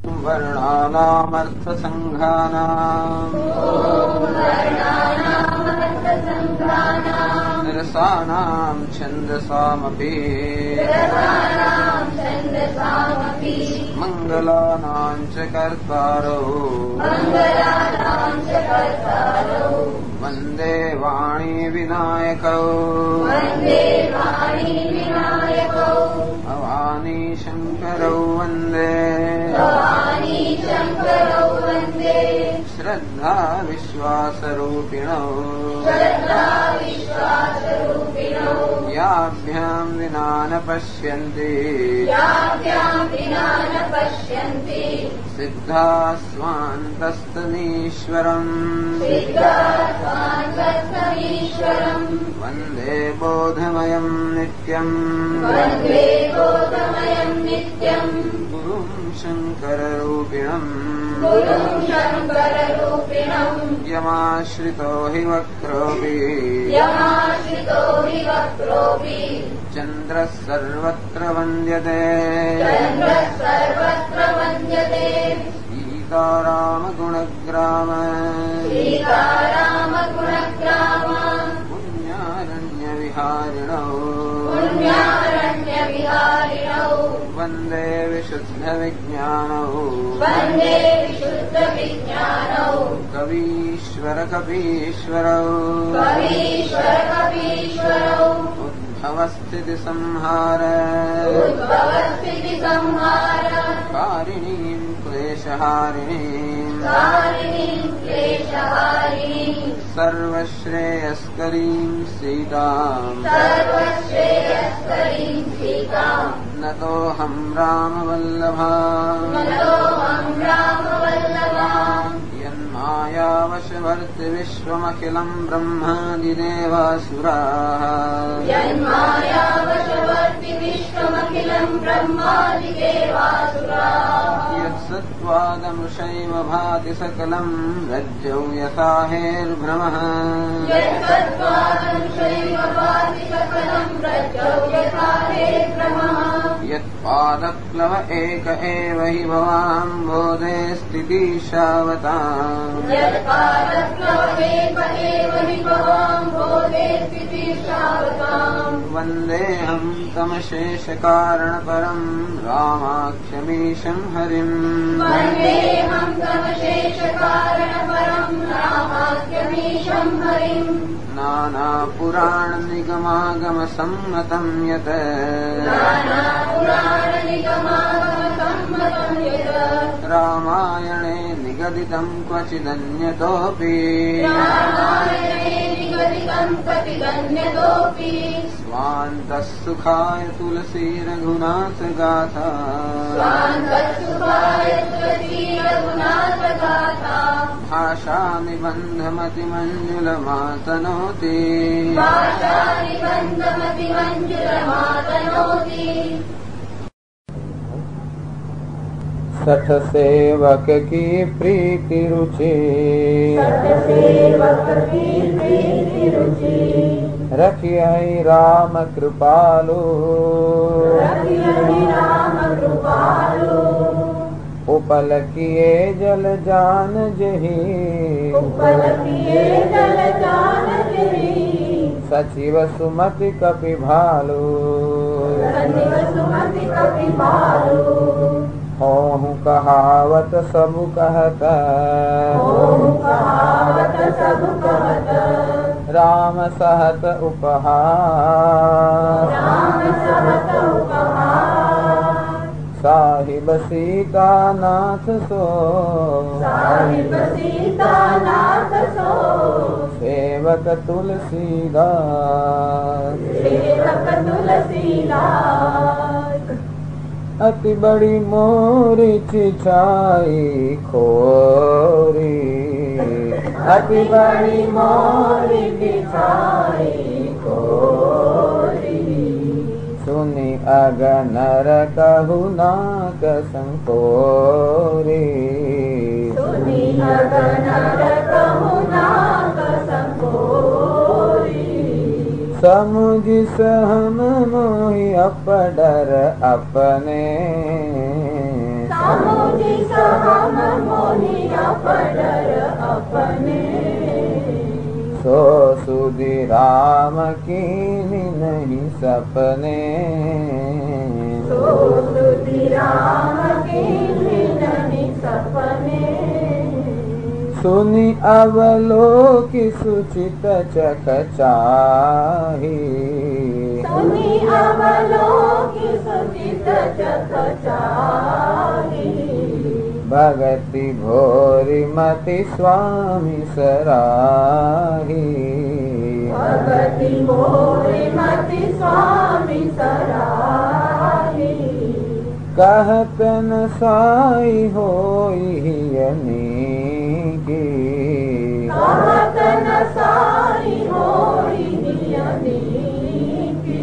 वर्णानामर्थसङ्घानाम् रसानां छन्दसामपि मङ्गलानां च कर्तारौ वन्दे वाणी विनायकौ भवानी शङ्करौ वन्दे श्रद्धा विश्वासरूपिणौ याभ्यां विना न पश्यन्ति सिद्धा स्वान्तस्तमीश्वरम् वन्दे बोधमयं नित्यम् गुरुं शङ्कररूपिणम् यमाश्रितो हि वक्रोऽपि चन्द्रः सर्वत्र वन्द्यते सीतारामगुणग्राम पुण्यारण्यविहारिणौ वन्दे विशुद्धविज्ञानौ कवीश्वरकपीश्वरौ उद्भवस्थितिसंहार कारिणीं क्लेशहारिणीं सर्वश्रेयस्करीं सीताम् नतोऽहं रामवल्लभा यन्मायावशवर्ति विश्वमखिलं ब्रह्मादिदेवासुराः यत्सत्त्वादमृषैव भाति सकलं रज्जौ यथा हेर्भ्रमः यत्पादप्लव एक एव हि भवाम्भोधे स्थितिशावताम् वन्देऽहं तमशेषकारणपरं रामाख्यमीशं हरिम् नानापुराणनिगमागमसम्मतं यत् रामायणे निगदितं क्वचिदन्यतोऽपि स्वान्तः सुखाय तुलसी रघुनाथ गाथा भाषा निबन्धमतिमञ्जुलमातनोति सठ सेवक की प्रीति रुचि रखियै राम कृपालु उपल किए जल जान जही सचिव सुमति कपि भालु होहु कहावत सब कहत राम सहत उपहार साहिब सीता नाथ सो सेवक तुलसीदास अति बड़ी मोरी चिछाई खोरी अति बड़ी मोरी चिछाई खोरी सुनि अगनर कहु नाक संकोरी समुझ सहम मोहि अपडर अपने समुझ हम मोहिया पडर अपने सो सुधि राम कीनी नहीं सपने सो सुधि राम कीनी नहीं सपने सुनि अवलोकि सुचित चकचाही सुनि अवलोकि सुचित चकचाही भगति भोरि मति स्वामी सराही भगति भोरि मति स्वामी सराही कहत न साई होई अनेकी कहत न साई होई अनेकी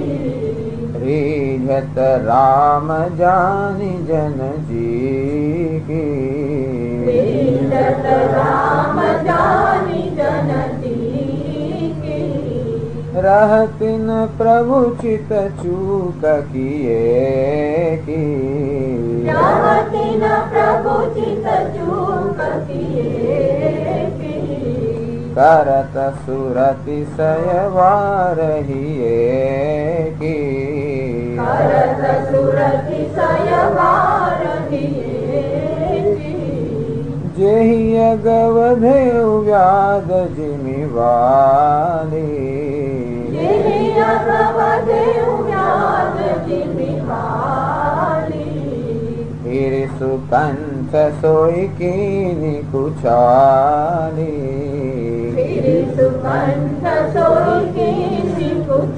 रीझत राम जानि जन जी की रीझत राम जानि जन जी की रहत न प्रभु चित चूक किए की रहत न प्रभु चित चूक किए की करत सुरति सयवारहिए की करत सुरति सयवारहिए की जेहि अगवधे व्याध जिमिवाली जेहि अगवधे व्याध जिमिवाली फिर सुकंठ सोई कीनी कुचाली फिर सुकंठ सोई कीनी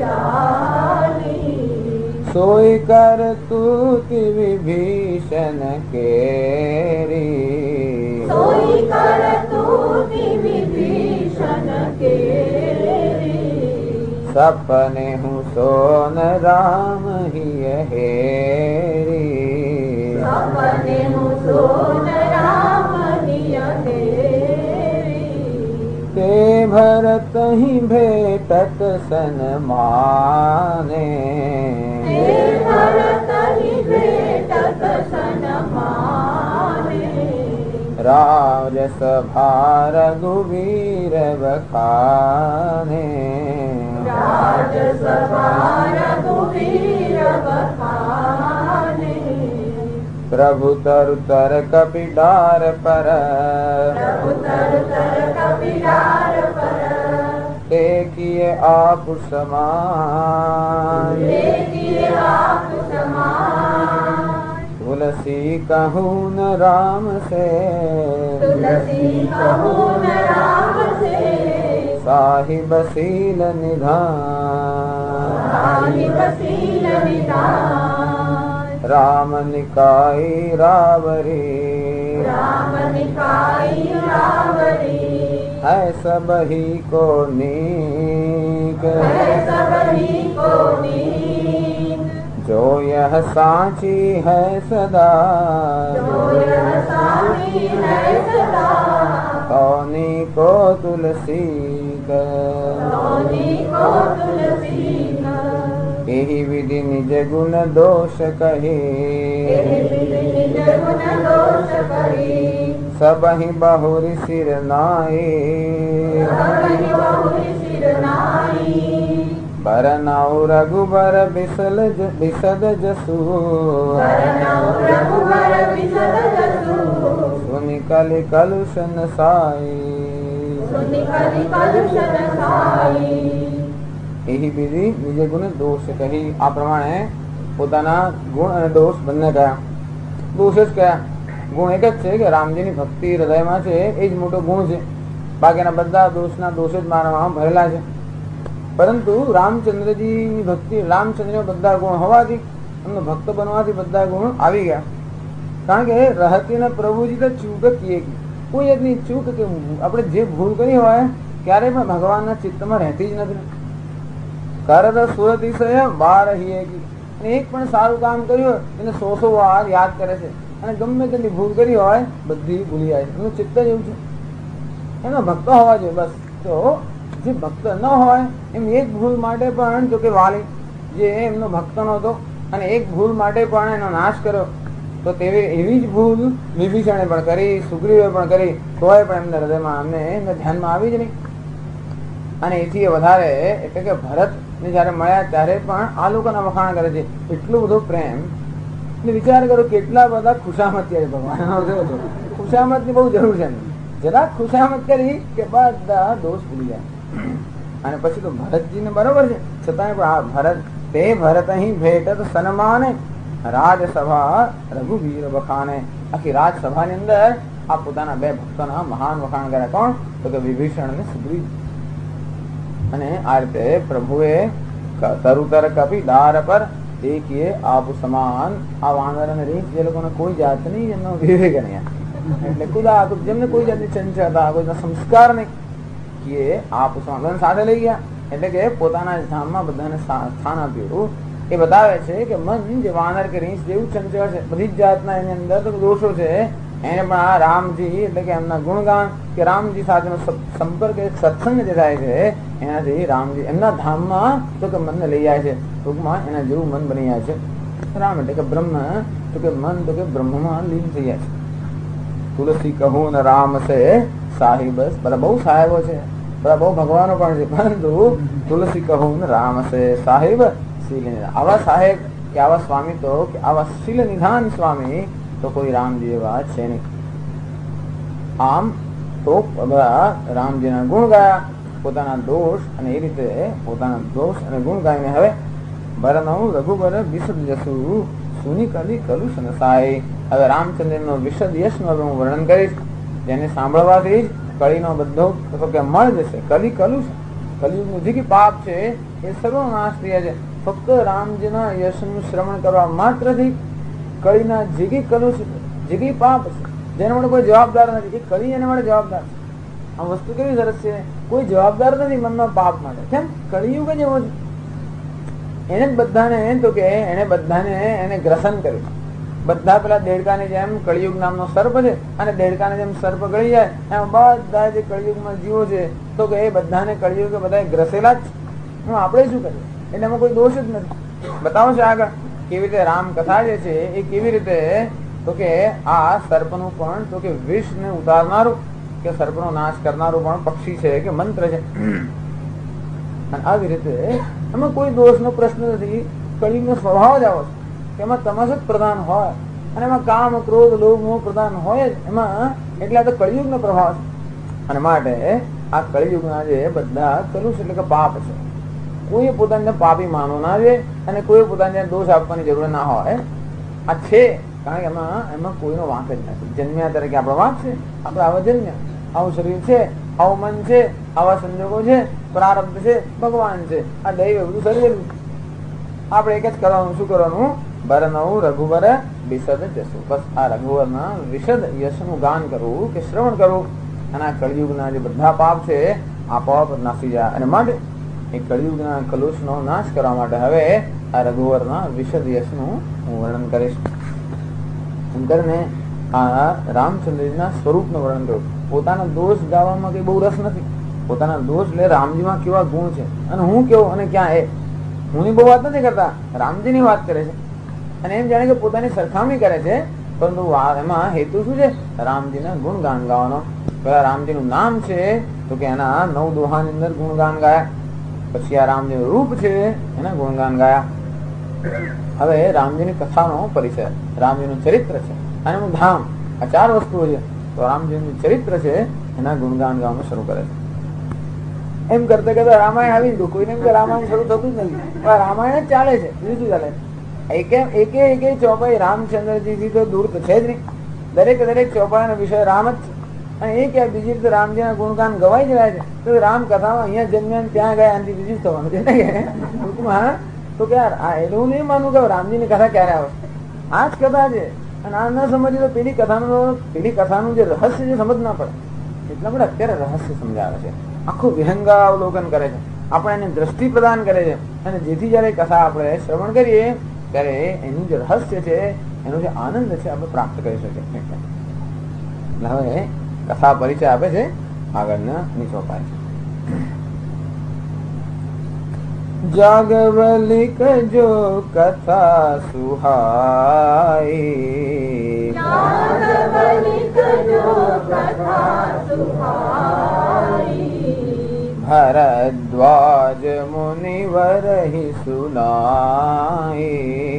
कुचाली सोई कर तूति विभीषण केरी सोई कर तूति विभीषण केरी सपने हूँ सोन राम ही हेरी सपने हूँ सोन राम ही हेरी ते भरत ही भेटत सन माने ते भरत ही भेटत सन माने राजस भार रघुवीर बखाने राजस भार रघुवीर बखाने प्रभु तरु तर कपिडार पर प्रभु तरु तर कपिडार पर देखिए आप समान देखिए आप समान तुलसी कहूँ न राम से तुलसी कहूँ न राम से साहिब सील निधान साहिब सील निधान राम निकाई रावरी राम निकाई रावरी है सब ही को नीक है सब ही को नीक जो यह साची है सदा जो यह साची है सदा कौनी को तुलसी कौनी को तुलसी यही विधि निज गुण दोष कहे निज गुण दोष कही सब ही बहुरी सिर नाई सबहि बहुरि सिर नाई बरनाउ रघुबर बिसद जसु बरनउ रघुबर बिसद जसु सुनि कलि कलुषन साई सुनि कलि कलुषन साई यही विधि निजे गुण दोष કહી આ પ્રમાણે પોતાના ગુણ અને દોષ બંને કયા. દોષ જ કયા, ગુણ એક જ છે કે રામજીની ભક્તિ હૃદયમાં છે એ જ મોટો ગુણ છે, બાકીના બધા દોષના દોષ જ મારામાં ભરેલા છે. પરંતુ રામચંદ્રજીની ભક્તિ, રામચંદ્રના બધા ગુણ હોવાથી, એમનો ભક્ત બનવાથી બધા ગુણ આવી ગયા. કારણ કે રહતીને પ્રભુજી તો ચૂક કીએ કોઈ જાતની ચૂક કે આપણે જે ભૂલ કરી હોય ક્યારેય પણ ભગવાનના ચિત્તમાં રહેતી જ નથી. કરત સુરતિશય બાર હિયેગી, એક પણ સારું કામ કર્યું એને 100 વાર યાદ કરે છે, અને ગમે તેની ભૂલ કરી હોય બધી ભૂલી જાય છે. એનું ચિત્ત જ એવું છે. એનો ભક્ત હોવા જોઈએ બસ. તો જે ભક્ત ન હોય એમ એક ભૂલ માટે પણ, જો કે વાલી જે એમનો ભક્ત નહોતો અને એક ભૂલ માટે પણ એનો નાશ કર્યો, તો તો તેવી એવી જ ભૂલ વિભીષણે પણ કરી, સુગ્રીવે પણ કરી, તોય પણ એમના હૃદયમાં એમને ધ્યાનમાં આવી જ નહીં. અને એથી વધારે એટલે કે ભરતને જયારે મળ્યા ત્યારે પણ આ લોકોના વખાણ કરે છે, એટલું બધું પ્રેમ. વિચાર કરો કેટલા બધા ખુશામત કરે ભગવાન. ખુશામત ની બહુ જરૂર છે. જરાક ખુશામત કરી કે બધા દોષ ભૂલી જાય. અને પછી તો ભરતજીને બરોબર છે, છતાંય પણ આ ભરત તે ભરત અહીં ભેટત સન્માને રાજસભા રઘુવીર વખાણે. આખી રાજસભાની અંદર આ પોતાના બે ભક્તોના મહાન વખાણ કર્યા. કોણ? તો કે વિભીષણ અને સુગ્રીવ. અને આ રીતે પ્રભુએ તરુતર કપી ડાર પર દેખીએ આપ સમાન. આ વાનર અને રીંછ જે લોકોને કોઈ જાતની એમનો વિવેક નહીં, એટલે ખુદા જેમને કોઈ જાતની ચંચળતા, કોઈ સંસ્કાર નહીં, કે આપ સમાન સાથે લઈ ગયા. એટલે કે પોતાના ધામમાં બધાને સ્થાન આપ્યું. એ બતાવે છે કે મન જે વાનર કે રીંછ જેવું ચંચળ છે, બધી જ જાતના એની અંદર દોષો છે, એને પણ આ રામજી એટલે કે એમના ગુણગાન કે રામજી સાથેનો સંપર્ક સત્સંગ જે થાય છે એનાથી રામજી એમના ધામમાં તો કે મનને લઈ જાય છે. ટૂંકમાં એના જેવું મન બની જાય છે. રામ એટલે કે બ્રહ્મ, તો કે મન તો કે બ્રહ્મમાં લીન થઈ જાય છે. તુલસી કહું ને રામ છે સાહિબ. બધા બહુ સાહેબો છે, બધા બહુ ભગવાનો પણ છે, પરંતુ તુલસી કહું ને રામ છે સાહિબ શીલ નિધાન. આવા સાહેબ કે આવા સ્વામી તો કે આવા શીલ નિધાન સ્વામી તો કોઈ રામજી એવા છે નહીં. આમ તો રામજીના ગુણ ગાયા, પોતાના દોષ, અને એ રીતે પોતાના દોષ અને ગુણ ગાઈને હવે ભરનૌ રઘુબર વિશદ જસુ સુની કલી કલુષ નસાય. હવે રામચંદ્રનો વિશદ યશનું હવે હું વર્ણન કરીશ, જેને સાંભળવાથી જ કળીનો બધો તો કે મળ જશે. કલી કલુષ, કલિયુગનું જે પાપ છે એ સર્વ નાશ થયા છે. ફક્ત રામજીના યશનું શ્રવણ કરવા માત્રથી કળીના જે કઈ કલુષ, જે કઈ પાપ છે, જેના માટે કોઈ જવાબદાર નથી, એ કળી એના માટે જવાબદાર છે. આ વસ્તુ કેવી સરસ છે, કોઈ જવાબદાર નથી મનમાં પાપ માટે. કેમ? કળિયુગ જ એવો છે. એને જ બધાને તો કે એને બધાને એને ગ્રસન કર્યું. બધા પેલા દેડકાની જેમ કળિયુગ નામનો સર્પ છે, અને દેડકાની જેમ સર્પ ગળી જાય એમ બધા જે કળિયુગમાં જીવો છે તો કે એ બધાને કળિયુગ બધા ગ્રસેલા જ. આપણે શું કરીએ? એટલે એમાં કોઈ દોષ જ નથી. બતાવો છે આગળ કેવી રીતે રામ કથા જે છે એ કેવી રીતે તો કે આ સર્પનું પણ તો કે વિષને ઉતારનારું કે સર્પનો નાશ કરનારું પણ પક્ષી છે કે મંત્ર છે. અને આવી રીતે એમાં કોઈ દોષનો પ્રશ્ન નથી. કળિયુગનો સ્વભાવ જ આવો છે, એમાં તમસ જ પ્રધાન હોય, અને એમાં કામ ક્રોધ લોભ મોહ પ્રધાન હોય જ એમાં. એટલે આ તો કળિયુગનો પ્રભાવ છે. અને માટે આ કળિયુગના જે બધા કલુષ એટલે કે પાપ છે, કોઈ પોતાને પાપી માનવું ના જોઈએ, અને કોઈ પોતાને દોષ આપવાની જરૂર ના હોય. આ છે કારણ કે એમાં કોઈનો વાંક જ નથી. જન્મ્યા તરીકે આપણો વાંક છે, આપણે આવા જન્મ્યા, આવું શરીર છે, આવું મન છે, આવા સંજોગો છે, પ્રારબ્ધ છે, ભગવાન છે, આ દૈવ બધું સર્જેલું છે. આપણે એક જ કરવાનું, શું કરવાનું? ભરનૌ રઘુવર વિશદ જસુ. બસ આ રઘુવરના વિશદ યશનું ગાન કરવું કે શ્રવણ કરવું, અને આ કળિયુગના જે બધા પાપ છે આપોઆપ નાસી જાય. અને માટે એ કળિયુગના કલુષનો નાશ કરવા માટે હવે આ રઘુવરના વિશદ યશનું હું વર્ણન કરીશ. એમ કરીને આ રામચંદ્રજીના સ્વરૂપનું વર્ણન કર્યું. પોતાના દોષ ગાવામાં કઈ બહુ રસ નથી. પોતાના દોષ એટલે રામજીમાં કેવા ગુણ છે અને હું કેવો અને ક્યાં એ. હુંની બહુ વાત નથી કરતા, રામજીની વાત કરે છે. અને એમ જાણે કે પોતાની સરખામણી કરે છે, પરંતુ એમાં હેતુ શું છે? રામજીના ગુણગાન ગાવાનો. પેલા રામજીનું નામ છે તો કે એના 9 દોહાની અંદર ગુણગાન ગાયા. પછી આ રામજીનું રૂપ છે એના ગુણગાન ગાયા. હવે રામજીની કથાનો પરિચય, રામજીનું ચરિત્ર છે અને એનું ધામ, આ 4 વસ્તુઓ છે. તો રામજીનું ચરિત્ર છે એના ગુણગાન ગાવાનું શરૂ કરે છે. એમ કરતા કરતા રામાયણ આવી ગયું. કોઈને એમ કે રામાયણ શરૂ થતું જ નથી, રામાયણ જ ચાલે છે, બીજું ચાલે. એકે ચોપાઈ રામચંદ્રજી તો દૂર તો છે જ નહીં. દરેક ચોપાઈનો વિષય રામ જ છે. અને એ ક્યાં બીજી રીતે રામજીના ગુણગાન ગવાઈ જ રહ્યા છે. તો રામ કથામાં અહીંયા જન્મ્યા ત્યાં ગયા એનાથી બીજું થવાનું છે ને. ટૂંકમાં તો કે એવું નહીં માનવું કે રામજીની કથા ક્યારે આવે, આ જ કથા છે. અને આ ન સમજીએ તો પેલી કથાનું જે રહસ્ય છે સમજ ના પડે. એટલા માટે અત્યારે રહસ્ય સમજાવે છે, આખું વિહંગાવલોકન કરે છે, આપણે એને દ્રષ્ટિ પ્રદાન કરે છે. અને જેથી જયારે કથા આપણે શ્રવણ કરીએ ત્યારે એનું જે રહસ્ય છે, એનો જે આનંદ છે આપણે પ્રાપ્ત કરી શકીએ. હવે કથા પરિચય આપે છે આગળના નીચો પાય. जागवलिक जो कथा सुहाई, जागवलिक जो कथा सुहाई, भरद्वाज मुनिवर ही सुनाई,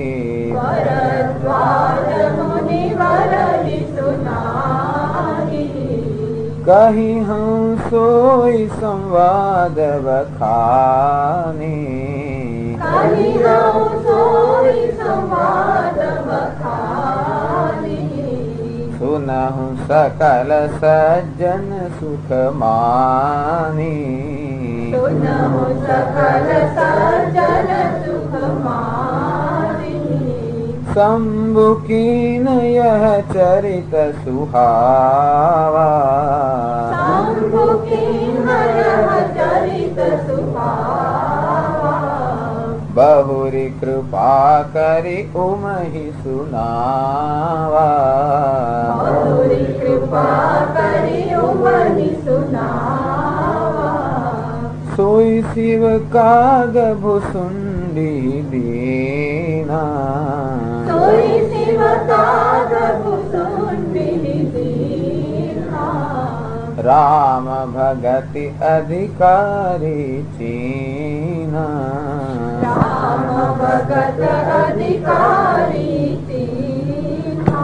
भरद्वाज मुनिवर ही सुनाई, कहीं हम सोई संवाद बखानी, कहीं हम सोई संवाद बखानी, सुनहु सकल सज्जन सुख मानी, सुनहु सकल सज्जन सुख मानी, शंभु कीन यह चरित सुहावा, शंभु कीन यह चरित सुहावा, बहुरी कृपा करी उमहि सुनावा, बहुरी कृपा करी उमहि सुनावा, सोई शिव काग भुसुंडी दीना, सोई शिव काग भुसुंडी दीना, राम भगति अधिकारी चीना, राम भगत अधिकारी तीना।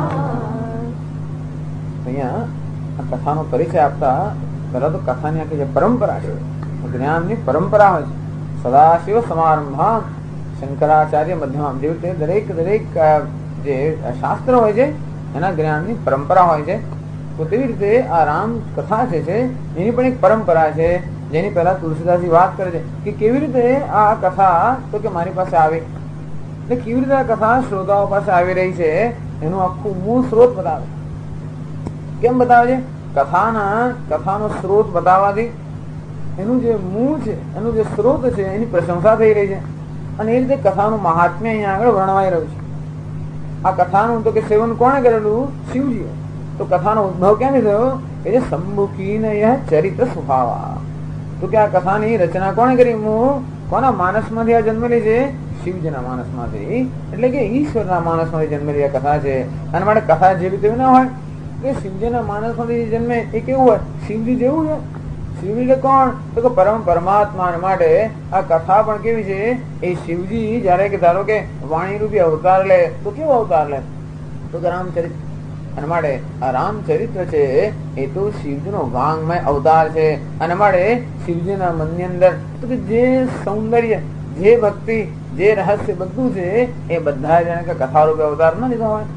અહીંયા આ કથાનો પરિચય આપતા પહેલા તો કથાની આખી જે પરંપરા છે, જ્ઞાનની પરંપરા હોય છે, સદાશિવ સમારંભા શંકરાચાર્ય મધ્યમાં, જેવી રીતે દરેક જે શાસ્ત્ર હોય છે એના જ્ઞાનની પરંપરા હોય છે, તો તેવી રીતે આ રામ કથા છે એની પણ એક પરંપરા છે, જેની પહેલા તુલસીદાસજી વાત કરે છે કે કેવી રીતે આ કથા તો કે મારી પાસે આવી, એટલે કેવી રીતે આ કથા શ્રોતાઓ પાસે આવી રહી છે એનું આખું મૂળ સ્ત્રોત બતાવે. કેમ બતાવે છે? કથાનો સ્ત્રોત બતાવવાથી એનું જે મૂળ છે, એનું જે સ્ત્રોત છે એની પ્રશંસા થઈ રહી છે, અને એ રીતે કથાનું મહાત્મ્ય અહીંયા આગળ વર્ણવાઈ રહ્યું છે. આ કથાનું તો કે સેવન કોણે કરેલું? શિવજીએ. તો કથાનો ઉદ્ભવ ક્યાંથી થયો? કે જે સંબુકીને ચરિત્ર સુહાવા, તો કે આ કથાની રચના કોણે કરી? કોના માનસમાંથી આ જન્મેલી છે? શિવજીના માનસમાંથી, એટલે કે ઈશ્વરના માનસમાંથી જન્મેલી આ કથા છે. અને માટે કથા જેવી તેવી ના હોય કે શિવજીના માનસમાંથી જન્મે એ કેવું હોય? શિવજી જેવું છે. શિવજી એટલે કોણ? તો કે પરમાત્મા. માટે આ કથા પણ કેવી છે? એ શિવજી જયારે કે ધારો કે વાણી રૂપી અવતાર લે તો કેવો અવતાર લે? તો કે રામચરિત્ર. અને માટે આ રામચરિત્ર છે એ તો શિવજીનો વાંગમય અવતાર છે. અને માટે શિવજીના મનની અંદર તો કે જે સૌંદર્ય, જે ભક્તિ, જે રહસ્ય બધું છે એ બધા જાણે કે કથા રૂપે અવતાર ના લીધા હોય.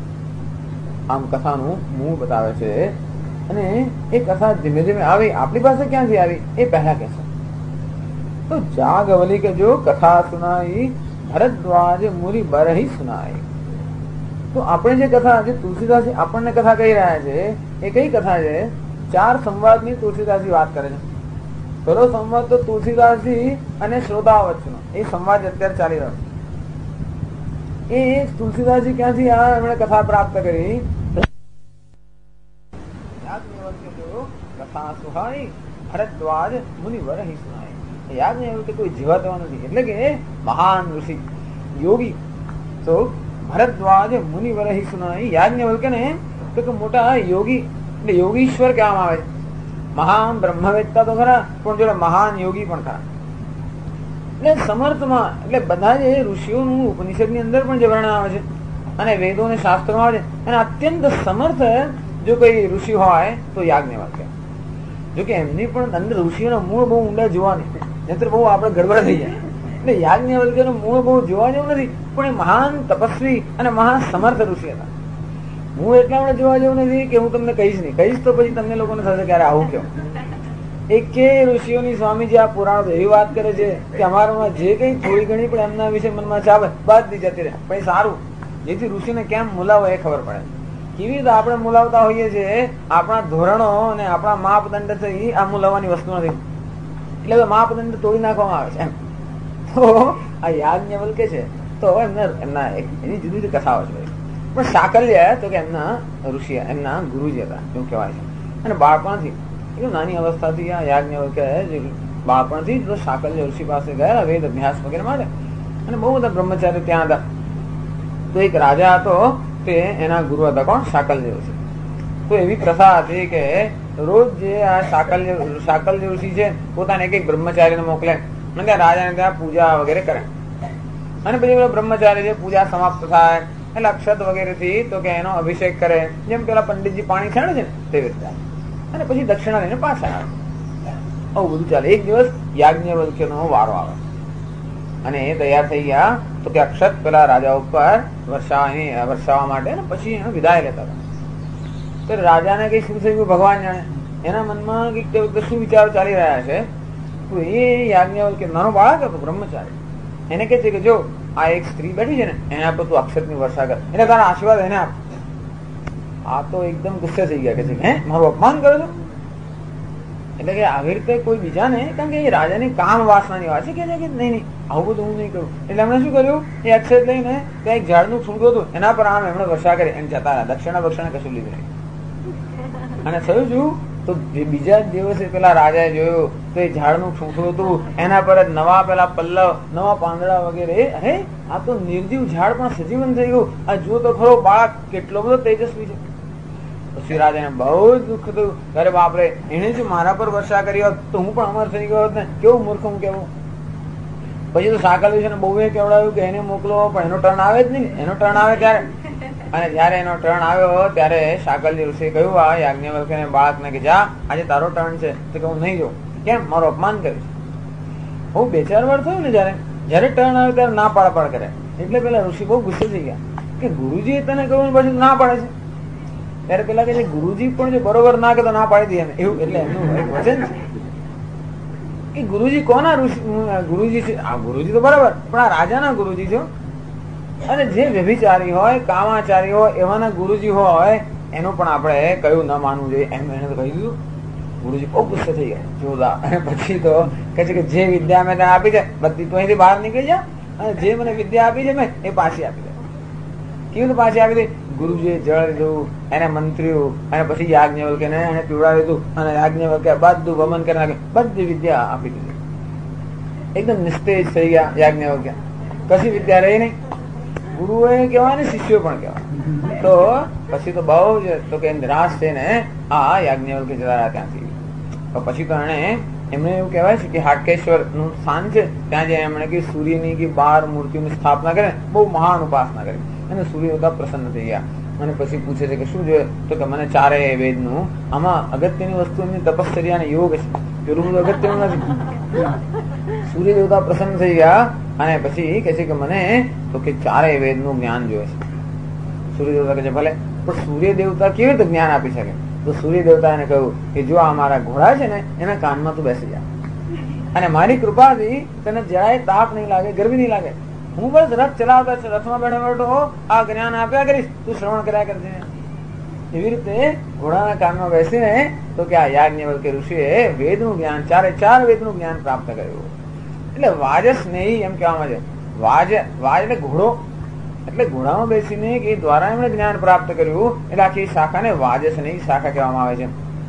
આમ કથાનું મૂળ બતાવે છે. અને એ કથા ધીમે ધીમે આવી, આપણી પાસે ક્યાંથી આવી એ પહેલા કહેશે. તો જાગવલી કે જો કથા સુનાઈ, ભરદ્વાજ મુનિ બરહી સુનાઈ. તો આપણે જે કથા, જે તુલસીદાસજી આપણને કથા કહી રહ્યા છે એ કઈ કથા છે? 4 સંવાદની તુલસીદાસજી વાત કરે છે. પહેલો સંવાદ તો તુલસીદાસજી અને શ્રોતાઓ વચ્ચેનો એ સંવાદ અત્યારે ચાલી રહ્યો છે. એ તુલસીદાસજી ક્યાંથી આ એમણે કથા પ્રાપ્ત કરી? કથા સુહાઈ, ભરદ્વાજ મુનિ વરહી સુનાઈ. યાજ્ઞવલ્ક્ય કોઈ જીવાતો નથી, એટલે કે મહાન ઋષિ યોગી. તો ભરદ્વાજ મુનિ વરહી સુનાઈ, યાજ્ઞવલ્ક્ય ને તો કે મોટા યોગી એટલે યોગીશ્વર કહેવામાં આવે છે. મહાન બ્રહ્મવેત્તા તો ખરા, પણ જોડે મહાન યોગી પણ ખરા. એટલે સમર્થમાં, એટલે બધા જે ઋષિઓનું ઉપનિષદની અંદર પણ જે વર્ણન આવે છે અને વેદો અને શાસ્ત્રોમાં આવે છે, અને અત્યંત સમર્થ જો કોઈ ઋષિ હોય તો યાજ્ઞવલ્ક્ય. જો કે એમની પણ અંદર ઋષિઓના મૂળ બહુ ઊંડા જોવાની, નહીતર બહુ આપણે ગડબડ થઈ જાય. એટલે યાજ્ઞવલ્ક્યનું મૂળ બહુ જોવા જેવું નથી, પણ એ મહાન તપસ્વી અને મહાન સમર્થ ઋષિ હતા. હું એટલા માટે જોવા જેવું નથી કે હું તમને કહીશ નહીં, કહીશ તો પછી તમને લોકોને થશે ક્યારે આવું કેવું. એકે ઋષિઓની સ્વામીજી આ પુરાણ એવી વાત કરે છે કે અમારામાં જે કઈ થોડી ઘણી પણ એમના વિશે મનમાં ચાલે બધી જતી રહે. પછી સારું, જેથી ઋષિને કેમ મુલાવો એ ખબર પડે. કેવી રીતે આપણે મુલાવતા હોઈએ છીએ, આપણા ધોરણો અને આપણા માપદંડ થી આ મુલાવવાની વસ્તુ નથી, એટલે માપદંડ તોડી નાખવામાં આવે છે એમ. તો આ યાજ્ઞવલ્ક્ય છે તો એમના એની જુદી જુદી કથાઓ છે. પણ સાકલ્ય તો કે એમના ઋષિ, એમના ગુરુજી હતા એવું કહેવાય છે. અને બાળપણથી નાની અવસ્થાથી આ યાજ્ઞવલ્ક્ય બાળપણથી તો સાકલ્ય ઋષિ પાસે ગયા વેદ અભ્યાસ વગેરે માટે, અને બહુ બધા બ્રહ્મચારી ત્યાં હતા. તો એક રાજા હતો, તે એના ગુરુ હતા. કોણ? સાકલ્ય ઋષિ. તો એવી પ્રથા હતી કે રોજ જે આ સાકલ્ય ઋષિ છે પોતાને એક બ્રહ્મચારીને મોકલે અને ત્યાં રાજાને ત્યાં પૂજા વગેરે કરે. અને પછી પેલો બ્રહ્મચારી જે પૂજા સમાપ્ત થાય એટલે અક્ષત વગેરે થી તો કે એનો અભિષેક કરે, જેમ પેલા પંડિતજી પાણી છાણે છે ને તેવી રીતે, અને પછી દક્ષિણા લઈને પાછા આવે. આવું બધું ચાલે. એક દિવસ યાજ્ઞવલ્ક્યનો વારો આવે અને એ તૈયાર થઈ ગયા તો કે અક્ષત પેલા રાજા ઉપર વરસાવવા માટે, અને પછી એનો વિદાય લેતા હતા. તો રાજાને કઈ શું થયું ભગવાન જાણે, એના મનમાં કઈક શું વિચારો ચાલી રહ્યા છે. તો એ યાજ્ઞવલ્ક્ય નાનો બાળક હતો, બ્રહ્મચારી, એને કે છે કે જો આ એક સ્ત્રી બેઠી છે ને એના પર તું અક્ષત ની વર્ષા કર, એટલે તારા આશીર્વાદ એને આપ. આ તો એકદમ ગુસ્સે થઈ ગયા કે છે હે મારું અપમાન કરો છો. એટલે કે આવી રીતે કોઈ બીજાને, કારણ કે એ રાજાની કામ વાસનાની વાત છે કે નહીં આવું બધું હું નહીં કરું. એટલે એમણે શું કર્યું, એ અક્ષત લઈને ત્યાં એક ઝાડનું છૂંટું હતું એના પર આમ એમણે વર્ષા કરી એમ જતા રહ્યા. દક્ષિણા બક્ષિણા કશું લીધું નહીં. અને થયું શું, તો બીજા જ દિવસે પેલા રાજાએ જોયું તો એ ઝાડનું છૂંટું હતું, એના પર જ નવા પેલા પલ્લવ, નવા પાંદડા વગેરે. અરે આ તો નિર્જીવ ઝાડ પણ સજીવન થઈ ગયું. આ જુઓ તો ખરો બાળક કેટલો બધો તેજસ્વી છે. પછી રાજાને બહુ જ દુઃખ થયું. અરે બાપરે, એને જો મારા પર વર્ષા કરી હોત તો હું પણ અમર થઈ ગયો હોત ને, કેવું મૂર્ખ હું કેવું. પછી તો સાકલ્ય છે ને બહુ એ કેવડાવ્યું કે એને મોકલો, પણ એનો ટર્ન આવે જ નહીં. એનો ટર્ન આવે ત્યારે, અને જયારે એનો ટર્ન આવ્યો ત્યારે સાકલ્ય ઋષિએ કહ્યું આ યાજ્ઞવલ્ક્યને બાળકને કે જા આજે તારો ટર્ન છે. તો કે હું નહીં જાઉં. કેમ? મારું અપમાન કરીશ. બહુ બે ચાર વાર થયું ને જયારે ટર્ન આવે ત્યારે ના પાડ કરે. એટલે પેલા ઋષિ બહુ ગુસ્સે થઈ ગયા કે ગુરુજી તને કહ્યું પછી ના પાડે છે. ત્યારે પેલા કે ગુરુજી પણ જો બરોબર ના કે તો ના પાડી દે એવું. એટલે એમનું એક વચન છે કે ગુરુજી કોના ગુરુજી છે? આ ગુરુજી તો બરાબર, પણ આ રાજાના ગુરુજી છે. અને જે વ્યભિચારી હોય, કામાચારી હોય, એવાના ગુરુજી હોય એનું પણ આપણે કયું ન માનવું જોઈએ એમ એને તો કહી દીધું. ગુરુજી બહુ ગુસ્સે થઈ ગયા જોરદાર. અને પછી તો કહે છે કે જે વિદ્યા મેં તને આપી છે બધી તો અહીંથી બહાર નીકળી જા, અને જે મને વિદ્યા આપી છે મેં એ પાછી આપી દે. કેવી રીતે પાછી આપી દે? ગુરુજીએ જળ લીધું, એને મંત્ર્યું, અને પછી યાજ્ઞવલ્ક્યને એને પીવડાવી દીધું, અને યાજ્ઞવલ્ક્ય બધું વમન કરી નાખ્યું, બધી વિદ્યા આપી દીધી. એકદમ નિસ્તેજ થઈ ગયા યાજ્ઞવલ્ક્ય, કશી વિદ્યા રહી નહીં. ગુરુએ કહેવાય ને શિષ્યો પણ કહેવાય. તો પછી તો બહુ જ તો કે નિરાશ થઈને આ યાજ્ઞવલ્ક્ય જતા રહ્યા ત્યાંથી. તો પછી તો એમને એવું કહેવાય છે કે હાટકેશ્વર નું સ્થાન છે, ત્યાં જે એમણે કે સૂર્યની કે 12 મૂર્તિઓની સ્થાપના કરે, બહુ મહાન ઉપાસના કરી, અને સૂર્ય બધા પ્રસન્ન થઈ ગયા. અને પછી પૂછે છે કે શું જોઈએ? તો કે મને 4 વેદનું, આમાં અગત્યની વસ્તુ એમની તપશ્ચર્યા અને યોગ છે, પેલું બધું અગત્યનું નથી. સૂર્ય દેવતા પ્રસન્ન થઈ ગયા અને પછી કે છે કે મને તો કે 4 વેદનું જ્ઞાન જોઈએ છે. સૂર્ય દેવતા કહે છે ભલે, પણ સૂર્ય દેવતા કેવી રીતે જ્ઞાન આપી શકે? તો સૂર્ય દેવતા એને કહ્યું કે જો આ મારા ઘોડા છે ને એના કાનમાં તું બેસી જા, અને મારી કૃપાથી તને જરાય તાપ નહીં લાગે, ગરમી નહીં લાગે. હું બસ રથ ચલાવતા છે, રથમાં બેઠો આ જ્ઞાન આપ્યા કરીશ, તું શ્રવણ કર્યા કરજે. એવી રીતે ઘોડાના કાનમાં બેસીને તો કે આ યાજ્ઞવલ્ક્ય ઋષિએ વેદનું જ્ઞાન, 4 વેદનું જ્ઞાન પ્રાપ્ત કર્યું. એટલે વાજસ નહીં એમ કહેવામાં છે. વાજ એટલે ઘોડો, એટલે ઘોડામાં બેસીને એ દ્વારા એમણે જ્ઞાન પ્રાપ્ત કર્યું. એટલે આખી શાખાને વાજસ નહીં શાખા કહેવામાં આવે છે.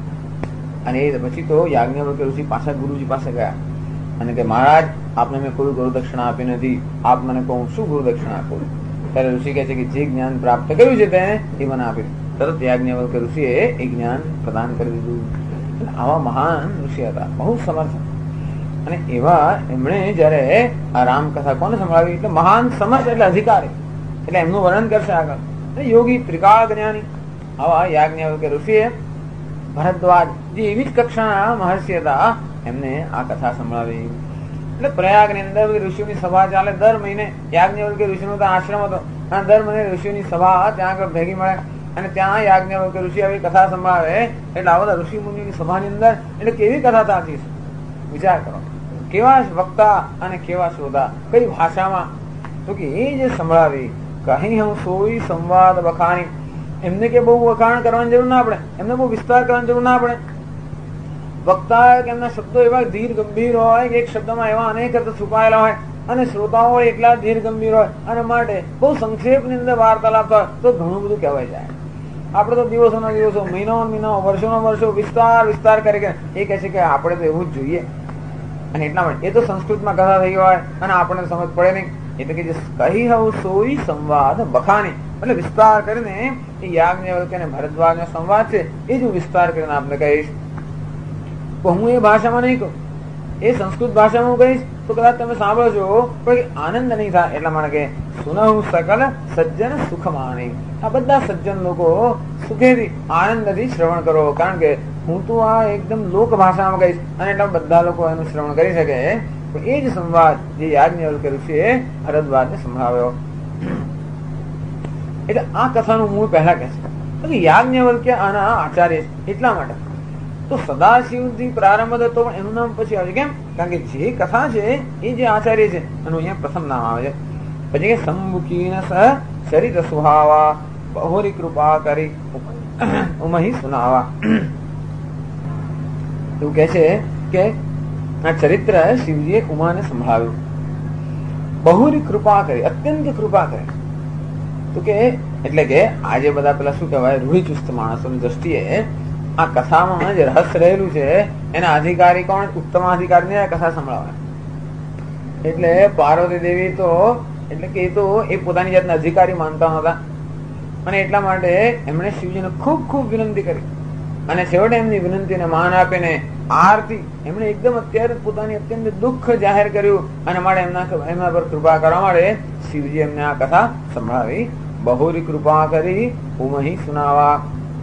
અને એ પછી તો યાજ્ઞવલ્ક્ય ઋષિ પાછા ગુરુજી પાસે ગયા અને કે મહારાજ આપને મેં કોઈ ગુરુદક્ષિણા આપી નથી, આપ મને કહું શું ગુરુદક્ષિણા આપો? ત્યારે ઋષિ કહે છે કે જે જ્ઞાન પ્રાપ્ત કર્યું છે તેને એ મને આપી. તરત યાજ્ઞવલ્ક્ય ઋષિએ એ જ્ઞાન પ્રદાન કરી દીધું. આવા મહાન ઋષિ હતા, બહુ સમર્થ. અને એવા એમણે જયારે આ રામકથા કોને સંભળાવી? એટલે મહાન સમર્થ એટલે અધિકારી, એટલે એમનું વર્ણન કરશે આગળ. યોગી ત્રિકાળ જ્ઞાની આવા યાજ્ઞવલ્ક્ય ઋષિએ ભરદ્વાજ જે એવી જ કક્ષાના મહર્ષિ હતા એમને આ કથા સંભળાવી. એટલે પ્રયાગ ની અંદર ઋષિઓની સભા ચાલે દર મહિને. યાજ્ઞવલ્ક્ય ઋષિનો તો આશ્રમ હતો, અને દર મહિને ઋષિઓની સભા ત્યાં આગળ ભેગી મળે, અને ત્યાં યાજ્ઞવલ્ક્ય ઋષિ આવી કથા સંભળાવે. એટલે આ બધા ઋષિ મુનિની સભાની અંદર એટલે કેવી કથા થતી છે વિચાર કરો. કેવા વક્તા અને કેવા શ્રોતા, કઈ ભાષામાં. તો કે એ જે સંભળાવી કહી હું સોઈ સંવાદ વખાણી, એમને કે બહુ વખાણ કરવાની જરૂર ના પડે, એમને બહુ વિસ્તાર કરવાની જરૂર ના પડે. વક્તા એમના શબ્દો એવા ધીર ગંભીર હોય કે એક શબ્દમાં એવા અનેક અર્થ છુપાયેલા હોય, અને શ્રોતાઓ એટલા ધીર ગંભીર હોય, અને માટે બહુ સંક્ષેપની અંદર વાર્તાલાપ થાય તો ઘણું બધું કહેવાય જાય. આપણે તો દિવસોના દિવસો, મહિનાઓ મહિનાઓ, વર્ષોના વર્ષો વિસ્તાર કરી કે એ કહે છે કે આપણે તો એવું જ જોઈએ. અને એટલા માટે એ તો સંસ્કૃતમાં કથા થઈ હોય અને આપણને સમજ પડે નહીં, એટલે કે જે કહી હવ સોઈ સંવાદ બખાની, એટલે વિસ્તાર કરીને એ યાજ્ઞવલ્ક્ય અને ભરદ્વાજનો સંવાદ છે એ જ હું વિસ્તાર કરીને આપને કહીશ. તો હું એ ભાષામાં નહીં કહું, એ સંસ્કૃત ભાષામાં હું કહીશ તો કદાચ તમે સાંભળો છો પણ આનંદ નહીં થાય. એટલા માટે કે સુનહુ સકલ સજ્જન સુખ માણી, આ બધા સજ્જન લોકો સુખેથી આનંદથી શ્રવણ કરો, કારણ કે હું તો આ એકદમ લોક ભાષામાં કહીશ અને એટલા બધા લોકો એનું શ્રવણ કરી શકે. એ જ સંવાદ જે યાજ્ઞવલ્ક્ય ઋષિએ ભરદ્વાજને સંભળાવ્યો. એટલે આ કથાનું મૂળ પહેલા કહે છે યાજ્ઞવલ્ક્ય આના આચાર્ય છે. એટલા માટે તો સદાશિવથી પ્રારંભ હતો પણ એનું નામ પછી આવે છે. કેમ? કારણ કે જે કથા છે એ જે આચાર્ય છે એનું અહીંયા પ્રથમ નામ આવે છે. પછી કે સંમુખીન સહ ચરિત સુહાવા બહોરી કૃપા કરી ઉમહી સુનાવા. એવું કે છે કે આ ચરિત્ર શિવજીએ ઉમાને સંભળાવ્યું. બહુરી કૃપા કરી, અત્યંત કૃપા કરી. તો કે એટલે કે આજે બધા પેલા શું કહેવાય રૂઢિચુસ્ત માણસોની દ્રષ્ટિએ આ કથામાં જે રહસ્ય રહેલું છે એના અધિકારી કોણ? ઉત્તમાધિકારીને આ કથા સંભળાવે. એટલે પાર્વતી દેવી તો એટલે કે એ તો એ પોતાની જાતને અધિકારી માનતા નહોતા અને એટલા માટે એમણે શિવજીને ખૂબ ખૂબ વિનંતી કરી અને છેવટે એમની વિનંતીને માન આપીને આરતી એમણે એકદમ અત્યારે પોતાની અત્યંત દુઃખ જાહેર કર્યું અને માટે એમના પર કૃપા કરવા માટે શિવજી એમને આ કથા સંભળાવી. બહુરી કૃપા કરી ઉમહી સુનાવા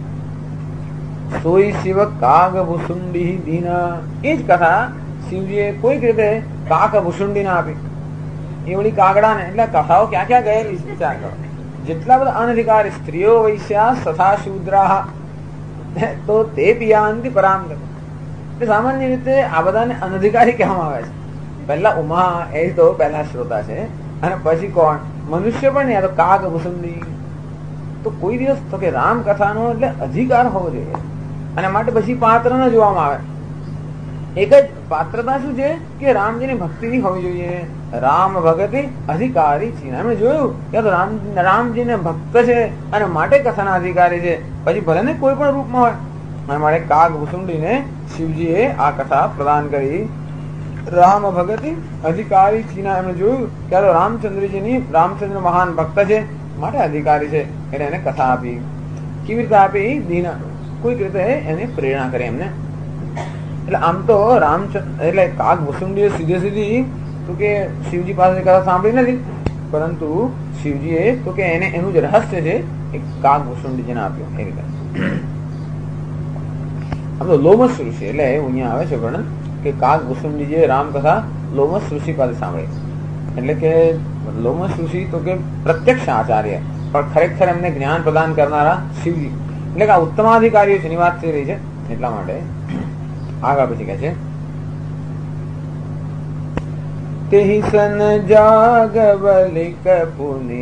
સોઈ શિવ કાગ ભૂસુંડી દીના. એ જ કથા શિવજીએ કોઈક રીતે કાક ભૂસુંડી ના આપી. એ વળી કાગડા ને એટલે કથાઓ ક્યાં ક્યાં ગયેલી વિચાર કરો. જેટલા બધા અનધિકારી સ્ત્રીઓ વૈશ્યા તથા શૂદ્રા તો તે પિયાંતિ પરામ ગતિ. સામાન્ય રીતે આ બધાને અનધિકારી કહેવામાં આવે છે. પહેલા ઉમા એ તો પહેલા શ્રોતા છે અને પછી કોણ? મનુષ્ય પણ નહીં. આ તો કાગ ભૂસુંડી. તો કોઈ દિવસ તો કે રામ કથાનો એટલે અધિકાર હોવો જોઈએ અને માટે પછી પાત્ર ન જોવામાં આવે. એક જ પાત્રતા શું છે કે રામજીની ભક્તિ હોવી જોઈએ. રામ ભગતિ અધિકારી છે. એમણે જોયું કે તો રામજીને ભક્ત છે અને માટે કથાના અધિકારી છે, પછી ભલે ને કોઈ પણ રૂપમાં હોય. અને માટે કાગ ભૂસુંડીને શિવજીએ આ કથા પ્રદાન કરી. રામ ભગતિ અધિકારી છે. એમણે જોયું કે રામચંદ્ર મહાન ભક્ત છે માટે અધિકારી છે એટલે એને કથા આપી. કેવી રીતે આપી? દીના કોઈક રીતે એને પ્રેરણા કરી એમને. એટલે આમ તો રામચંદ્ર એટલે કાગ ભૂસુંડીએ સીધી તો કે શિવજી પાસે કથા સાંભળી નથી, પરંતુ શિવજીએ તો કે એને એનું જે રહસ્ય છે એ કાગ ભૂસુંડીજીને આપ્યું. એ રીતે આમ તો લોમસ ઋષિ એટલે અહીંયા આવે છે વર્ણન કે કાગ ભૂસુંડીજીએ રામ કથા લોમસ ઋષિ પાસે સાંભળી. એટલે કે લોમસ ઋષિ તો કે પ્રત્યક્ષ આચાર્ય પણ ખરેખર એમને જ્ઞાન પ્રદાન કરનારા શિવજી. એટલે કે આ ઉત્તમાધિકારીઓ છે એની વાત થઈ રહી છે. એટલા માટે આગળ પછી કહે છે તેહી સન જાગવલિક પુનિ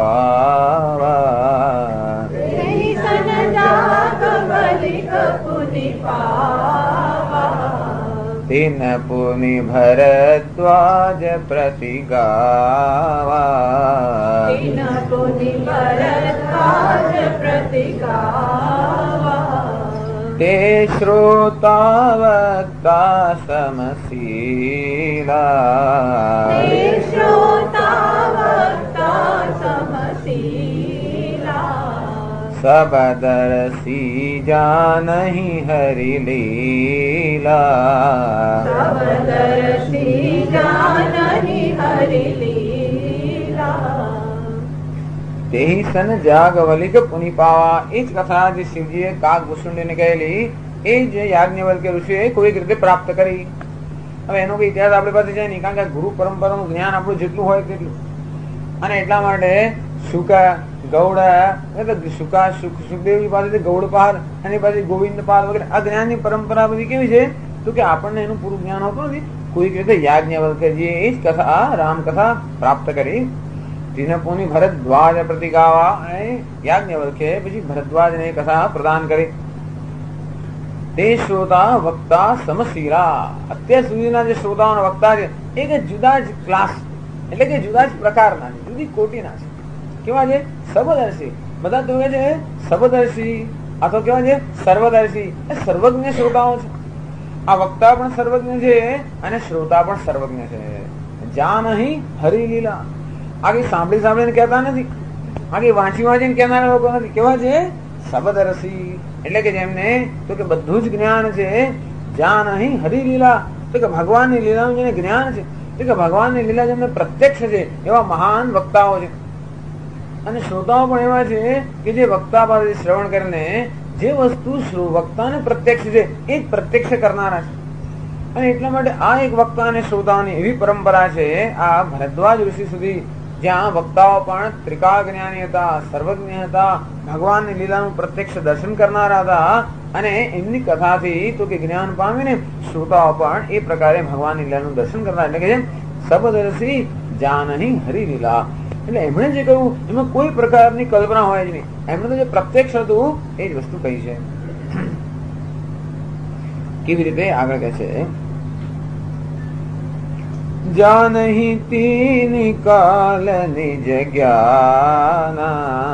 પાવા. તેહી સન જાગવલિક પુનિ પાવા. તિન પુનિ ભરદ્વાજ પ્રતિગાવા. તિન પુનિ ભરદ્વાજ પ્રતિગાવા. તે શ્રોતાવક્તા સમશીલા. તે શ્રોતાવક્તા સમશીલા. સબદર્શી જાનહી હરિલીલા. સબદર્શી જાનહી હરિલીલા. તેહી સન જાગવલિક પુનિ પાવા. એ જ કથા જે શિવજીએ કાગ ભૂસુંડીને કહેલી એ જ યાજ્ઞવલ્ક્ય ઋષિએ કોઈક રીતે પ્રાપ્ત કરી. હવે એનો કોઈ ઇતિહાસ આપણી પાસે છે નહીં, કારણ કે ગુરુ પરંપરાનું જ્ઞાન આપણું જેટલું હોય તેટલું. અને એટલા માટે શુકા ગૌડ સુખદેવજી પાસેથી ગૌડપાલ એની પાસે ગોવિંદપાલ વગેરે આ જ્ઞાનની પરંપરા બધી કેવી છે તો કે આપણને એનું પૂરું જ્ઞાન હોતું નથી. કોઈક રીતે યાજ્ઞવલ્ક્યજીએ એ જ કથા રામ કથા પ્રાપ્ત કરી. પુનિ ભરદ્વાજ પ્રતિગાવા. અને યાજ્ઞવલ્ક્યએ પછી ભરદ્વાજને કથા પ્રદાન કરી. તે શ્રોતા વક્તા સમશીલા. અત્યાર સુધીના જે શ્રોતાઓ વક્તા છે એ કે જુદા જ ક્લાસ એટલે કે જુદા જ પ્રકારના છે, જુદી કોટીના છે. કેવા છે? સર્વદર્શી. બધા તો છે સર્વદર્શી, આ તો કેવા છે? સર્વદર્શી. એ સર્વજ્ઞ શ્રોતાઓ છે. આ વક્તા પણ સર્વજ્ઞ છે અને શ્રોતા પણ સર્વજ્ઞ છે. જાન અહીં હરિલીલા. આગે સાંભળી સાંભળીને કહેતા નથી, આગે વાંચી વાંચીને કહેનારા લોકો નથી. કેવા છે? શબ્દ રસી. એટલે કે જેમને તો કે બધું જ જ્ઞાન છે. જાન અહીં હરિલીલા, તો કે ભગવાનની લીલાનું જેને જ્ઞાન છે, તો કે ભગવાનની લીલા જેમને પ્રત્યક્ષ છે એવા મહાન વક્તાઓ છે. અને શ્રોતાઓ પણ એવા છે કે જે વક્તા પાસેથી શ્રવણ કરીને જે વસ્તુ વક્તાને પ્રત્યક્ષ છે એ જ પ્રત્યક્ષ કરનારા છે. અને એટલા માટે આ એક વક્તા અને શ્રોતાઓની એવી પરંપરા છે આ ભરદ્વાજ ઋષિ સુધી, જ્યાં વક્તાઓ પણ ત્રિકાળ જ્ઞાની હતા, સર્વજ્ઞ હતા, ભગવાનની લીલાનું પ્રત્યક્ષ દર્શન કરનારા હતા. અને એમની કથાથી તો કે જ્ઞાન પામીને શ્રોતાઓ પણ એ પ્રકારે ભગવાનની લીલાનું દર્શન કરતા. એટલે કે જેમ સબદર્શી જાનહી હરિલીલા. એટલે એમણે જે કહ્યું એમાં કોઈ પ્રકારની કલ્પના હોય જ નહીં. એમણે તો જે પ્રત્યક્ષ હતું એ જ વસ્તુ કહી છે. કેવી રીતે આગળ કહે છે? જાનહી તીન કાલ નિજ જ્ઞાના,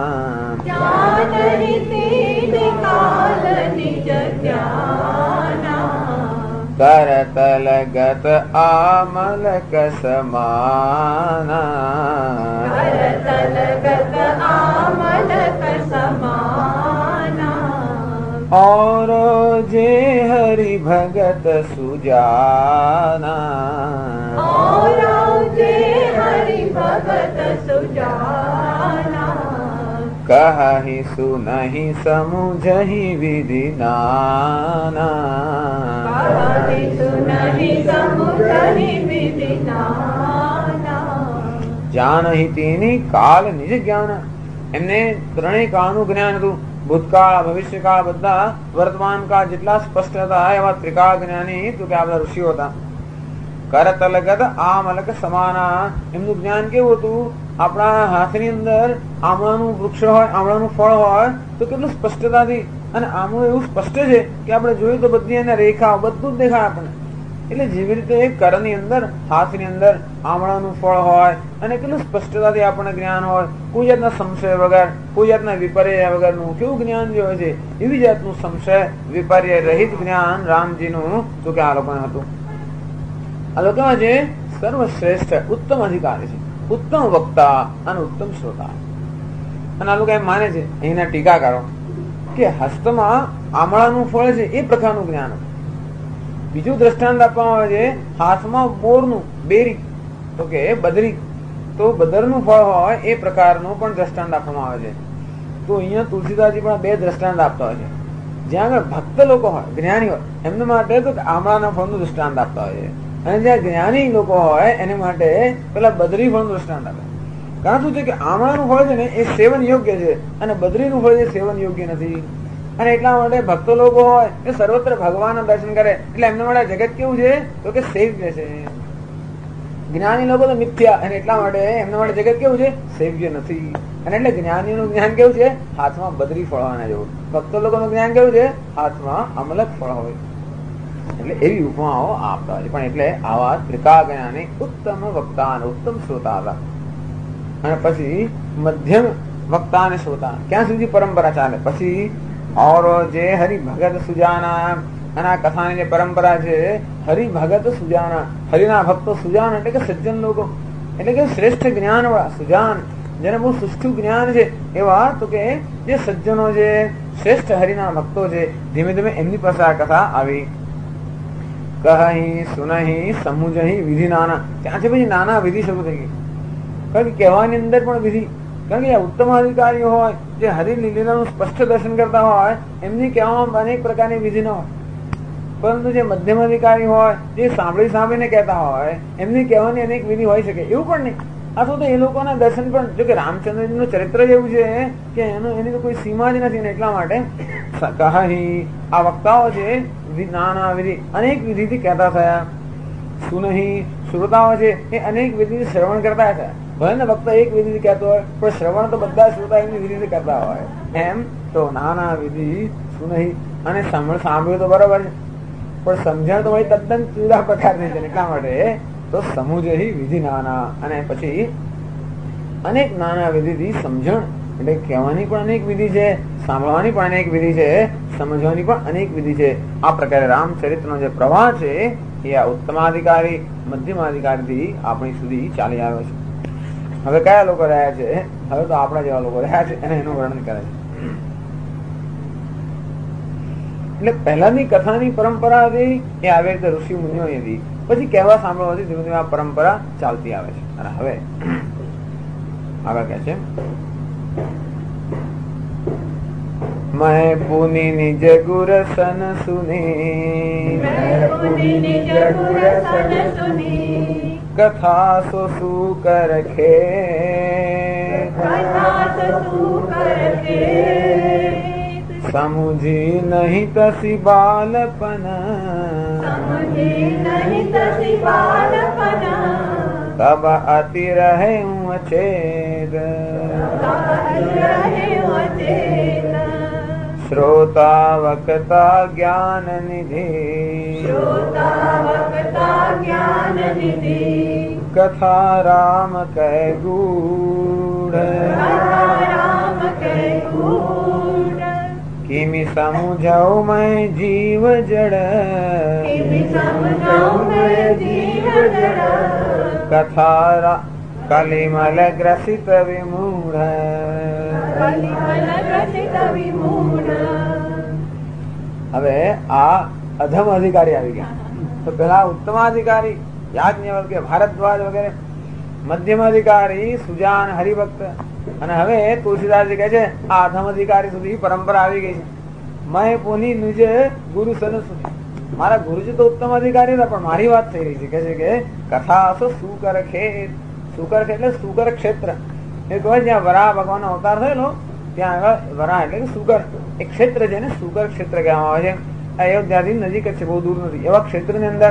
જાનહી તીન કાલ નિજ જ્ઞાના, કરતલ ગત આમલક સમાના, કરતલ ગત આમલક સમાના, और जे हरि भगत सुजाना, और जे हरि भगत सुजाना, कहहि सुनहि समुझहि विधि नाना, कहहि सुनहि समुझहि विधि नाना, जानहि तेनि काल निज ज्ञान. એમને ત્રણેય કાળનું જ્ઞાન હતું. ભૂતકાળ, ભવિષ્યકાળ, બધા વર્તમાન કાળ જેટલા સ્પષ્ટ હતા એવા ત્રિકાળ જ્ઞાની તો કે આ બધા ઋષિઓ હતા. કરતલગત આમલક સમાના. એમનું જ્ઞાન કેવું હતું? આપણા હાથની અંદર આમળાનું વૃક્ષ હોય, આમળાનું ફળ હોય તો કેટલું સ્પષ્ટતાથી, અને આમળું એવું સ્પષ્ટ છે કે આપણે જોયું તો બધી એના રેખા બધું જ દેખાય આપણને. એટલે જેવી રીતે કરની અંદર, હાથની અંદર આમળાનું ફળ હોય અને કેટલું સ્પષ્ટતાથી આપણને જ્ઞાન હોય, કોઈ જાતના સંશય વગર, કોઈ જાતના વિપર્ય વગરનું કેવું જ્ઞાન જે હોય છે, એવી જાતનું સંશય વિપર્ય રહિત જ્ઞાન રામજીનું તો કે આ લોકોને હતું. આ લોકો છે સર્વશ્રેષ્ઠ ઉત્તમ અધિકારી છે, ઉત્તમ વક્તા અને ઉત્તમ શ્રોતા. અને આ લોકો એમ માને છે, અહીંના ટીકાકારો, કે હસ્તમાં આમળાનું ફળ છે એ પ્રકારનું જ્ઞાન. બીજું દ્રષ્ટાંત આપવામાં આવે છે, હાથમાં બોરનું, બેરી તો કે બદરી, તો બદરનું ફળ હોય એ પ્રકારનું પણ દ્રષ્ટાંત આપવામાં આવે છે. તો અહીંયા તુલસીદાસજી પણ બે દ્રષ્ટાંત આપતા હોય છે. જ્યાં આગળ ભક્ત લોકો હોય, જ્ઞાની હોય, એમના માટે તો આમળાના ફળનું દ્રષ્ટાંત આપતા હોય છે. અને જ્યાં જ્ઞાની લોકો હોય એને માટે પેલા બદરી ફળનું દ્રષ્ટાંત આપે. કારણ શું છે કે આમળાનું ફળ છે ને એ સેવન યોગ્ય છે અને બદરીનું ફળ એ સેવન યોગ્ય નથી. અને એટલા માટે ભક્તો લોકો હોય એ સર્વત્ર ભગવાનના દર્શન કરે. એટલે એમના માટે જગત કેવું છે તો કે સેવ્ય છે. જ્ઞાની લોકો તો મિથ્યા, અને એટલા માટે એમના માટે જગત કેવું છે? સેવ્ય નથી. અને એટલે જ્ઞાનીનું જ્ઞાન કેવું છે? હાથમાં બદરી ફળ હોવાના જેવું. ભક્તો લોકોનું જ્ઞાન કેવું છે? હાથમાં અમલક ફળ હોય. એટલે એવી ઉપમાઓ આપતા હોય છે. પણ એટલે આવા ત્રિકાળ જ્ઞાની ઉત્તમ વક્તા અને ઉત્તમ શ્રોતા હતા. અને પછી મધ્યમ વક્તા અને શ્રોતા ક્યાં સુધી પરંપરા ચાલે? પછી और जे हरि भगत सुजाना. અને આ કથાની જે પરંપરા છે, હરિ ભગત સુજાના, હરિના ભક્તો સુજાન એટલે કે સજ્જન લોકો, એટલે કે શ્રેષ્ઠ જ્ઞાન વાળા સુજાન, જેને બહુ સુષ્ઠું જ્ઞાન છે એવા તો કે જે સજ્જનો છે, શ્રેષ્ઠ હરિના ભક્તો છે, ધીમે ધીમે એમની પાસે આ કથા આવી. કહી સુનહી સમુજહી વિધિ નાના. ત્યાંથી પછી નાના વિધિ શરૂ થઈ ગઈ. કારણ કે કહેવાની અંદર પણ વિધિ, કારણ કે ઉત્તમ અધિકારીઓ હોય જે હરિલીલાનું સ્પષ્ટ દર્શન કરતા હોય એમની કહેવામાં અનેક પ્રકારની વિધિ ન હોય. પરંતુ જે મધ્યમ અધિકારી હોય, જે સાંભળી સાંભળીને કહેતા હોય, એમની કહેવાની અનેક વિધિ હોય શકે એવું પણ નહીં. અથવા તો એ લોકોના દર્શન પણ, જો કે રામચંદ્રજીનું ચરિત્ર જેવું છે કે એની તો કોઈ સીમા જ નથી. ને એટલા માટે કહી આ વક્તાઓ છે નાના વિધિ અનેક વિધિથી કહેતા થયા. સુનહી શ્રોતાઓ છે એ અનેક વિધિથી શ્રવણ કરતા થયા. ભલે ને વક્તા એક વિધિથી કહેતો હોય પણ શ્રવણ તો બધા શ્રોતા એમની વિધિથી કરતા હોય. એમ તો નાના વિધિ સુનહી. અને સાંભળ્યું તો બરોબર છે પણ સમજણ તો વળી તદ્દન જુદા પ્રકારની છે. એટલા માટે તો સમુજહી વિધિ નાના. અને પછી અનેક નાના વિધિથી સમજણ, એટલે કહેવાની પણ અનેક વિધિ છે, સાંભળવાની પણ અનેક વિધિ છે, સમજવાની પણ અનેક વિધિ છે. આ પ્રકારે રામચરિત્રનો જે પ્રવાહ છે એ આ ઉત્તમાધિકારી મધ્યમાધિકારીથી આપણી સુધી ચાલી આવ્યો છે. હવે કયા લોકો રહ્યા છે? હવે તો આપણા જેવા લોકો રહ્યા છે અને એનું વર્ણન કરે છે. એટલે પહેલાની કથાની પરંપરા હતી એ આવી રીતે ઋષિ મુનિઓ હતી, પછી કહેવા સાંભળવાથી ધીમે ધીમે આ પરંપરા ચાલતી આવે છે. અને હવે આગળ કહે છે, मैं पुनि निज गुर सन सुनी, कथा सो सुकर खे, समुझी नहीं तसी बालपन, तब अति रहे चेत, श्रोता वक्ता ज्ञान निधि, कथा राम कह गूढ़, किमि समझौ मैं जीव जड़, कथा कलिमल ग्रसित विमूढ़, હવે આ અધમ અધિકારી આવી ગયા. તો પેલા ઉત્તમાધિકારી યાજ્ઞવલ્ક્ય, ભારદ્વાજ વગેરે, મધ્યમ અધિકારી સુજાન, હરિભક્ત, અને હવે તુલસીદાસજી કહે છે આ અધમ અધિકારી સુધી પરંપરા આવી ગઈ છે. મેં પુની નિજ ગુરુ સન સુની, મારા ગુરુજી તો ઉત્તમ અધિકારી હતા, પણ મારી વાત થઈ રહી છે. કહે છે કે કથા સુકર ખેત, સુકર એટલે સુકર ક્ષેત્ર, એ કહેવાય જ્યાં વરાહ ભગવાન નો અવતાર થયેલો ત્યાં આગળ વરાહ એટલે કે સુકર એક ક્ષેત્ર છે ને, સુકર ક્ષેત્ર કહેવામાં આવે છે. અયોધ્યાથી નજીક જ છે, બહુ દૂર નથી. એવા ક્ષેત્રની અંદર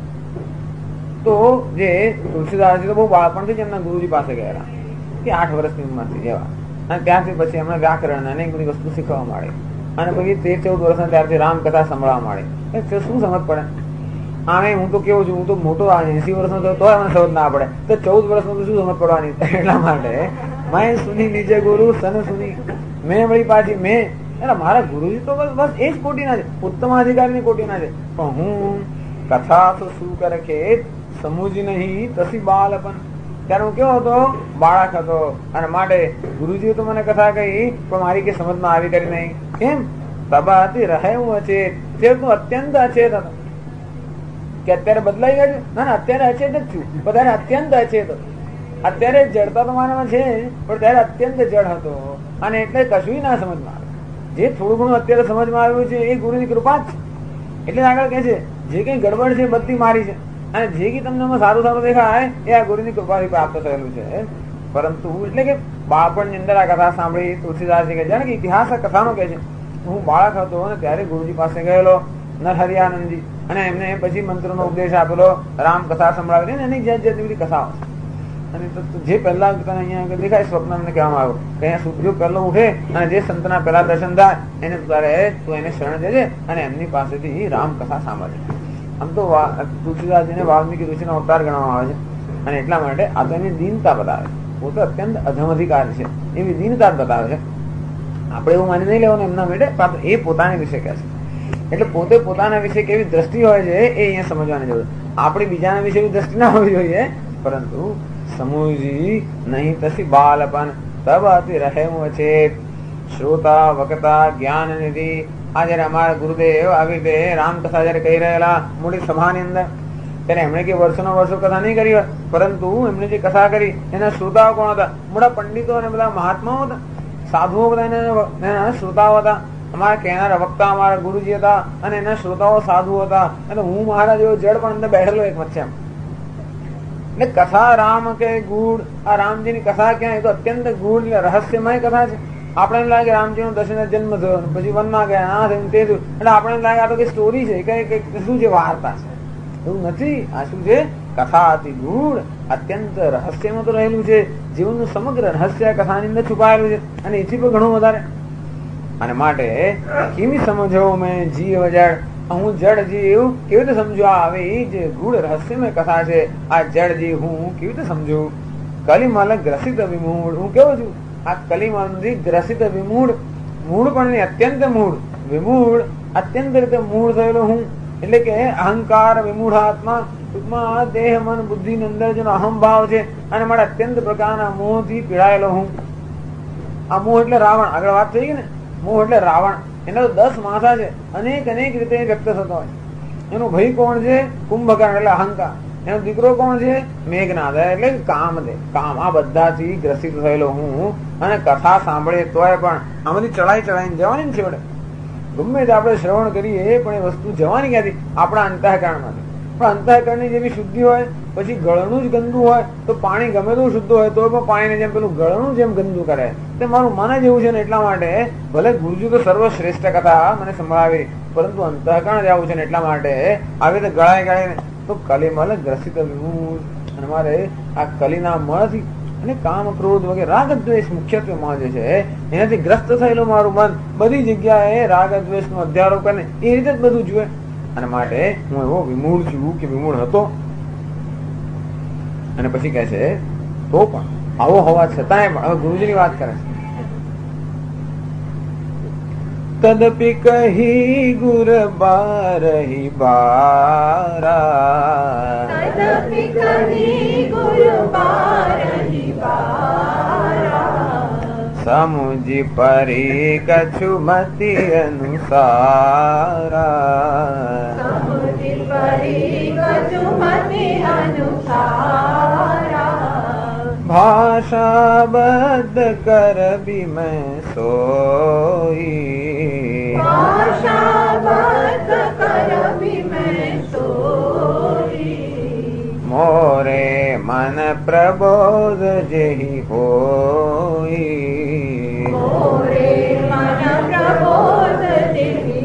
તો જે તુલસીદાસજી તો બહુ બાળપણથી જ એમના ગુરુજી પાસે ગયેલા, કે 8 વર્ષની ઉંમરથી જેવા, અને ત્યારથી પછી એમને વ્યાકરણ અનેક બધી વસ્તુ શીખવા માંડી, અને પછી 13-14 વર્ષના ત્યારથી રામકથા સંભળાવવા માંડી. શું સમજ પડે? આમે હું તો કેવું છું, હું તો મોટો 80 વર્ષનો તો મને સમજ ના પડે, તો 14 વર્ષનો તો શું સમજ પડવાની? એટલા માટે મેં સુની નીચે ગુરુ સન સુની, મેં વળી પાછી મેં, એટલે મારા ગુરુજી તો બસ એ જ કોટીના છે, ઉત્તમાધિકારીની કોટીના છે, પણ હું કથા તો શું કરે કે સમુજી નહીં તસી બાલપન, ત્યારે હું કેવો હતો? બાળક હતો, અને માટે ગુરુજીએ તો મને કથા કહી પણ મારી કે સમજમાં આવી કરી નહીં. કેમ? તબાથી રહે હું અચેત, તે તું અત્યંત અચેત હતો. કે અત્યારે બદલાઈ ગયું? ના, અત્યારે અચેત જ છું, પણ ત્યારે અત્યંત અચેત હતો. અત્યારે જડતા તો મારામાં છે, પણ ત્યારે અત્યંત જડ હતો, અને એટલે કશું ના સમજમાં આવે. જે થોડું ઘણું અત્યારે સમજમાં આવ્યું છે એ ગુરુની કૃપા જ છે. એટલે આગળ કહે છે જે કઈ ગડબડ છે બધી મારી છે, અને જે કઈ તમને સારું સારું દેખાય એ આ ગુરુની કૃપાથી પ્રાપ્ત થયેલું છે. પરંતુ એટલે કે બાળપણની અંદર આ કથા સાંભળી તુલસીદાસજી કે જાણે કે ઇતિહાસ આ કથાનો કહે છે. હું બાળક હતો અને ત્યારે ગુરુજી પાસે ગયેલો, નરહરિયાનંદજી, અને એમને પછી મંત્રનો ઉપદેશ આપેલો, રામ કથા સંભળાવી ને એની જાત જાતની બધી કથાઓ. અને જે પહેલા અહીંયા દેખાય સ્વપ્ન અમને કહેવામાં આવ્યું કે અહીંયા સૂર્ય પહેલો ઉઠે અને જે સંતના પહેલા દર્શન થાય એને તારે તું એને શરણ દેજે અને એમની પાસેથી રામ કથા સાંભળે. આમ તો તુલસીદાસજીને વાલ્મીકી ઋષિનો અવતાર ગણવામાં આવે છે, અને એટલા માટે આ તો એની દીનતા બતાવે છે. પોતે અત્યંત અધમ અધિકારી છે એવી દીનતા જ બતાવે છે. આપણે એવું માની નહીં લેવાનું એમના માટે, એ પોતાની વિશે કહે છે. એટલે પોતે પોતાના વિશે કેવી દ્રષ્ટિ હોય છે એ અહીંયા સમજવાની જરૂર. આપણી બીજાના વિશે એવી દ્રષ્ટિ ના હોવી જોઈએ, પરંતુ સમૂજી નહીં તસી બાલપન તબ અતિ રહે ચેત, શ્રોતા વક્તા જ્ઞાન નિધિ. આ જયારે અમારા ગુરુદેવ આવી રીતે રામકથા જયારે કહી રહેલા મોટી સભાની અંદર, ત્યારે એમણે કે વર્ષો કથા નહીં કરી હોય, પરંતુ એમણે જે કથા કરી એના શ્રોતાઓ કોણ હતા? મોટા પંડિતો અને બધા મહાત્માઓ હતા, સાધુઓ બધા એના શ્રોતાઓ હતા. અમારા કહેનારા વક્તા અમારા ગુરુજી હતા, અને એના શ્રોતાઓ સાધુઓ હતા, અને હું મહારાજ એવો જડ પણ અંદર બેઠેલો એક વચ્ચે. એટલે કથા રામ કે ગૂઢ, આ રામજીની કથા ક્યાં? એ તો અત્યંત ગૂઢ રહસ્યમય કથા છે. આપણે એમ લાગે રામજી નો દર્શન જન્મ થયો, પછી વનમાં ગયા, આ થયું તે થયું, એટલે આપણે એમ લાગે આ તો કઈ સ્ટોરી છે, કઈ શું છે, વાર્તા છે. એવું નથી. આ શું છે? કથા અતિ ગૂઢ, અત્યંત રહસ્યમાં તો રહેલું છે. જીવનનું સમગ્ર રહસ્ય કથાની અંદર છુપાયેલું છે, અને એથી પણ ઘણું વધારે. અને માટે કેવી સમજો મેં જીવ જડ, હું જડ જીવ કેવી રીતે સમજો? આવે એ જે ગૂઢ રહસ્યમય કથા છે, આ જડ જીવ હું કેવી રીતે સમજુ? કલિમલ ગ્રસિત વિમૂઢ, હું કેવો છું? આ કલિમલથી ગ્રસિત વિમૂઢ, મૂળ પણ નહીં, અત્યંત મૂળ, વિમૂળ અત્યંત રીતે મૂળ થયેલો હું, એટલે કે અહંકાર વિમૂઢ આત્મા, ટૂંકમાં દેહ મન બુદ્ધિ ની અંદર જેનો અહમ ભાવ છે અને મારા અત્યંત પ્રકારના મોહથી પીડાયેલો હું. આ મોહ એટલે રાવણ, આગળ વાત થઈ ગઈ ને, મોહ એટલે રાવણ. એના તો 10 માથા છે, અનેક અનેક રીતે વ્યક્ત થતો હોય. એનો ભાઈ કોણ છે? કુંભકર્ણ એટલે અહંકાર. એનો દીકરો કોણ છે? મેઘનાદ એટલે કામદેવ. કામ. આ બધાથી ગ્રસિત થયેલો હું. અને કથા સાંભળીએ તોય પણ આમાંથી ચડાઈને જવાની ને છેવડે ગમે તે આપણે શ્રવણ કરીએ પણ એ વસ્તુ જવાની ક્યાંથી? આપણા અંતઃકરણમાંથી. પણ અંતઃકરણની જેવી શુદ્ધિ હોય, પછી ગળનું જ ગંદુ હોય તો પાણી ગમે તેવું શુદ્ધ હોય તો પણ પાણીને જેમ પેલું ગળનું જેમ ગંદુ કરે તે મારું મન જ એવું છે ને. એટલા માટે ભલે ગુરુજી તો સર્વશ્રેષ્ઠ કથા મને સંભળાવી, પરંતુ અંતઃકરણ જ આવું છે ને એટલા માટે આવી રીતે ગળાય તો કલિમલ ગ્રસિત વિમૂળ. અને મારે આ કલીના મળથી અને કામ ક્રોધ વગેરે રાગ દ્વેષ મુખ્યત્વે માં જે છે એનાથી ગ્રસ્ત થયેલું મારું મન બધી જગ્યાએ રાગ દ્વેષ નો અધ્યારોપ કરે એ રીતે જ બધું જુએ. અને માટે હું એવો વિમૂળ છું કે વિમૂળ હતો. અને પછી કહે છે તો પણ આવો હોવા છતાંય પણ હવે ગુરુજીની વાત કરે છે. તદપી કહી ગુર બારહી બારા, તદપી કહી ગુર બારહી બારા, સમુજી પરી કछु મતિ અનુસારા, સમુજી પરી કछु મતિ અનુસારા, ભાષા બદ્ધ કર બિમય સોઈ, ભાષા બદ્ધ કર બિમય સોઈ, મોરે મન પ્રબોધ જેહી હોઈ, મોરે મન પ્રબોધ જેહી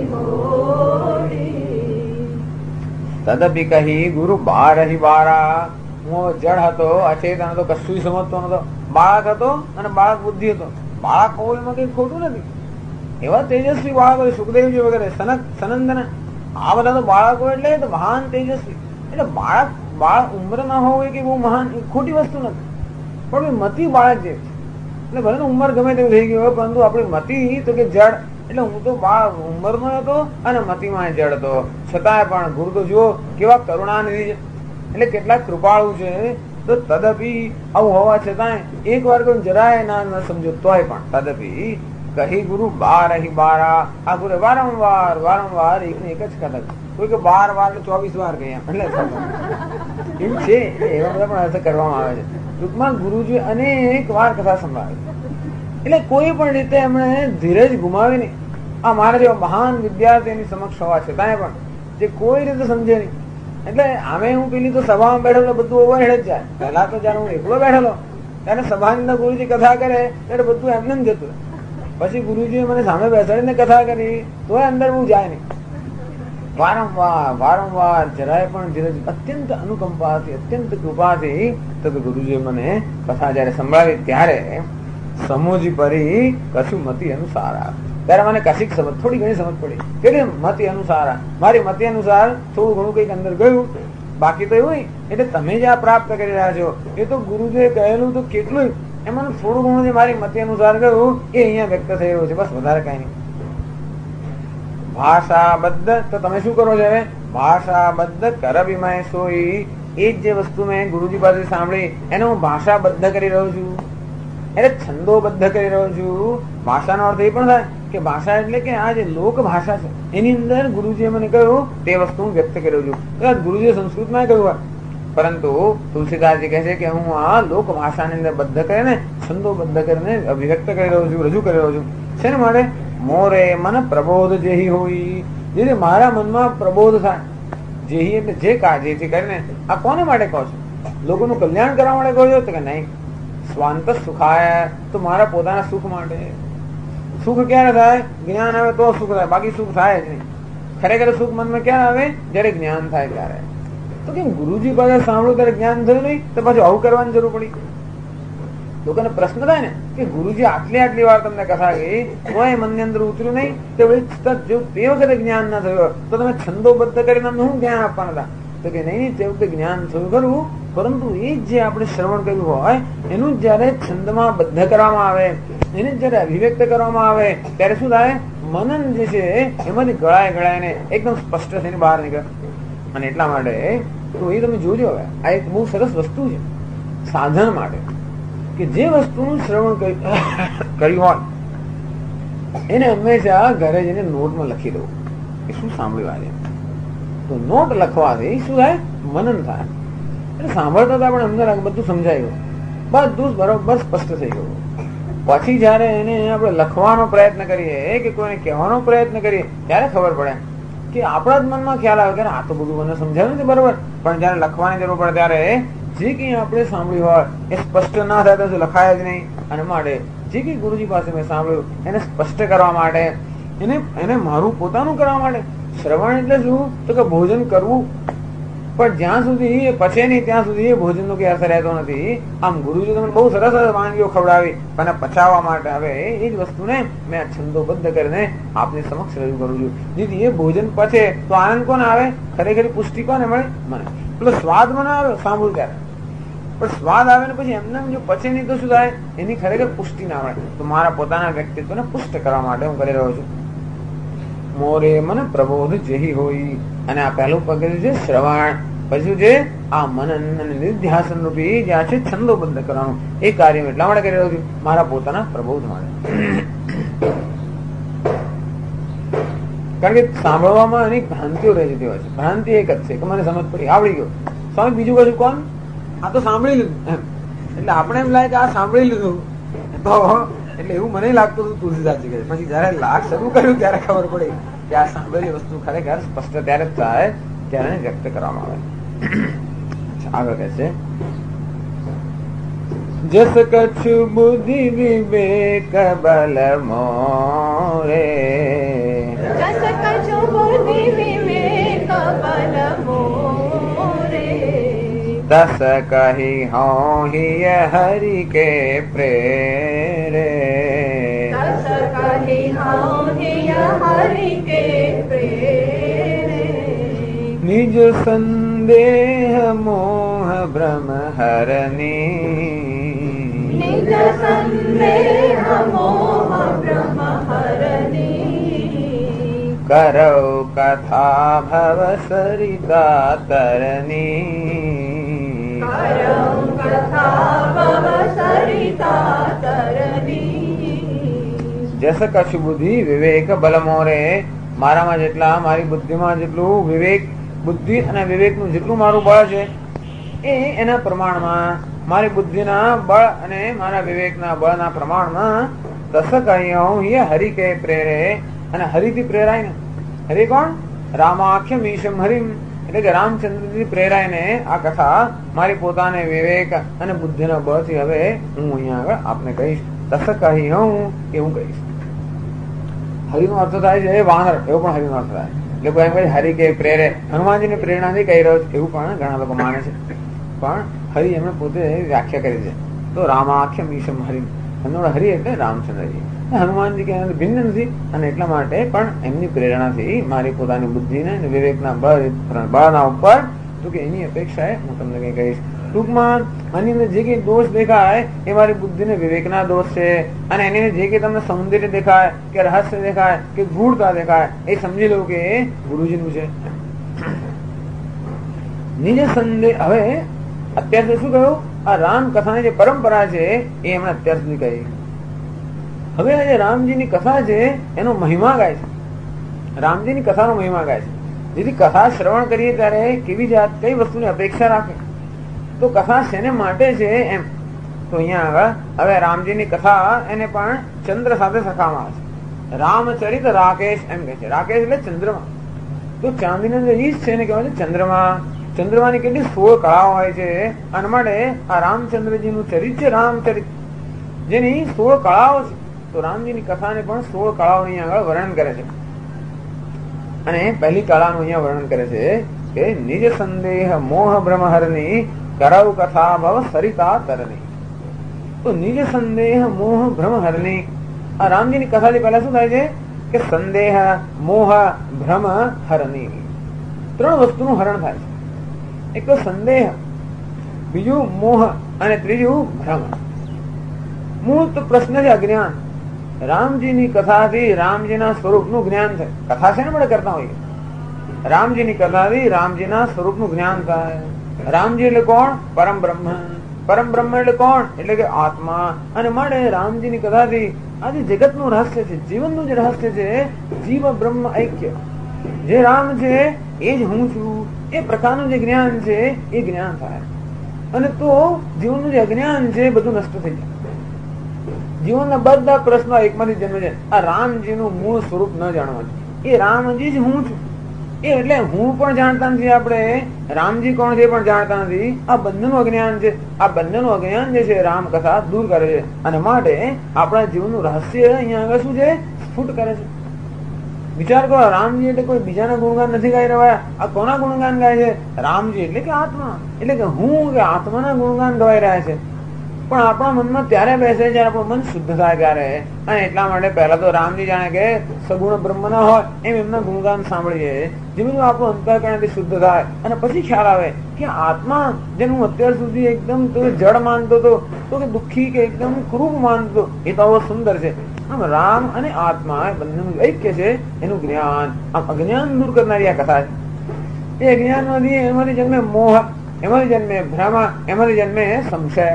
હોઈ. તદપી કહી ગુરુ બારહી બારા. હું જડ હતો, અચેતન હતો, કશું સમજતો નતો. બાળક હતો અને બાળક બુદ્ધિ હતો. બાળક હોવું એમાં કઈ ખોટું નથી. એવા તેજસ્વી બાળકો સુખદેવજી વગેરે સનંદન આ બધા તો બાળકો એટલે તો મહાન તેજસ્વી. એટલે બાળક ઉંમર ના હોવું કે બહુ મહાન ખોટી વસ્તુ નથી, પણ મતિ બાળક જે એટલે ભલે ઉંમર ગમે તેવું થઈ ગયું હોય પરંતુ આપણી મતિ તો કે જડ. એટલે હું તો ઉંમરનો હતો અને મતિમાં જડ હતો. છતાંય પણ ગુરુ તો જુઓ કેવા કરુણાનિધિ છે, એટલે કેટલાક કૃપાળુ છે. તો તદપી આવું હોવા છતાંય એક વાર કોઈ જરાય ના સમજો તોય પણ તદપી કહી ગુરુ બારહી બારા. આ ગુરુ વારંવાર એક ને એક જ કથા. કોઈ કે 12 વાર 24 વાર કહ્યા એટલે એવું છે. એવા બધા પણ અર્થ કરવામાં આવે છે. ટૂંકમાં ગુરુજી અનેક વાર કથા સંભળાવે. એટલે કોઈ પણ રીતે એમણે ધીરજ ગુમાવી નહીં. આ મારા જેવા મહાન વિદ્યાર્થીની સમક્ષ હોવા છતાંય પણ જે કોઈ રીતે સમજે નહીં. એટલે આમે હું પેલી તો સભામાં બેઠેલો બધું ઓવરહેડ જ જાય. પહેલા તો જયારે હું એકલો બેઠેલો ત્યારે સભાની અંદર ગુરુજી કથા કરે ત્યારે બધું એમને જ જતું. પછી ગુરુજીએ મને સામે બેસાડીને કથા કરી તોય અંદર બહુ જાય નહીં. વારંવાર જરાય પણ ધીરજ અત્યંત અનુકંપાથી અત્યંત કૃપાથી તો ગુરુજીએ મને કથા જયારે સંભળાવી ત્યારે સમોજી પરી કશું મતિ અનુસારા. ત્યારે મને કશીક સમજ થોડી ઘણી સમજ પડી કે મતિ અનુસારા મારી મતિ અનુસાર થોડું ઘણું કઈક અંદર ગયું. બાકી તો એવું એટલે તમે જે આ પ્રાપ્ત કરી રહ્યા છો એ તો ગુરુજીએ કહેલું તો કેટલું એમાં થોડું ઘણું જે મારી મતિ અનુસાર ગયું એ અહીંયા વ્યક્ત થઈ રહ્યું છે, બસ વધારે કઈ નહીં. ભાષાબદ્ધ તો તમે શું કરો છો હવે? ભાષાબદ્ધ કરબિમય સોઈ. એ જ જે વસ્તુ મેં ગુરુજી પાસે સાંભળી એને હું ભાષાબદ્ધ કરી રહ્યો છું, એટલે છંદોબદ્ધ કરી રહ્યો છું. ભાષાનો અર્થ એ પણ થાય કે ભાષા એટલે કે આ જે લોક ભાષા છે એની અંદર ગુરુજીએ મને કહ્યું તે વસ્તુ હું વ્યક્ત કર્યો છું. ગુરુજીએ સંસ્કૃતમાં કહ્યું પરંતુ તુલસીદાસજી કહે છે કે હું આ લોક ભાષાની અંદર બદ્ધ કરીને છંદોબદ્ધ કરીને અભિવ્યક્ત કરી રહ્યો છું, રજૂ કરી રહ્યો છું. છે ને માટે મોરે મન પ્રબોધ જેહી હોય. જે મારા મનમાં પ્રબોધ થાય. જેહી એટલે જે જેથી કરીને આ કોને માટે કહો છો? લોકોનું કલ્યાણ કરવા માટે કહો છો? તો કે નહીં, સ્વાંત સુખાય તો મારા પોતાના સુખ માટે. સુખ ક્યારે થાય? જ્ઞાન આવે તો સુખ થાય, બાકી સુખ થાય જ નહીં. ખરેખર સુખ મનમાં ક્યારે આવે? જયારે જ્ઞાન થાય ત્યારે. તો કેમ ગુરુજી પાસે સાંભળ્યું ત્યારે જ્ઞાન થયું નહીં તો પછી આવું કરવાની જરૂર પડી? લોકોને પ્રશ્ન થાય ને કે ગુરુજી આટલી વાર તમને કથા ગઈ તોય મનની અંદર ઉતર્યું નહીં, તે વખતે જ્ઞાન ના થયું તો તમે છંદોબદ્ધ કરીને અમને શું જ્ઞાન આપવાના હતા? તો કે નહીં, તે વખતે જ્ઞાન થયું ખરું, પરંતુ એ જે આપણે શ્રવણ કર્યું હોય એનું જયારે છંદમાં બદ્ધ કરવામાં આવે, એને જયારે અભિવ્યક્ત કરવામાં આવે ત્યારે શું થાય? મનન જે છે એમાંથી ગળાય ગળાઈને એકદમ સ્પષ્ટ થઈને બહાર નીકળે. અને એટલા માટે તો એ તમે જોજો, હવે આ એક બહુ સરસ વસ્તુ છે સાધન માટે, કે જે વસ્તુનું શ્રવણ કર્યું હોય એને હંમેશા ઘરે જઈને નોટમાં લખી દઉં કે શું સાંભળ્યું આજે. તો નોટ લખવાથી શું થાય? મનન થાય. એટલે સાંભળતા આપણે અંદર બધું સમજાઈ ગયું, બધું બરોબર સ્પષ્ટ થઈ ગયું. પછી જયારે એને આપણે લખવાનો પ્રયત્ન કરીએ કે કોઈને કહેવાનો પ્રયત્ન કરીએ ત્યારે ખબર પડે કે આપણા જ મનમાં ખ્યાલ આવે કે આ તો બધું મને સમજાયું નથી બરોબર, પણ જયારે લખવાની જરૂર પડે ત્યારે જે કઈ આપણે સાંભળ્યું હોય એ સ્પષ્ટ ના થાય તો લખાય જ નહીં. અને માટે જે કઈ ગુરુજી પાસે મેં સાંભળ્યું એને સ્પષ્ટ કરવા માટે, એને મારું પોતાનું કરવા માટે શ્રવણ એટલે શું? તો કે ભોજન કરવું, પણ જ્યાં સુધી એ પચે નહીં ત્યાં સુધી એ ભોજનનો કઈ અસર રહેતો નથી. આમ ગુરુજી તમને બહુ સરસ વાનગીઓ ખવડાવી, પણ પચાવવા માટે હવે એ જ વસ્તુને મેં છંદોબદ્ધ કરીને આપની સમક્ષ રજૂ કરું છું. જેથી એ ભોજન પચે તો આનંદ કોને આવે? ખરેખર પુષ્ટિ કોને મળે? મને. પેલો સ્વાદ મને આવે સાંભળું ત્યારે, પણ સ્વાદ આવે ને પછી એમને જો પચે નહીં તો શું થાય? એની ખરેખર પુષ્ટિ ના મળે. તો મારા પોતાના વ્યક્તિત્વને પુષ્ટ કરવા માટે હું કરી રહ્યો છું. મોરે મને પ્રબોધ જેહી હોય. અને આ પહેલું પગલું છે શ્રવણ. પછી છે આ મનન અને નિધ્યાસન રૂપી જ્યાં છે છંદોબદ્ધ કરવાનું એ કાર્ય એટલા માટે કરી રહ્યો છું મારા પોતાના પ્રબોધ માટે. કારણ કે સાંભળવામાં એની ભ્રાંતિઓ રહી જતી હોય છે. ભ્રાંતિ એક જ છે કે મને સમજ પડી, આવડી ગયો. સ્વામી બીજું કશું કોણ? આ તો સાંભળી લીધું એમ. એટલે આપણે એમ લાગે કે આ સાંભળી લીધું તો એટલે એવું મને લાગતું હતું તુલસીદાસજી કહે. પછી જયારે લાગ શરૂ કર્યું ત્યારે ખબર પડી કે આ સાંભળેલી વસ્તુ ખરેખર સ્પષ્ટ ત્યારે જ થાય ત્યારે વ્યક્ત કરવામાં આવે. આગળ કહે છે જસ કछु બુદ્ધિ વિવેક બલ મોરે, જસ કछु બુદ્ધિ વિવેક બલ મોરે, દસ કહી હોહિય હરિ કે પ્રેરે, દસ કહી હોહિય હરિ કે પ્રેરે, નિજ સંદેહ મોહ ભ્રમ હરની, નિજ સંદેહ મોહ ભ્રમ હરની, કરૌ કથા ભવ સરિતા તરની, કરૌ કથા ભવ સરિતા તરની, જસ કछु બુદ્ધિ વિવેક બલ મોરે. મારામાં જેટલા, મારી બુદ્ધિમાં જેટલું વિવેક, બુદ્ધિ અને વિવેકનું જેટલું મારું બળ છે એ એના પ્રમાણમાં મારી બુદ્ધિના બળ અને મારા વિવેકના બળના પ્રમાણમાં દસ કહ્યું હરિ કે પ્રેરે. અને હરિથી પ્રેરાય ને, હરિ કોણ? રામાખ્યમ ઈશમ હરિમ, એટલે કે રામચંદ્રજી પ્રેરાય ને આ કથા મારી પોતાને વિવેક અને બુદ્ધિના બળથી હવે હું અહીંયા આગળ આપને કહીશ. દસ કહી હું કે હું કહીશ. હરિનો અર્થ થાય છે વાનર, એવો પણ હરિનો અર્થ થાય. એટલે કોઈ એમ કહે હરિ કે પ્રેરે, હનુમાનજીની પ્રેરણાથી કહી રહ્યો છે એવું પણ ઘણા લોકો માને છે. પણ હરિ એમણે પોતે વ્યાખ્યા કરી છે. તો રામાખ્યમ ઈશમ હરિ, એમનો હરિ એટલે રામચંદ્રજી. હનુમાનજી કે ભિન્ન નથી. અને એટલા માટે પણ એમની પ્રેરણાથી મારી પોતાની બુદ્ધિને વિવેકના બળના ઉપર તો કે એની અપેક્ષાએ હું તમને કઈ કહીશ. ટૂંકમાં આની અંદર જે કઈ દોષ દેખાય એ મારી બુદ્ધિને વિવેકના દોષ છે. અને એની જે કઈ તમને સૌંદર્ય દેખાય કે રહસ્ય દેખાય કે ગૂઢતા દેખાય એ સમજી લો કે એ ગુરુજીનું છે. નિજ સંદેહ. હવે અત્યાર સુધી શું કહ્યું? આ રામ કથાની જે પરંપરા છે એ એમણે અત્યાર સુધી કહી. હવે આ જે રામજીની કથા છે એનો મહિમા ગાય છે. રામજીની કથાનો મહિમા ગાય છે. જેથી કથા શ્રવણ કરીએ ત્યારે કેવી જાત કઈ વસ્તુની અપેક્ષા રાખે, તો કથા શેને માટે છે એમ. તો અહીંયા આગળ હવે રામજીની કથા એને પણ ચંદ્ર સાથે સખામાં આવે છે. રામચરિત રાકેશ એમ કે છે. રાકેશ એટલે ચંદ્રમા. તો ચાંદીનો જે ઈશ છે એને કહેવાય છે ચંદ્રમા. ચંદ્રમાની કેટલી 16 કળાઓ હોય છે. અને માટે આ રામચંદ્રજીનું ચરિત છે રામચરિત, જેની 16 કળાઓ છે. તો રામજીની કથાને પણ 16 કળાઓની આગળ વર્ણન કરે છે. અને પહેલી કળાનું અહીંયા વર્ણન કરે છે કે નિજ સંદેહ મોહ બ્રહ્મહરની કરવ કથા ભવ સરિતા તરની. તો નિજ સંદેહ મોહ ભ્રમહરની, આ રામજીની કથાથી પહેલા શું થાય છે કે સંદેહ, મોહ, ભ્રમ, હરની, 3 વસ્તુનું હરણ થાય છે. એક તો સંદેહ, બીજું મોહ અને ત્રીજું ભ્રમ. મૂળ તો પ્રશ્ન છે અજ્ઞાન. રામજીની કથાથી રામજીના સ્વરૂપનું જ્ઞાન થાય. કથા છે ને આપણે કરતા હોઈએ. રામજીની કથાથી રામજીના સ્વરૂપનું જ્ઞાન થાય. રામજી એટલે કોણ? પરમ બ્રહ્મ. પરમ બ્રહ્મ એટલે કોણ? એટલે કે આત્મા. અને માટે રામજીની કથાથી આજે જગતનું રહસ્ય છે, જીવનનું જે રહસ્ય છે, જીવ બ્રહ્મ ઐક્ય, જે રામ છે એ જ હું છું, એ પ્રકારનું જે જ્ઞાન છે એ જ્ઞાન થાય. અને તો જીવનનું જે અજ્ઞાન છે બધું નષ્ટ થઈ જાય. જીવનના બધા પ્રશ્નો એકમાંથી જન્મે છે. આ રામજીનું મૂળ સ્વરૂપ ન જાણવાનું. એ રામજી જ હું છું. એ એટલે હું પણ જાણતા નથી, આપણે રામજી કોણ છે પણ જાણતા નથી. આ બંનેનું અજ્ઞાન છે. આ બંનેનું અજ્ઞાન જે છે રામકથા દૂર કરે છે. અને માટે આપણા જીવનનું રહસ્ય અહીંયા આગળ શું છે? સ્ફુટ કરે છે. વિચાર કરો, રામજી એટલે કોઈ બીજાના ગુણગાન નથી ગાઈ રહ્યા. આ કોના ગુણગાન ગાય છે? રામજી એટલે કે આત્મા, એટલે કે હું કે આત્માના ગુણગાન ગવાઈ રહ્યા છે. પણ આપણા મનમાં ત્યારે બેસે જયારે આપણું મન શુદ્ધ થાય ત્યારે. અને એટલા માટે પહેલા તો રામજી જાણે કે સગુણ બ્રહ્મ ના હોય એમ એમના ગુણગાન સાંભળીએ. જેમ આપણું અંતઃકરણથી શુદ્ધ થાય અને પછી ખ્યાલ આવે કે આત્મા જેને હું અત્યાર સુધી એકદમ જડ માનતો હતો, તો કે દુઃખી કે એકદમ ક્રૂર માનતો, એ તો બહુ સુંદર છે. આમ રામ અને આત્મા બંનેનું ઐક્ય છે, એનું જ્ઞાન, આમ અજ્ઞાન દૂર કરનારી આ કથા છે. એ અજ્ઞાનમાંથી એમાંથી જન્મે મોહ, એમાંથી જન્મે ભ્રમ, એમાંથી જન્મે સંશય.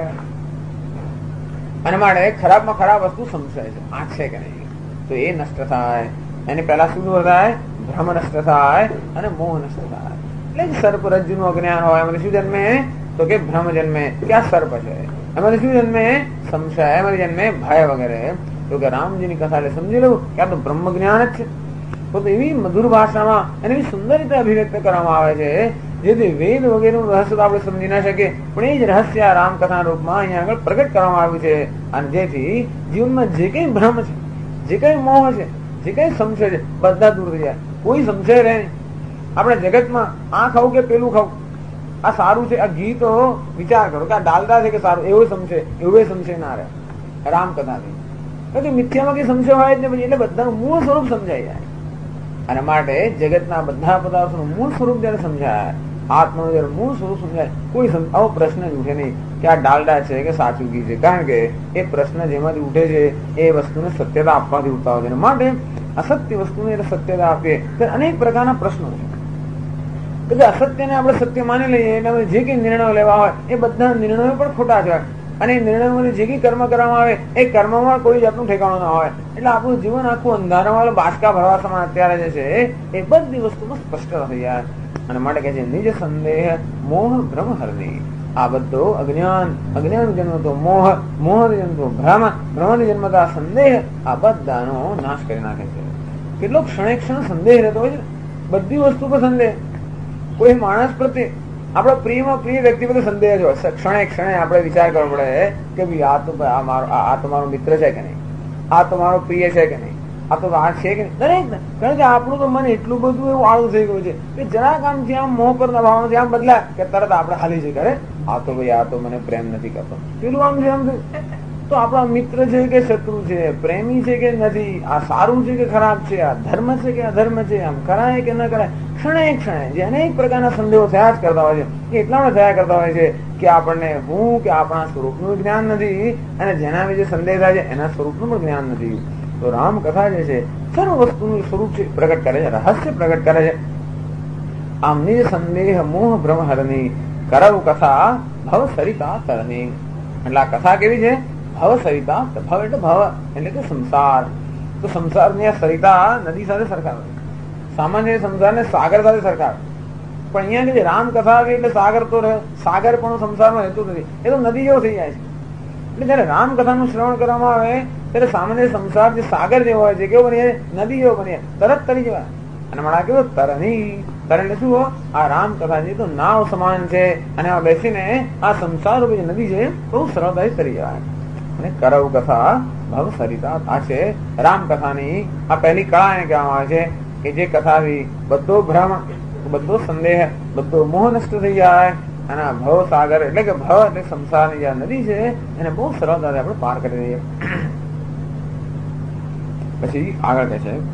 અને માટે ખરાબમાં ખરાબ વસ્તુ સંશય છે, આ છે કે નહીં, તો એ નષ્ટ થાય. એની પહેલા શું થાય? ભ્રમ નષ્ટ થાય અને મોહ નષ્ટ થાય. એટલે સર્પ રજ્જુ નું અજ્ઞાન હોય એમાંથી શું જન્મે? તો કે ભ્રમ જન્મે કે આ સર્પ છે. એમાંથી શું જન્મે? સંશય. એમાંથી જન્મે ભય વગેરે. તો કે રામજીની કથા એટલે સમજી લઉં કે આ તો બ્રહ્મ જ્ઞાન જ છે. તો એવી મધુર ભાષામાં અને એવી સુંદર રીતે અભિવ્યક્ત કરવામાં આવે છે, જેથી વેદ વગેરેનું રહસ્ય તો આપણે સમજી ના શકીએ, પણ એ જ રહસ્ય રામકથા રૂપમાં અહીંયા આગળ પ્રગટ કરવામાં આવ્યું છે. અને જેથી જીવનમાં જે કઈ ભ્રમ છે, જે કઈ મોહ છે, જે કઈ સંશય છે, બધા દૂર થઈ જાય. કોઈ સંશય રહે નહીં. આપણે જગતમાં આ ખાવું કે પેલું ખાવું, આ સારું છે, આ ઘી તો વિચાર કરો કે આ ડાલડા છે કે સારું, એવો સંશય, એવો સંશય ના રહે રામકથાથી. કે મિથ્યામાં કઈ સંશય હોય જ ને પછી, એટલે બધાનું મૂળ સ્વરૂપ સમજાઈ જાય. અને માટે જગતના બધા પદાર્થોનું મૂળ સ્વરૂપ જયારે સમજાય, આત્માનું જયારે મૂળ સ્વરૂપ સમજાય, કોઈ આવો પ્રશ્ન જ ઉઠે નહીં કે આ ડાલડા છે કે સાચું ઘી છે. કારણ કે એ પ્રશ્ન જેમાંથી ઉઠે છે એ વસ્તુને સત્યતા આપવાથી ઉઠતા હોય છે. માટે અસત્ય વસ્તુને સત્યતા આપીએ તો અનેક પ્રકારના પ્રશ્નો છે. અસત્યને આપણે સત્ય માની લઈએ એટલે જે કઈ નિર્ણયો લેવા હોય એ બધા નિર્ણયો પણ ખોટા છે. અને નિર્ણયોમાંથી જે કઈ કર્મ કરવામાં આવે એ કર્મમાં કોઈ જાતનું ઠેકાણું ના હોય. એટલે આપણું જીવન આખું અંધારામાં બાસકા ભરવા સમાન અત્યારે જે છે એ બધી વસ્તુમાં સ્પષ્ટ થઈ જાય. અને માટે કહે છે નિજ સંદેહ મોહ ભ્રમ હરની. આ બધો અજ્ઞાન, અજ્ઞાન જન્મતો મોહ, મોહ જન્મતો ભ્રમ, ભ્રમ જન્મતા સંદેહ, આ બધાનો નાશ કરી નાખે છે. કેટલો ક્ષણે ક્ષણ સંદેહ રહેતો હોય છે, બધી વસ્તુ પર સંદેહ. કોઈ માણસ પ્રત્યે આપણા પ્રિયમાં પ્રિય વ્યક્તિ બધું સંદેહ જ હોય. ક્ષણે ક્ષણે આપણે વિચાર કરવો પડે કે ભાઈ આ તો મારો મિત્ર છે કે નહીં, આ તો મારો પ્રિય છે કે નહીં, આ તો આ છે કે નહીં, દરેક. કારણ કે આપણું તો મન એટલું બધું એવું આળું થઈ ગયું છે કે જરાક આમ જ્યાં મોહ પર ભાવ આમ બદલાય કે તરત આપણે હાલી જઈએ કરે આ તો ભાઈ આ તો મને પ્રેમ નથી કરતો, પેલું આમ છે આમ. તો આપણા મિત્ર છે કે શત્રુ છે, પ્રેમી છે કે નથી, આ સારું છે કે ખરાબ છે, આ ધર્મ છે કે અધર્મ છે, આમ કરાય કે ન કરાય, ક્ષણે ક્ષણે જે અનેક પ્રકારના સંદેહો થયા જ કરતા હોય છે. એટલા માટે થયા કરતા હોય છે કે આપણને હું કે આપણા સ્વરૂપનું જ્ઞાન નથી, અને જેના વિશે સંદેહ થાય છે એના સ્વરૂપનું પણ જ્ઞાન નથી. તો રામકથા જે છે સર્વ વસ્તુનું સ્વરૂપ છે પ્રગટ કરે છે, રહસ્ય પ્રગટ કરે છે. આમની સંદેહ મોહ ભ્રમ હરની કરવ કથા ભવ સરિતા તરની. એટલે આ કથા કેવી છે? ભવ સરિતા. ભવ એટલે ભવ એટલે કે સંસાર. તો સંસારની આ સરિતા નદી સાથે સરખાવે. સામાન્ય સંસારને સાગર સાથે સરખાવે. પણ અહીંયા કે રામકથા આવી એટલે સાગર તો રહે, સાગર પણ સંસારમાં રહેતું નથી, એ તો નદી જેવો થઈ જાય છે. એટલે જયારે રામકથાનું શ્રવણ કરવામાં આવે ત્યારે સામાન્ય સંસાર જે સાગર જેવો હોય છે કેવો બની જાય? નદી જેવો બની જાય, તરત તરી જવાય. અને મળા કેવું તરની. તર એટલે શું? આ રામકથા છે તો નાવ સમાન છે, અને આ બેસીને આ સંસાર રૂપી જે નદી છે બહુ સરળતાથી તરી જવાય. અને કરવ કથા ભવ સરિતા. આ છે રામકથાની આ પહેલી કળા એને કહેવામાં આવે છે કે જે કથાથી બધો ભ્રમ, બધો સંદેહ, બધો મોહ નષ્ટ થઈ જાય. અને આ ભવ સાગર એટલે કે ભવ એટલે સંસારની જે નદી છે એને બહુ સરળતાથી આપણે પાર કરી દઈએ. પછી આગળ કહે છે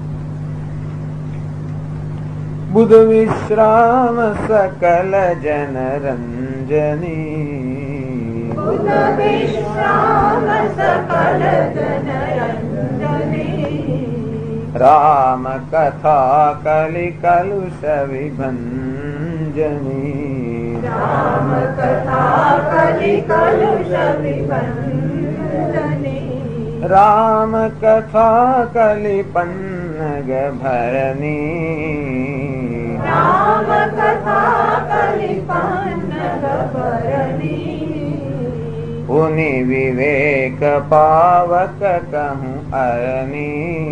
બુધ વિશ્રામ સકલ જન રંજની बुध विश्राम सकल जनरंजनी राम कथा कलि कलुष विभंजनी राम कथा कलि कलुष विभंजनी राम कथा कलि पन्नग भरनी राम कथा कलि पन्नग भरनी पुनि विवेक पावक कहूँ अरनी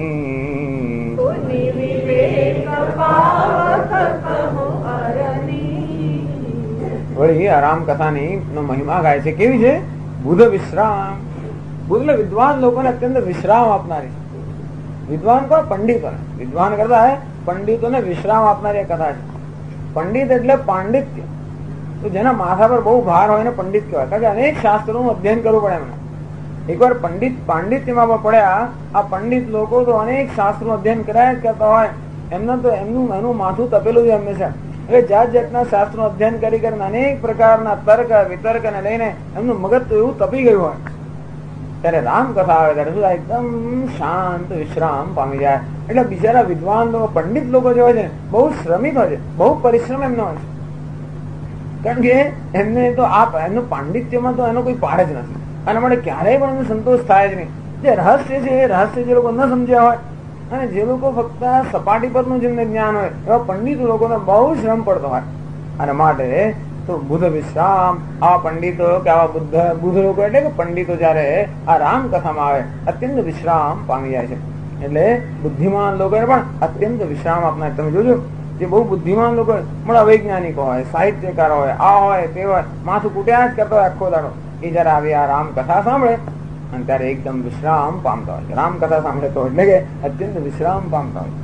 पुनि विवेक पावक कहूँ अरनी वही आराम कथानी નો મહિમા ગાય છે. કેવી છે? બુધ વિશ્રામ. બુધ એટલે વિદ્વાન લોકોને અત્યંત વિશ્રામ આપનારી. વિદ્વાન કોણ? પંડિતો. વિદ્વાન કરતા હે પંડિતોને વિશ્રામ આપનારી કથા છે. પંડિત એટલે પાંડિત્ય. તો જેના માથા પર બહુ ભાર હોય ને પંડિત કહેવાય. કારણ કે અનેક શાસ્ત્રોનું અધ્યયન કરવું પડે એમને. એકવાર પાંડિત્યમાં પડ્યા આ પંડિત લોકો તો અનેક શાસ્ત્રોનું અધ્યયન કર્યા જ કરતા હોય. એમનું માથું તપેલું છે હંમેશા. એટલે જાત જાતના શાસ્ત્રોનું અધ્યયન કરી કરીને અનેક પ્રકારના તર્ક વિતર્ક ને લઈને એમનું મગજ તો એવું તપી ગયું હોય. ત્યારે રામ કથા આવે ત્યારે શું થાય? એકદમ શાંત વિશ્રામ પામી જાય. એટલે બિચારા વિદ્વાન લોકો પંડિત લોકો જે હોય છે બહુ શ્રમિક હોય છે, બહુ પરિશ્રમ એમનો હોય છે. કારણ કે એમને તો એમનું પાંડિત્યમાં તો એનો કોઈ પાર જ નથી. અને માટે ક્યારેય પણ એમને સંતોષ થાય જ નહીં. જે રહસ્ય છે એ રહસ્ય જે લોકો ન સમજ્યા હોય અને જે લોકો ફક્ત સપાટી પરનું જેમને જ્ઞાન હોય એવા પંડિત લોકોને બહુ શ્રમ પડતો હોય. અને માટે તો બુધ વિશ્રામ આ પંડિતો કે આવા બુદ્ધ લોકો એટલે કે પંડિતો જયારે આ રામ કથામાં આવે અત્યંત વિશ્રામ પામી જાય છે. એટલે બુદ્ધિમાન લોકોને પણ અત્યંત વિશ્રામ આપનાર. તમે જોજો જે બહુ બુદ્ધિમાન લોકો પણ અવૈજ્ઞાનિકો હોય, સાહિત્યકાર હોય, આ હોય તે હોય, માથું કૂટ્યા જ કરતો હોય આખો દાડો, એ જયારે આવી આ રામ કથા સાંભળે અને ત્યારે એકદમ વિશ્રામ પામતા હોય. રામ કથા સાંભળે તો એટલે કે અત્યંત વિશ્રામ પામતા હોય.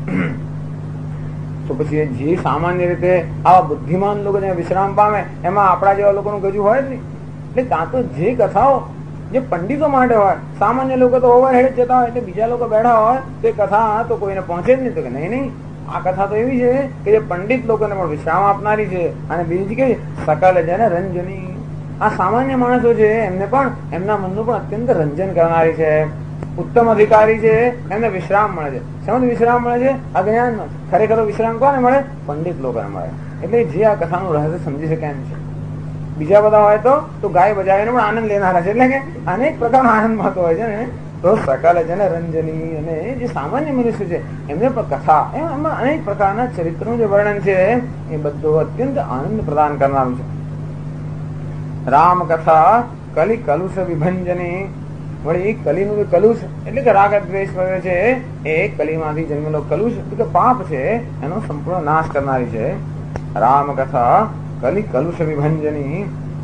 તો પછી જે સામાન્ય રીતે આવા બુદ્ધિમાન લોકો જે વિશ્રામ પામે એમાં આપણા જેવા લોકોનું ગજુ હોય જ નહીં. એટલે કાં તો જે કથાઓ જે પંડિતો માટે હોય, સામાન્ય લોકો તો ઓવરહેડ જતા હોય એટલે બીજા લોકો બેઠા હોય તો એ કથા તો કોઈને પહોંચે જ નહીં. તો કે નહીં આ કથા તો એવી છે કે જે પંડિત લોકોને પણ વિશ્રામ આપનારી છે. અને બીજી કે સકલ જન રંજની, આ સામાન્ય માણસો છે એમને પણ એમના મનનું પણ અત્યંત રંજન કરનારી છે. ઉત્તમ અધિકારી છે એમને વિશ્રામ મળે છે. શેમાં વિશ્રામ મળે છે? અજ્ઞાનમાં. ખરેખર વિશ્રામ કોને મળે? પંડિત લોકોને મળે. એટલે જે આ કથાનું રહસ્ય સમજી શકે એમ છે. બીજા બધા હોય તો ગાય બજાવીને પણ આનંદ લેનારા છે. એટલે કે અનેક પ્રકારનો આનંદ મળતો હોય છે ને. તો સકલ જન રંજની, અને જે સામાન્ય મનુષ્ય છે એમને પણ કથા એમાં અનેક પ્રકારના ચરિત્રનું જે વર્ણન છે એ બધું અત્યંત આનંદ પ્રદાન કરનારું છે. રામ કથા કલિ કલુષ વિભંજની. વળી કલીનું જે કલુષ એટલે કે રાગ દ્વેષ વગેરે છે એ કલીમાંથી જન્મેલો કલુષ એટલે કે પાપ છે એનો સંપૂર્ણ નાશ કરનારી છે. રામ કથા કલિ કલુષ વિભંજની.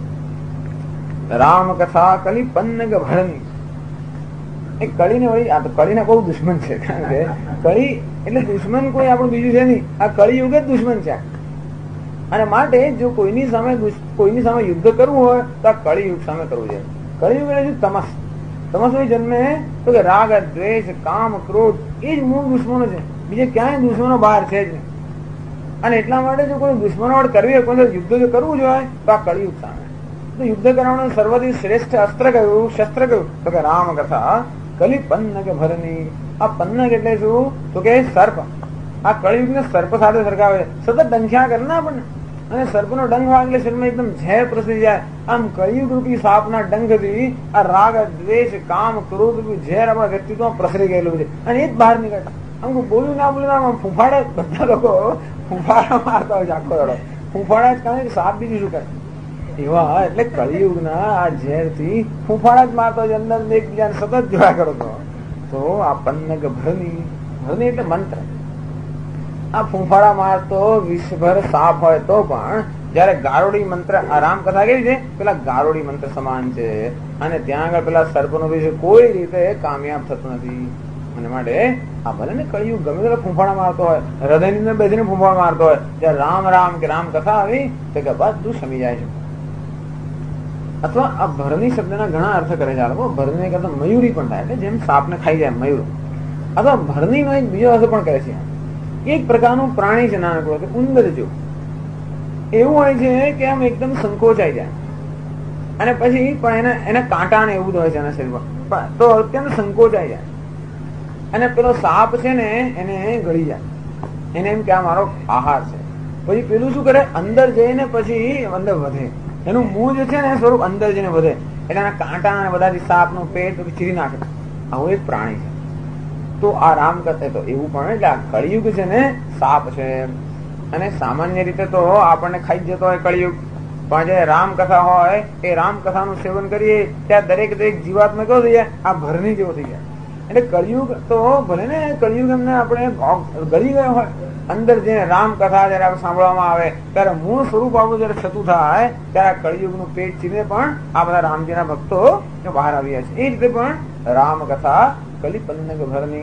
રામ કથા કલિ પન્નગ ભરની. એ કળીને વળી આ તો કળીના બહુ દુશ્મન છે. કારણ કે કળી એટલે દુશ્મન કોઈ આપણું બીજું છે નહીં, આ કળિયુગ જ દુશ્મન છે. અને માટે જો કોઈની સામે યુદ્ધ કરવું હોય તો આ કળિયુગ સામે કરવું છે. કળિયુગ એટલે તમસ. તમસ જન્મે તો કે રાગ દ્વેષ કામ ક્રોધ એ જ મૂળ દુશ્મનો છે. બીજે ક્યાંય દુશ્મનો બહાર છે જ નહીં. અને એટલા માટે જો કોઈ દુશ્મનો વડે કરવી હોય, કોઈ યુદ્ધ જો કરવું જોઈએ તો આ કળિયુગ સામે. તો યુદ્ધ કરવાનું સર્વથી શ્રેષ્ઠ અસ્ત્ર કયું, શસ્ત્ર કયું? તો કે રામ કથા કલી પન્નગ ભરની. આ પન્નગ એટલે શું? તો કે સર્પ. આ કળિયુગ ને સર્પ સાથે સરખાવે. સતત ડંખ્યા કરના આપણને. અને સર્પનો ડંખ વાગલે શરીરમાં એકદમ ઝેર પ્રસરી જાય. આમ કળિયુગ રૂપી સાપના ડંખથી આ રાગ દ્વેષ કામ ક્રોધ રૂપી ઝેર આપણા વ્યક્તિત્વમાં પ્રસરી ગયેલું છે અને એ જ બહાર નીકળે. આમ બોલ્યું ના બોલ્યું આમ ફૂંફાડા. બધા લોકો ફૂંફાડા મારતા હોય છે આખો દાડો. ફૂંફાડા જ કારણ કે સાપ બીજું શું કરે એવા. એટલે કળિયુગના આ ઝેર થી ફૂંફાડા જ મારતો હોય અંદર એકબીજાને સતત જોયા કરો તો આ પન્નગ ભરની. ભરની એટલે મંત્ર. આ ફૂંફાડા મારતો વિશ્વભર સાપ હોય તો પણ જયારે ગારોડી મંત્ર, આ રામ કથા કેવી છે? પેલા ગારોડી મંત્ર સમાન છે. અને ત્યાં આગળ પેલા સર્પનો વિષય કોઈ રીતે કામયાબ થતું નથી. અને માટે આ ભલે ને કળિયુગ ગમે તેટલા ફૂંફાડા મારતો હોય, હૃદયની અંદર બેસીને ફૂંફાડા મારતો હોય, જયારે રામ રામ કે રામ કથા આવી તો કે બધું શમી જાય છે. અથવા આ ભરની શબ્દના ઘણા અર્થ કરે છે. ભરની કરતા મયુરી પણ થાય, એટલે જેમ સાપને ખાઈ જાય મયુર. અથવા ભરની નો એક બીજો અર્થ પણ કરે છે. એક પ્રકારનું પ્રાણી છે નાનકડું, ઉંદર જેવું. એવું હોય છે કે આમ એકદમ સંકોચાઈ જાય. અને પછી પણ એને કાંટા ને એવું હોય છે એના શરીરમાં, તો અત્યંત સંકોચાઈ જાય અને પેલો સાપ છે ને એને ગળી જાય, એને એમ કે આ મારો આહાર છે. પછી પેલું શું કરે, અંદર જઈને પછી અંદર વધે, એનું મું જે છે ને સ્વરૂપ અંદર જઈને વધે, એટલે એના કાંટા અને બધાથી સાપનું પેટ ચીરી નાખે. આવું એક પ્રાણી છે. તો આ રામ કથા તો એવું પણ એટલે આ કળિયુગ છે ને સાપ છે. અને સામાન્ય રીતે તો આપણને ખાઈ જતો હોય કળિયુગ, પણ જે રામકથા હોય એ રામકથાનું સેવન કરીએ ત્યાં દરેક જીવાત્મા કેવો થઈ જાય, આ ભરની જેવો થઈ જાય. એટલે કળિયુગ તો ભલે ને કળિયુગ એમને આપણે ગળી ગયો હોય, અંદર જઈને રામકથા જયારે આપણે સાંભળવામાં આવે ત્યારે મૂળ સ્વરૂપ આપણું જયારે થતું થાય ત્યારે કળિયુગનું પેટ ચીને પણ આ બધા રામજીના ભક્તો બહાર આવ્યા છે. એ રીતે પણ રામકથા કલિપન્નગ ભરની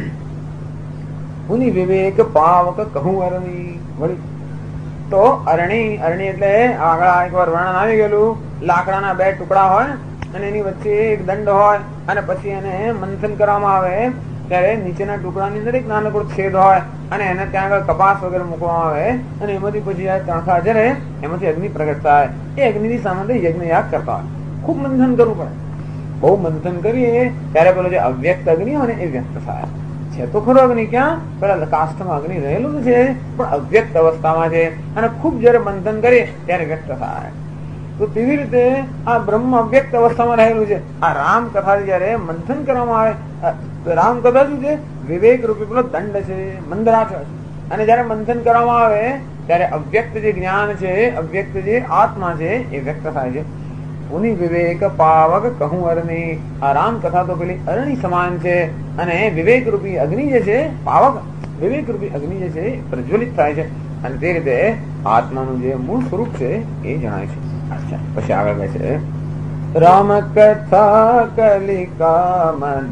મુનિ વિવેક પાવક કહું અરણી. વળી તો અરણી, અરણી એટલે આગળ એકવાર વર્ણન આવી ગયેલું, લાકડાના બે ટુકડા હોય અને એની વચ્ચે એક દંડ હોય અને પછી એને મંથન કરવામાં આવે ત્યારે નીચેના ટુકડાની અંદર એક નાનકડો છેદ હોય અને એને ત્યાં આગળ કપાસ વગેરે મૂકવામાં આવે અને એમાંથી પછી આ તણખા જરે એમાંથી અગ્નિ પ્રગટ થાય. એ અગ્નિની સામે યજ્ઞ યાગ કરતા હોય. ખૂબ મંથન કરવું પડે. બહુ મંથન કરીએ ત્યારે પેલો જે અવ્યક્ત અગ્નિ હોય ને એ વ્યક્ત થાય છે. તો ખરો અગ્નિ ક્યાં, પેલા કાષ્ઠમાં અગ્નિ રહેલું છે પણ અવ્યક્ત અવસ્થામાં છે અને ખૂબ જયારે મંથન કરીએ ત્યારે વ્યક્ત થાય. તો તેવી રીતે આ બ્રહ્મ અવ્યક્ત અવસ્થામાં રહેલું છે. આ રામ કથા જયારે મંથન કરવામાં આવે, રામ કથા શું છે, વિવેક રૂપી પેલો દંડ છે, મંદરા છે. અને જયારે મંથન કરવામાં આવે ત્યારે અવ્યક્ત જે જ્ઞાન છે, અવ્યક્ત જે આત્મા છે એ વ્યક્ત થાય છે. મુનિ વિવેક પાવક કહું અરણી. આ રામ કથા તો પેલી અરણી સમાન છે અને વિવેક રૂપી અગ્નિ જે છે, પાવક વિવેક રૂપી અગ્નિ જે છે પ્રજ્વલિત થાય છે અને તે રીતે આત્માનું જે મૂળ સ્વરૂપ છે એ જણાય છે. અચ્છા, પછી આગળ કહે છે રામ કથા કલિકા મદ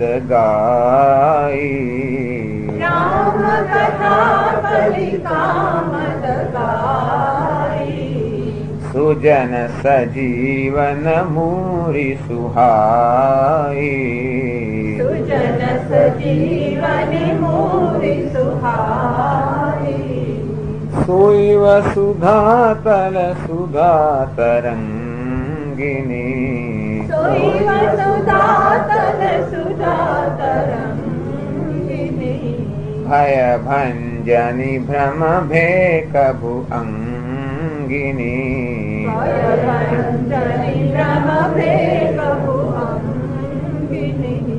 ગાઈ. રામ કથા કલિકા મદ ગાઈ. સુજન સજીવન મૂરી સુહાઈ. સુજન સજીવન મૂરી સુહાઈ. સોઈ વસુધા તલ સુધા તરંગિની. સોઈ વસુધા તલ સુધા તરંગિની. ભય ભંજની ભ્રમ ભે કભુ અંગિની. ભય ભંજની ભ્રમ ભે કભુ અંગિની.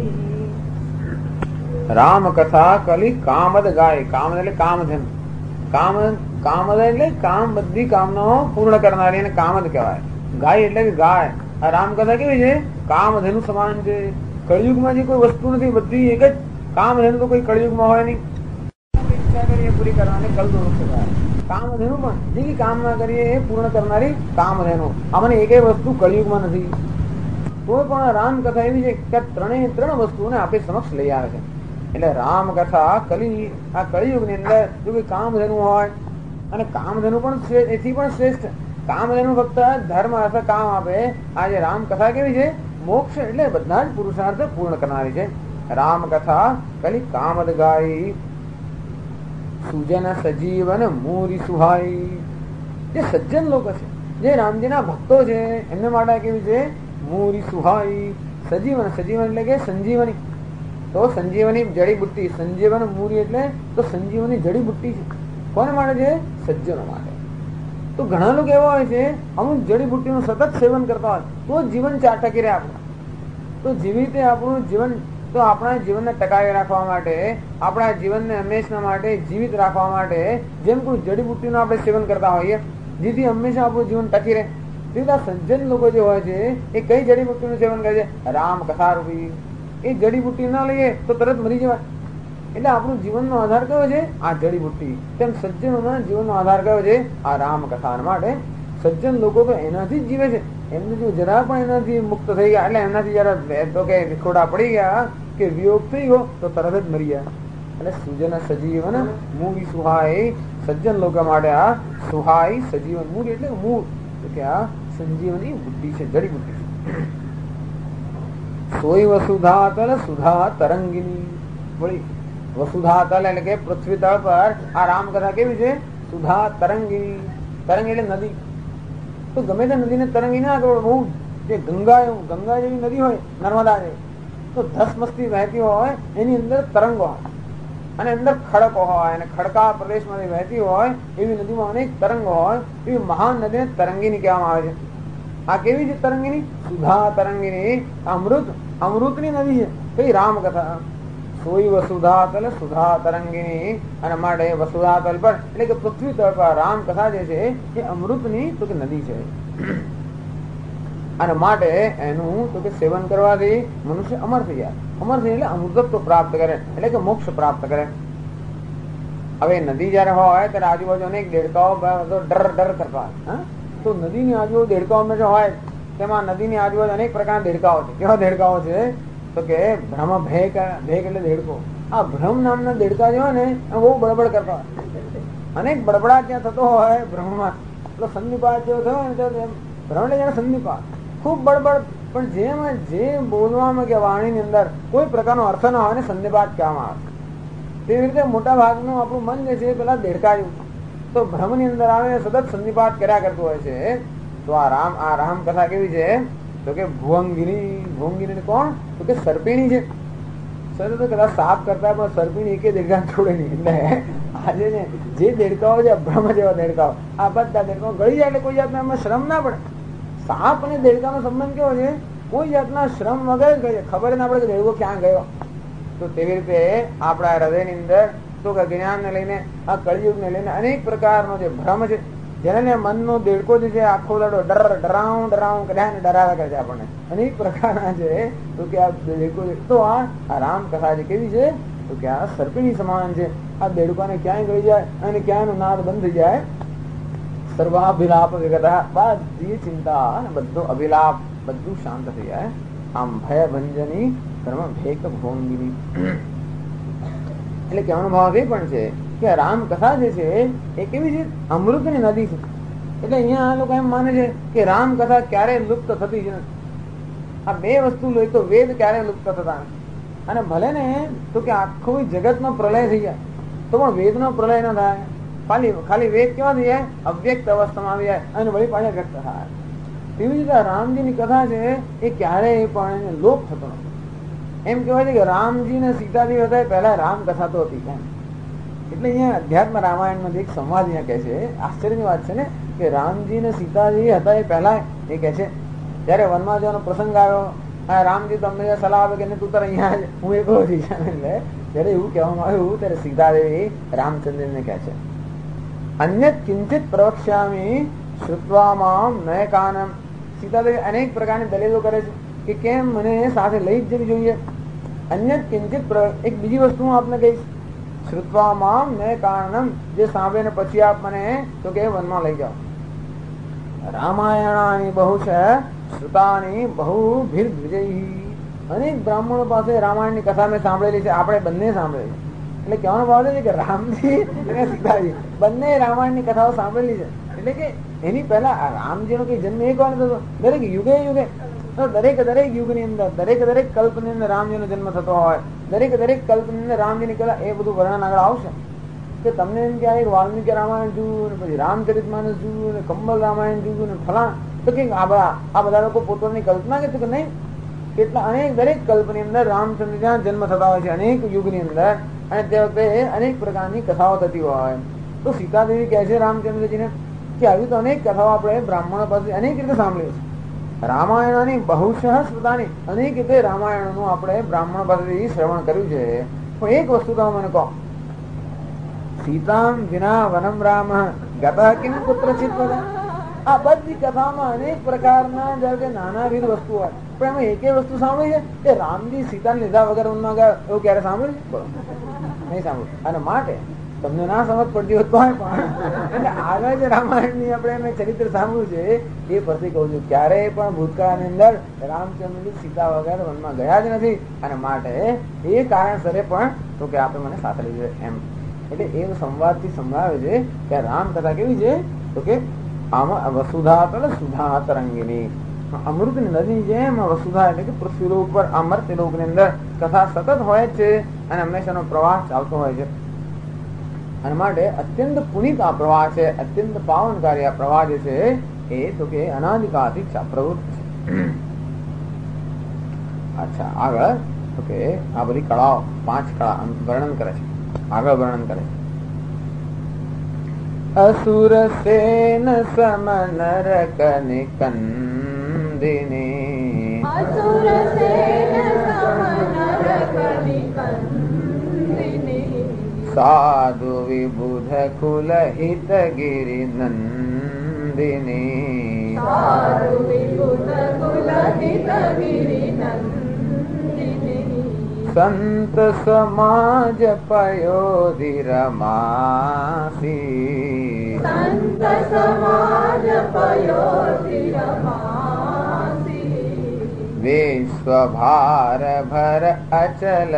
રામ કથા કલી કામદ ગાય. કામદ એટલે કામધન. કામદ એટલે કામ, બધી કામનાઓ પૂર્ણ કરનારી એને કામદ કહેવાય. ગાય એટલે કે ગાય. આ રામકથા કેવી છે, કામધેનુ સમાન છે. કળિયુગમાં જે કોઈ વસ્તુ નથી, બધી એક જ. કામધેનુ તો કોઈ કળિયુગમાં હોય નહીં. ઈચ્છા કરીએ પૂરી કરવાની કલદો વૃક્ષ કહેવાય. કામધેનુ પણ જે કામના કરીએ એ પૂર્ણ કરનારી કામધેનુ. આમાંને એકેય વસ્તુ કળિયુગમાં નથી. તો પણ રામકથા એવી છે કે ત્રણે ત્રણ વસ્તુઓને આપણી સમક્ષ લઈ આવે છે. એટલે રામકથા કલી, આ કળિયુગની અંદર જો કોઈ કામધેનુ હોય અને કામધેનુ પણ એથી પણ શ્રેષ્ઠ. કામધેનુ ફક્ત ધર્મ અર્થ કામ આપે. આ જે રામકથા કેવી છે, મોક્ષ એટલે બધા જ પુરુષાર્થ પૂર્ણ કરનારી છે. રામકથા કલી કામદ ગાઈ. સુજન સજીવન મૂરી સુહાઈ. જે સજ્જન લોકો છે, જે રામજીના ભક્તો છે, એમને માટે કેવી છે, મૂરી સુહાઈ. સજીવન, સજીવન એટલે કે સંજીવની. તો સંજીવની જડીબુટ્ટી, સંજીવન મૂરી એટલે તો સંજીવની જડીબુટ્ટી છે. કોને માટે છે, સજ્જનો માટે. તો ઘણા લોકો એવા હોય છે અમુક જડીબુટ્ટીનું સતત સેવન કરતા હોય તો જીવન ટકી રહે આપણું. તો જેવી રીતે આપણું જીવન, તો આપણા જીવનને ટકાવી રાખવા માટે, આપણા જીવનને હંમેશા માટે જીવિત રાખવા માટે જેમ કોઈ જડીબુટ્ટીનું આપણે સેવન કરતા હોઈએ જેથી હંમેશા આપણું જીવન ટકી રહે, તેવી આ સજ્જન લોકો જે હોય છે એ કઈ જડીબુટ્ટીનું સેવન કરે છે, રામ કથા રૂપી. એ જડીબુટ્ટી ના લઈએ તો તરત મરી જવાય. એટલે આપણું જીવનનો આધાર કયો છે, આ જડીબુટ્ટી. તેમ સજ્જનોના જીવનનો આધાર કયો છે, આ રામકથા. માટે સજ્જન લોકો તો એનાથી જ જીવે છે. એમને જો જરા પણ એનાથી મુક્ત થઈ ગયા, એટલે એમનાથી જરા તો કે વિખોડા પડી ગયા કે વિયોગ થઈ ગયો તો તરત જ મરી ગયા. એટલે સુજન સજીવન મૂળી સુહાય. સજ્જન લોકો માટે આ સુહાય સજીવન મૂળ એટલે મૂળ, કે આ સંજીવની બુદ્ધિ છે, જડીબુટ્ટી છે. સોઈ વસુધા તલ સુધા તરંગિની. વળી વસુધા તલ એટલે કે પૃથ્વી તળ પર આ રામકથા કેવી છે, સુધા તરંગિની. તરંગ એટલે નદી. તો ગમે તે નદીને તરંગી ના કરો, બહુ જે ગંગા જેવી નદી હોય, નર્મદા જેવી, તો ધસમસતી વહેતી હોય, એની અંદર તરંગો હોય અને અંદર ખડકો હોય, અને ખડકા પ્રદેશમાંથી વહેતી હોય એવી નદીમાં અનેક તરંગો હોય. એવી મહાન નદીને તરંગીની કહેવામાં આવે છે. આ કેવી છે તરંગીની? સુધા તરંગીની. અમૃતની નદી છે. કઈ રામકથા. સોઈ વસુધાતલ સુધા તરંગીની. અને માટે વસુધાતલ પર એટલે કે પૃથ્વી તળ પર રામકથા જે છે એ અમૃતની તો કે નદી છે. અને માટે એનું તો કે સેવન કરવાથી મનુષ્ય અમર થઈ જાય. અમર થઈ એટલે અમૃતત્વ પ્રાપ્ત કરે, એટલે કે મોક્ષ પ્રાપ્ત કરે. હવે નદી જયારે હોય ત્યારે આજુબાજુ અનેક દેડકાઓ ડર કરતા હોય. તો નદીની આજુબાજુ દેડકાઓ હોય, તેમાં નદીની આજુબાજુ અનેક પ્રકારના દેડકાઓ છે. કેવા દેડકાઓ છે? તો કે ભ્રમ ભેક એટલે દેડકો. આ ભ્રમ નામના દેડકા જે હોય ને બહુ બડબડ કરતા હોય. અનેક બડબડા ત્યાં થતો હોય ભ્રમમાં. પેલો સંધિપાત જેવો થયો ને ભ્રમ એટલે જયારે સંધિપાત ખૂબ બડબડ. પણ જેમાં જે બોલવામાં કે વાણીની અંદર કોઈ પ્રકારનો અર્થ ના હોય ને સંધિપાત કહેવામાં આવે. તેવી રીતે મોટા ભાગનું આપણું મન જે છે પેલા દેડકા જેવું. તો ભ્રમની અંદર આવે સતત સંધિપાત કર્યા કરતું હોય છે. તો આ રામ કથા કેવી છે? તો કે ભુવંગિની કોણ? તો કે સર્પિણી છે. સર તો કદાચ સાફ કરતા પણ સર્પિણી એકે દેડકા છોડે નહીં. એટલે આજે ને જે દેડકાઓ છે ભ્રમ જેવા દેડકાઓ, આ બધા દેડકાઓ ગળી જાય એટલે કોઈ જાતના એમાં શ્રમ ના પડે. સાપ અને દેડકાનો સંબંધ કેવો છે? કોઈ જાતના શ્રમ વગર જ ગઈ, ખબર ના પડે કે દેડકો ક્યાં ગયો. તો તેવી રીતે આપણા હૃદયની અંદર તો કે જ્ઞાનને લઈને આ કળિયુગને લઈને અનેક પ્રકારનો જે ભ્રમ છે, જેને મનનો દેડકો જે છે આખો દાડો ડરાવું કર્યા ને ડરાવ્યા કરે છે આપણને અનેક પ્રકારના છે. તો કે આ દેડકો તો આ રામ કથા છે કેવી છે? તો કે આ સર્પિણી સમાન છે. આ દેડકાને ક્યાંય ગળી જાય અને ક્યાંયનું નાદ બંધ થઈ જાય. સર્વાભિલાપ વિગતા, બધી ચિંતા અને બધો અભિલાપ બધું શાંત થઈ જાય. આમ ભય ભંજની કર્મ ભેક ભોંગીની. એટલે કહેવાનો ભાવ એ પણ છે કે રામ કથા જે છે એ કેવી છે? અમૃતની નદી છે. એટલે અહીંયા આ લોકો એમ માને છે કે રામ કથા ક્યારેય લુપ્ત થતી જ નથી. આ બે વસ્તુ લઈ તો વેદ ક્યારેય લુપ્ત થતા નથી. અને ભલે ને તો કે આખું જગતનો પ્રલય થઈ જાય તો પણ વેદનો પ્રલય ન થાય. ખાલી વેદ કેવા થઈ જાય? અવ્યક્ત અવસ્થામાં આવી જાય અને વળી પાછા વ્યક્ત થાય. તેવી રીતે રામજીની કથા છે એ ક્યારેય પણ લોપ થતો નથી. એમ કહેવાય છે કે રામજી ને સીતાજી હતા પહેલા રામ કથા તો હતી. એટલે અહીંયા અધ્યાત્મ રામાયણમાં એક સંવાદ અહીંયા કહે છે, આશ્ચર્યની વાત છે ને, કે રામજી ને સીતાજી હતા એ પહેલા એ કહે છે જયારે વનમાં જવાનો પ્રસંગ આવ્યો, રામજી તમને સલાહ આપે કે તું તારે અહીંયા હું એકલો જઈશ. એટલે જયારે એવું કહેવામાં આવ્યું ત્યારે સીતાદેવી રામચંદ્રને કહે છે અન્ય કિંચિત પ્રવક્ષ્યામી શ્રુત્વા મામ નયકાનમ. સીતાદેવી અનેક પ્રકારની દલીલો કરે છે કે કેમ મને સાથે લઈ જ જવી જોઈએ. અન્ય કિંચિત એક બીજી વસ્તુ હું આપને કહીશ. શ્રુત્વા મામ નયકાનમ, જે સાંભળીને પછી આપ મને તો કે વનમાં લઈ જાઓ. રામાયણાની બહુ છે શ્રુતાની બહુ ભીર દ્વિજયી. અનેક બ્રાહ્મણો પાસે રામાયણની કથા મેં સાંભળેલી છે, આપણે બંને સાંભળેલી. એટલે કહેવાનો ભાવ છે કે રામજી અને સીતાજી બંને રામાયણની કથાઓ સાંભળેલી છે. એટલે કે એની પહેલા રામજીનો કઈ જન્મ એક વાર થતો, દરેક યુગે દરેક યુગની અંદર દરેક કલ્પની અંદર રામજીનો જન્મ થતો હોય. દરેક કલ્પની અંદર રામજીની કથા એ બધું વર્ણન આગળ આવશે. કે તમને એમ કે એક વાલ્મીકી રામાયણ જોયું ને પછી રામચરિત માનસ જોયું ને કંબલ રામાયણ જોયું ને ફલાણ, તો કે આ બધા લોકો પોતાની કલ્પના કે નહીં, કેટલા અનેક દરેક કલ્પની અંદર રામચંદ્ર જ્યાં જન્મ થતા હોય છે અનેક યુગની અંદર, અને તે વખતે અનેક પ્રકારની કથાઓ થતી હોય. તો સીતાદેવી કહે છે રામચંદ્રજીને કે આવી તો અનેક કથાઓ આપણે બ્રાહ્મણો પાસે અનેક રીતે સાંભળીએ છીએ. રામાયણની બહુશઃ સ્મૃતાની, અનેક રીતે રામાયણનું આપણે બ્રાહ્મણો પાસેથી શ્રવણ કર્યું છે. પણ એક વસ્તુ તમે મને કહો, સીતામ વિના વનમ રામ ગત કિમ કુત્રચિત વદા. આ બધી કથામાં અનેક પ્રકારના જ્યારે નાનાવિધ વસ્તુ હોય, પણ એમાં એક વસ્તુ સાંભળી છે કે રામજી સીતાને લીધા વગર વનમાં ગયા, એવું ક્યારે સાંભળ્યું? નહીં સાંભળ્યું. અને માટે તમને ના સમજ પડતી હોય તો એટલે આગળ જે રામાયણની આપણે ચરિત્ર સાંભળ્યું છે એ પછી કહું છું, ક્યારેય પણ ભૂતકાળની અંદર રામચંદ્રજી સીતા વગર વનમાં ગયા જ નથી. અને માટે એ કારણસરે પણ તો કે આપણે મને સાથે લઈ જાય એમ. એટલે એ સંવાદથી સંભળાવે છે કે રામ કથા કેવી છે? તો કે આમાં વસુધા સુધા તરંગીની, અમૃતની નદી જેમ વસુધા એટલે કે પૃથ્વી ઉપર અમર્ત્યલોકની અંદર કથા સતત હોય છે અને હંમેશાનો પ્રવાહ ચાલતો હોય છે. અને માટે અત્યંત પુનિત આ પ્રવાહ છે, અત્યંત પાવનકારી આ પ્રવાહ જે છે એ તો કે અનાદિકાળથી પ્રવૃત્ત છે. અચ્છા આગળ ઓકે આ બધી કળાઓ 5 કળા વર્ણન કરે છે. આગળ વર્ણન કરે છે असुर सेन सम नरक निकंदिनी असुर सेन सम नरक निकंदिनी साधु विबुध कुल हित गिरि नंदिनी साधु विबुध कुल हित गिरि नंदिनी संत समाज पयोधि रमासी संत समाज पयोधि रमासी विश्व भार भर अचल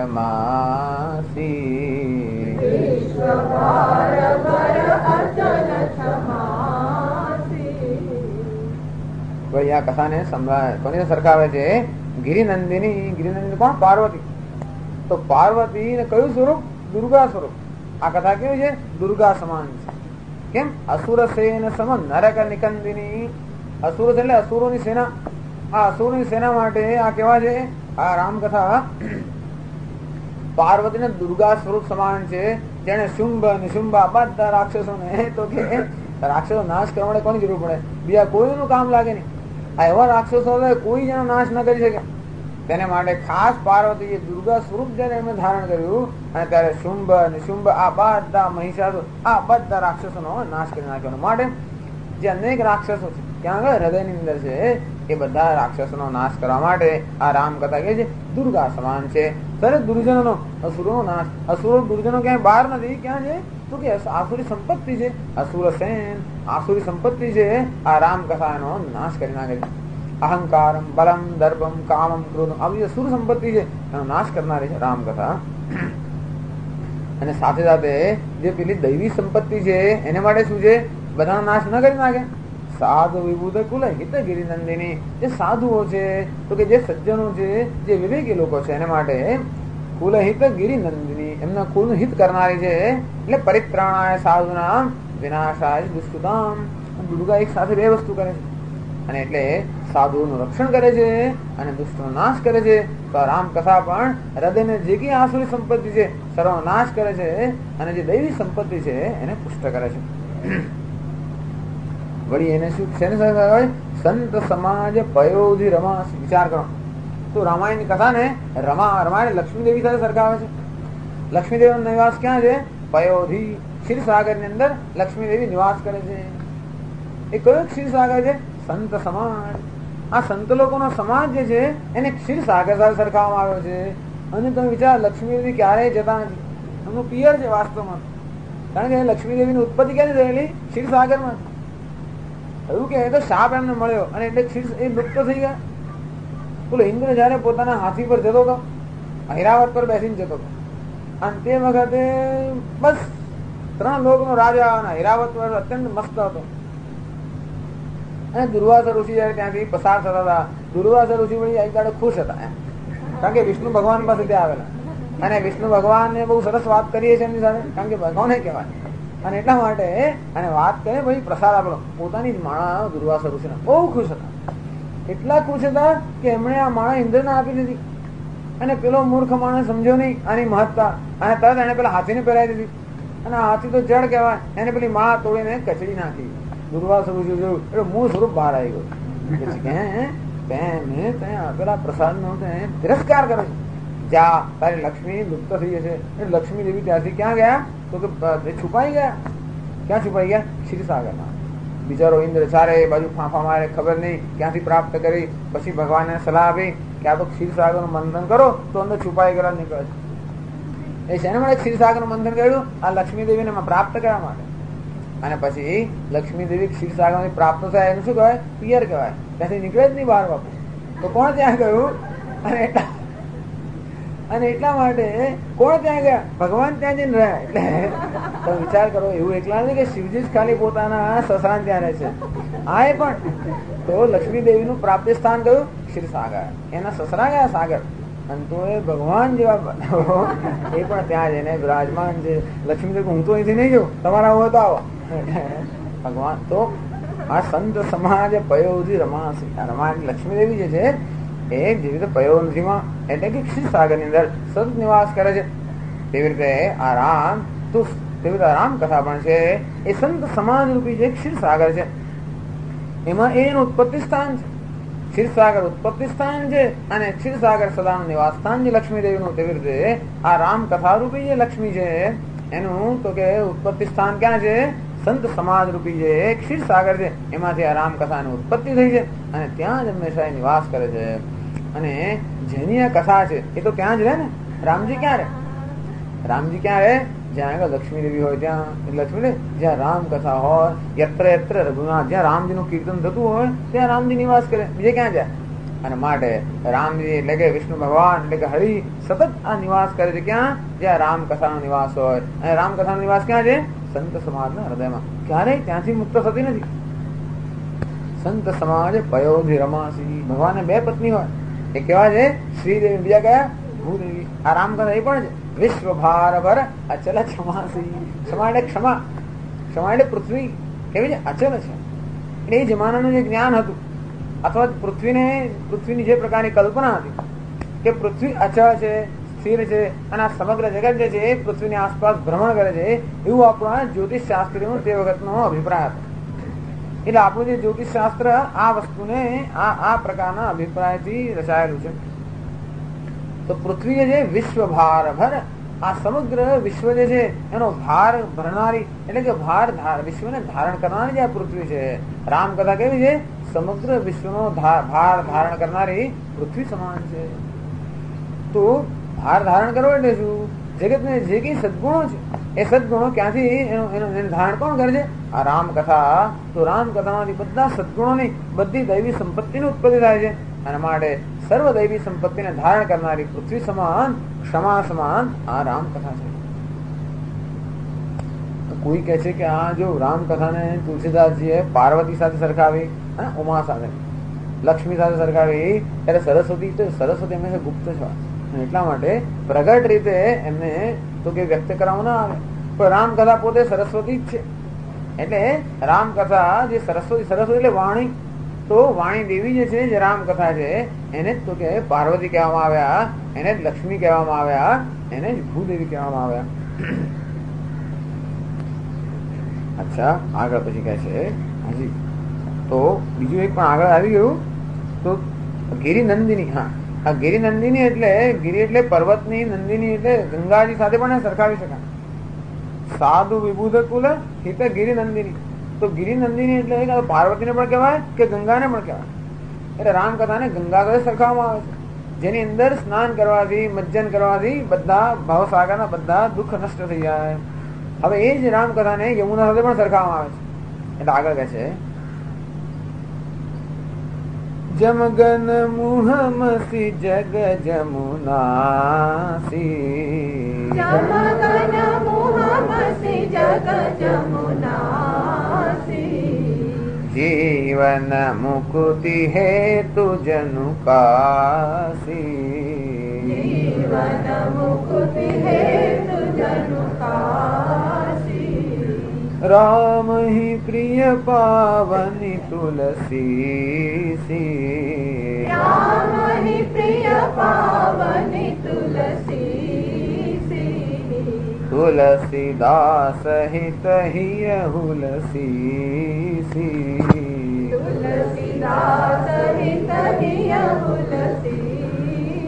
क्षमासी विश्व भार भर अचल क्षमासी. ભાઈ આ કથાને કોની સરખાવે છે? ગિરિનંદિની. ગિરિનંદિની કોણ? પાર્વતી. તો પાર્વતી ને કયું સ્વરૂપ? દુર્ગા સ્વરૂપ. આ કથા કેવી છે? દુર્ગા સમાન છે. કેમ? અસુર સેન સમ નરક નિકંદિની. અસુર એટલે અસુરોની સેના. આ અસુરોની સેના માટે આ કેવા છે? આ રામકથા પાર્વતી ને દુર્ગા સ્વરૂપ સમાન છે. જેને શુંભ નિશુંભ બધા રાક્ષસોને તો કે રાક્ષસો નાશ કરવા માટે કોની જરૂર પડે? બીજા કોઈનું કામ લાગે નહીં. આ એવા રાક્ષસો કોઈ જેનો નાશ ન કરી શકે. તેને માટે ખાસ પાર્વતીએ દુર્ગા સ્વરૂપ જયારે એમને ધારણ કર્યું અને ત્યારે શુંભ નિશુંભ આ બધા મહિષાસુર આ બધા રાક્ષસોનો નાશ કરી નાખ્યો. માટે જે અનેક રાક્ષસો છે ક્યાં આગળ હૃદયની અંદર છે એ બધા રાક્ષસોનો નાશ કરવા માટે આ રામકથા કે છે દુર્ગા સમાન છે. દરેક દુર્જનોનો અસુરોનો નાશ. અસુરો દુર્જનો ક્યાંય બહાર નથી. ક્યાં છે? તો કે આસુરી સંપત્તિ છે. અસુર સેન આસુરી સંપત્તિ છે. આ રામકથાનો નાશ કરી નાખે છે. અહંકારમ બલમ દર્પમ કામમ ક્રોધમ આવી અસુર સંપત્તિ છે એનો નાશ કરનારી છે રામકથા. અને સાથે સાથે જે પેલી દૈવી સંપત્તિ છે એને માટે શું છે? બધાનો નાશ ન કરી નાખે. સાધુ વિબુધ કુલ હિત ગિરિ નંદિની. જે સાધુઓ છે તો કે જે સજ્જનો છે જે વિવેકી લોકો છે એને માટે કુલ હિત ગિરિ નંદિની એમના કુલનું હિત કરનારી છે. એટલે પરિત્રાણાય સાધુનામ વિનાશાય દુષ્કૃતામ. દુર્ગા એક સાથે બે વસ્તુ કરે છે અને એટલે સાધુઓનું રક્ષણ કરે છે અને દુષ્ટનો નાશ કરે છે. તો રામકથા પણ હૃદયને જે કઈ આસુરી સંપત્તિ છે સર્વનો નાશ કરે છે અને જે દૈવી સંપત્તિ છે એને પુષ્ટ કરે છે. વળી એને શું છે? સંત સમાજ પયોધિ રમા. વિચાર કરો તો રામાયણની કથાને રામાયણ લક્ષ્મી દેવી સાથે સરખાવે છે. લક્ષ્મી દેવીનો નિવાસ ક્યાં છે? પયોધિ. ક્ષીરસાગર ની અંદર લક્ષ્મી દેવી નિવાસ કરે છે. એ કયો ક્ષીરસાગર છે? સંત સમાજ. આ સંત લોકોનો સમાજ જે છે એને ક્ષીરસાગર સાથે સરખાવવામાં આવ્યો છે. અને તમે વિચાર લક્ષ્મી દેવી ક્યારેય જતા નથી. એમનું પિયર છે વાસ્તવમાં. કારણ કે લક્ષ્મી દેવીની ઉત્પત્તિ ક્યાંથી થયેલી? ક્ષીરસાગરમાં. એવું કે તો શાપ એમને મળ્યો અને એટલે એ લુપ્ત થઈ ગયા. બોલો ઇન્દ્ર જયારે પોતાના હાથી પર જતો હતો ઐરાવત પર બેસીને જતો હતો અને તે વખતે બસ 3 લોકનો રાજા અને ઐરાવત પર અત્યંત મસ્ત હતો. અને દુર્વાસા ઋષિ જયારે ત્યાંથી પસાર થતા હતા દુર્વાસા ઋષિ વળી એક દાડે ખુશ હતા એમ. કારણ કે વિષ્ણુ ભગવાન પાસે ત્યાં આવેલા અને વિષ્ણુ ભગવાનને બહુ સરસ વાત કરીએ છીએ એમની સાથે. કારણ કે ભગવાન કહેવાય અને એટલા માટે અને વાત કરે ભાઈ પ્રસાદ આપણો પોતાની જ માળા દુર્વાસા ઋષિને બહુ ખુશ હતા. એટલા ખુશ હતા કે એમણે આ માળા ઇન્દ્રને આપી દીધી અને પેલો મૂર્ખ માણસ સમજ્યો નહીં આની મહત્તા અને તરત એને પેલા હાથીને પહેરાવી દીધી અને હાથી તો જડ કહેવાય એને પેલી માળા તોડીને કચડી નાખી. દુર્વાસા ઋષિ જોયું એટલે મૂળ સ્વરૂપ બહાર આવી ગયું. પેલા પ્રસાદ નો તિરસ્કાર કરે છે. જા તારી લક્ષ્મી લુપ્ત થઈ જશે. એટલે લક્ષ્મી દેવી ત્યાંથી ક્યાં ગયા? તો કે છુપાઈ ગયા. ક્યાં છુપાઈ ગયા? ક્ષીરસાગરમાં. બિચારો ઇન્દ્ર ચારે બાજુ ફાંફા મારે ખબર નહીં ક્યાંથી પ્રાપ્ત કરી. પછી ભગવાનને સલાહ આપી કે આ તો ક્ષીરસાગરનું મંથન કરો તો અંદર છુપાઈ ગયેલા નીકળે છે. એ શેના માટે ક્ષીરસાગરનું મંથન કર્યું? આ લક્ષ્મી દેવીને પ્રાપ્ત કરવા માટે. અને પછી લક્ષ્મી દેવી ક્ષીરસાગરમાંથી પ્રાપ્ત થાય એનું શું કહેવાય? પિયર કહેવાય. ત્યાંથી નીકળે જ નહીં બહાર બાપુ. તો કોણ ત્યાં ગયું? અને એટલા માટે કોણ ત્યાં ગયા? ભગવાન ત્યાં જઈને રહ્યા. એટલે તમે વિચાર કરો એવું એકલા નથી કે શિવજી જ ખાલી પોતાના સસરાને ત્યાં રહે છે. હા એ પણ તો લક્ષ્મી દેવીનું પ્રાપ્તિ સ્થાન કયું? ક્ષીરસાગર. એના સસરા ગયા સાગર અને તો એ ભગવાન જેવા એ પણ ત્યાં જઈને વિરાજમાન છે. લક્ષ્મી દેવી હું તો અહીંથી નહીં જઉં તમારા હોય તો આવો. ભગવાન તો આ સંત સમાજ પયોધી રમાસી. આ રમા લક્ષ્મી દેવી જે છે એ જેવી રીતે પયોધીમાં એટલે કે ક્ષીરસાગર ની અંદર સતત નિવાસ કરે છે, તેવી રીતે આ રામ તો તેવી રીતે રામ કથા પણ છે એ સંત સમાજ રૂપી જે ક્ષીરસાગર છે એમાં એનું ઉત્પત્તિ સ્થાન છે. ક્ષીરસાગર ઉત્પત્તિ સ્થાન છે અને ક્ષીરસાગર સદાનું નિવાસ સ્થાન છે લક્ષ્મી દેવીનું. તેવી રીતે આ રામ કથા રૂપી જે લક્ષ્મી છે એનું તો કે ઉત્પત્તિ સ્થાન ક્યાં છે? સંત સમાજ રૂપી જે ક્ષીરસાગર છે એમાંથી આ રામ કથાની ઉત્પત્તિ થઈ છે અને ત્યાં જ હંમેશા નિવાસ કરે છે. અને જેની આ કથા છે એ તો ત્યાં જ રહે ને. રામજી ક્યાં રહે? રામજી ક્યાં રહે? જ્યાં આગળ લક્ષ્મી દેવી હોય ત્યાં લક્ષ્મી, જ્યાં રામ કથા હોય, યત્ર યત્ર રઘુનાથ, જ્યાં રામજી નું કીર્તન થતું હોય ત્યાં રામજી નિવાસ કરે, બીજે ક્યાં જાય? અને માટે રામજી એટલે કે વિષ્ણુ ભગવાન એટલે કે હરિ સતત આ નિવાસ કરે છે ક્યાં? જ્યાં રામ કથાનો નિવાસ હોય. અને રામ કથાનો નિવાસ ક્યાં છે? સંત સમાજના હૃદયમાં. ક્યારેય ત્યાંથી મુક્ત થતી નથી. સંત સમાજ પયોધી રમાસી. ભગવાને બે પત્ની હોય, એક કેવા છે? શ્રીદેવી, બીજા કયા? ભૂદેવી. આ રામ કથા એ પણ છે. વિશ્વ ભાર ભર અચલ ક્ષમાસી. ક્ષમા એટલે ક્ષમા, ક્ષમા એટલે પૃથ્વી કેવી છે? અચલ છે. એટલે એ જમાનાનું જે જ્ઞાન હતું અથવા પૃથ્વીની જે પ્રકારની કલ્પના હતી કે પૃથ્વી અચળ છે, સ્થિર છે અને આ સમગ્ર જગત જે છે એ પૃથ્વીની આસપાસ ભ્રમણ કરે છે, એવું આપણા જ્યોતિષ શાસ્ત્રીનો તે વખતનો અભિપ્રાય હતો. એટલે આપણું જે જ્યોતિષ શાસ્ત્ર આ વસ્તુને આ પ્રકારના અભિપ્રાયથી રચાયેલું છે. તો પૃથ્વી જે વિશ્વ ભાર ભર, આ સમગ્ર વિશ્વ જે છે એનો ભાર ભરનારી એટલે કે વિશ્વને ધારણ કરનારી જે આ પૃથ્વી છે. રામ કથા કેવી છે? સમગ્ર વિશ્વનો ભાર ધારણ કરનારી પૃથ્વી સમાન છે. તો ભાર ધારણ કરવો એટલે શું? જગતને જે કઈ સદગુણો છે એ સદગુણો ક્યાંથી એનું ધારણ કોણ કરે છે? આ રામ કથા. તો રામ કથામાંથી બધા સદગુણોની બધી દૈવી સંપત્તિની ઉત્પત્તિ થાય છે અને માટે સર્વ દૈવી સંપત્તિને ધારણ કરનારી પૃથ્વી સમાન, ક્ષમા સમાન આ રામ કથા છે. કોઈ કહે છે કે આ જો રામ કથાને તુલસીદાસજીએ પાર્વતી સાથે સરખાવી અને ઉમા સાથે, લક્ષ્મી સાથે સરખાવી ત્યારે સરસ્વતી હંમેશા ગુપ્ત છે. એટલા માટે પ્રગટ રીતે એમને તો કે વ્યક્ત કરવામાં ના આવે. પણ રામ કથા પોતે સરસ્વતી જ છે. એટલે રામ કથા જે સરસ્વતી એટલે વાણી, તો વાણી દેવી જે છે જે રામ કથા છે એને તો કે પાર્વતી કહેવામાં આવ્યા, એને જ લક્ષ્મી કહેવામાં આવ્યા, એને જ ભૂદેવી કહેવામાં આવ્યા. અચ્છા, આગળ પછી કહે છે હાજી. તો બીજું એક પણ આગળ આવી ગયું તો ગિરી નંદિની. હા, આ ગિરી નંદિની એટલે ગિરી એટલે પર્વતની, નંદિની એટલે ગંગાજી સાથે પણ સરખાવી શકાય. સાધુ વિબુધ કુલ હિત ગિરી નંદિની. તો ગિરી નંદિની એટલે પાર્વતીને પણ કહેવાય કે ગંગાને પણ કહેવાય. એટલે રામકથાને ગંગા સાથે સરખાવવામાં આવે છે, જેની અંદર સ્નાન કરવાથી, મજ્જન કરવાથી બધા ભાવસાગરના બધા દુઃખ નષ્ટ થઈ જાય. હવે એ જ રામકથાને યમુના સાથે પણ સરખાવવામાં આવે છે. એટલે આગળ કહે છે જમગન મુહમસી જગ જમુનાસી. જમગન મુહમસી જગ જમુનાસી. જીવન મુકુતિ હેતુ જનુકાસી. જીવન મુકુતિ હેતુ જનુકાસી. રામ હિ પ્રિય પાવની તુલસી. રામ હિ પ્રિય પાવની તુલસી. તુલસીદાસ હિત હિય હુલસી. તુલસીદાસ હિત હિય હુલસી.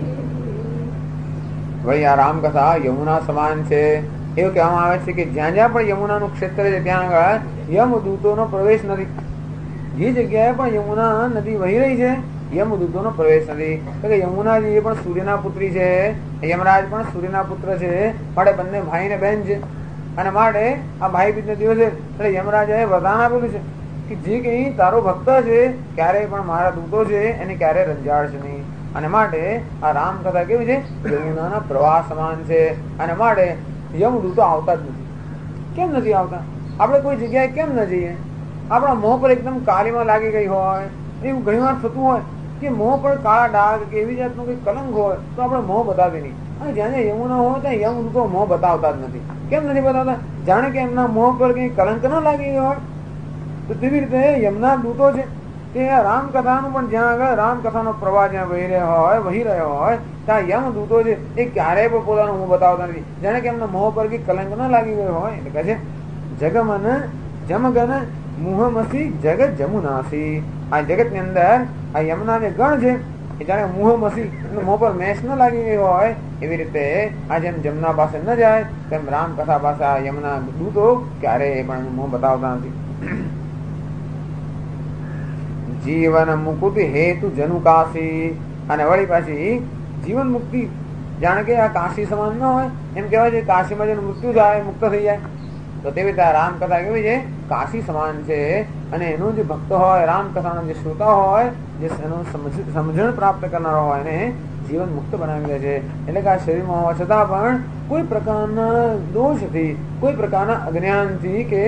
ભાઈ આ રામકથા યમુના સમાન છે. એવું કહેવામાં આવે છે કે જ્યાં જ્યાં પણ યમુનાનું ક્ષેત્ર છે ત્યાં આગળ યમદૂતોનો પ્રવેશ નથી. જે જગ્યાએ પણ યમુના નદી વહી રહી છે યમદૂતોનો પ્રવેશ નથી. યમુનાજી એ પણ સૂર્યના પુત્રી છે, યમરાજ પણ સૂર્યના પુત્ર છે. માટે બંને ભાઈ ને બહેન છે અને માટે આ ભાઈ બીજ દિવસે એટલે યમરાજાએ વરદાન આપેલું છે કે જે કઈ તારો ભક્ત છે ક્યારેય પણ મારા દૂતો છે એને ક્યારે રંજાડશે નહીં. અને માટે આ રામકથા કેવી છે? યમુનાના પ્રવાહ સમાન છે. અને માટે યમદૂતો આવતા જ નથી. કેમ નથી આવતા? આપણે કોઈ જગ્યાએ કેમ ન જઈએ? આપણા મોં પર એકદમ કાળીમાં લાગી ગઈ હોય, એવું ઘણી વાર થતું હોય કે મોં પર કાળા ડાઘ કે એવી જાતનું કોઈ કલંક હોય તો આપણે મોં બતાવીએ નહીં. અને જ્યાં જ્યાં યમુના હોય ત્યાં યમદૂતો મોં બતાવતા જ નથી. કેમ નથી બતાવતા? જાણે કે એમના મોં પર કઈ કલંક ન લાગી ગયો હોય. તો તેવી રીતે યમના દૂતો છે તે રામકથાનું પણ જ્યાં આગળ રામકથાનો પ્રવાહ જ્યાં વહી રહ્યો હોય ત્યાં યમ દૂતો છે એ ક્યારેય પણ પોતાનું મોં બતાવતા નથી, જાણે કે એમના મોં પર બી કલંક ન લાગી ગયો હોય. એટલે કહે છે જગમન જમગન મુહમસી જગત જમુનાસી. આ જગત ની અંદર આ યમુના જે ગણ છે એ જાણે મુહમસી મોં પર મેશ ન લાગી ગઈ હોય એવી રીતે આ જેમ જમના પાસે ન જાય તેમ રામકથા પાસે આ યમુના દૂતો ક્યારેય પણ મોં બતાવતા નથી. જીવન મુકુતિ હેતુ જનુ કાશી. અને વળી પાછી જીવન મુક્તિ જાણે કે આ કાશી સમાન ન હોય એમ કહેવાય છે કાશીમાં જેનું મૃત્યુ થાય મુક્ત થઈ જાય તો તેવી રીતે રામકથા કેવી છે કાશી સમાન છે. અને એનું જે ભક્ત હોય રામકથાનો જે શ્રોતા હોય જે એનું સમજણ પ્રાપ્ત કરનારો હોય એને જીવન મુક્ત બનાવી દે છે. એટલે કે આ શરીરમાં હોવા છતાં પણ કોઈ પ્રકારના દોષથી કોઈ પ્રકારના અજ્ઞાનથી કે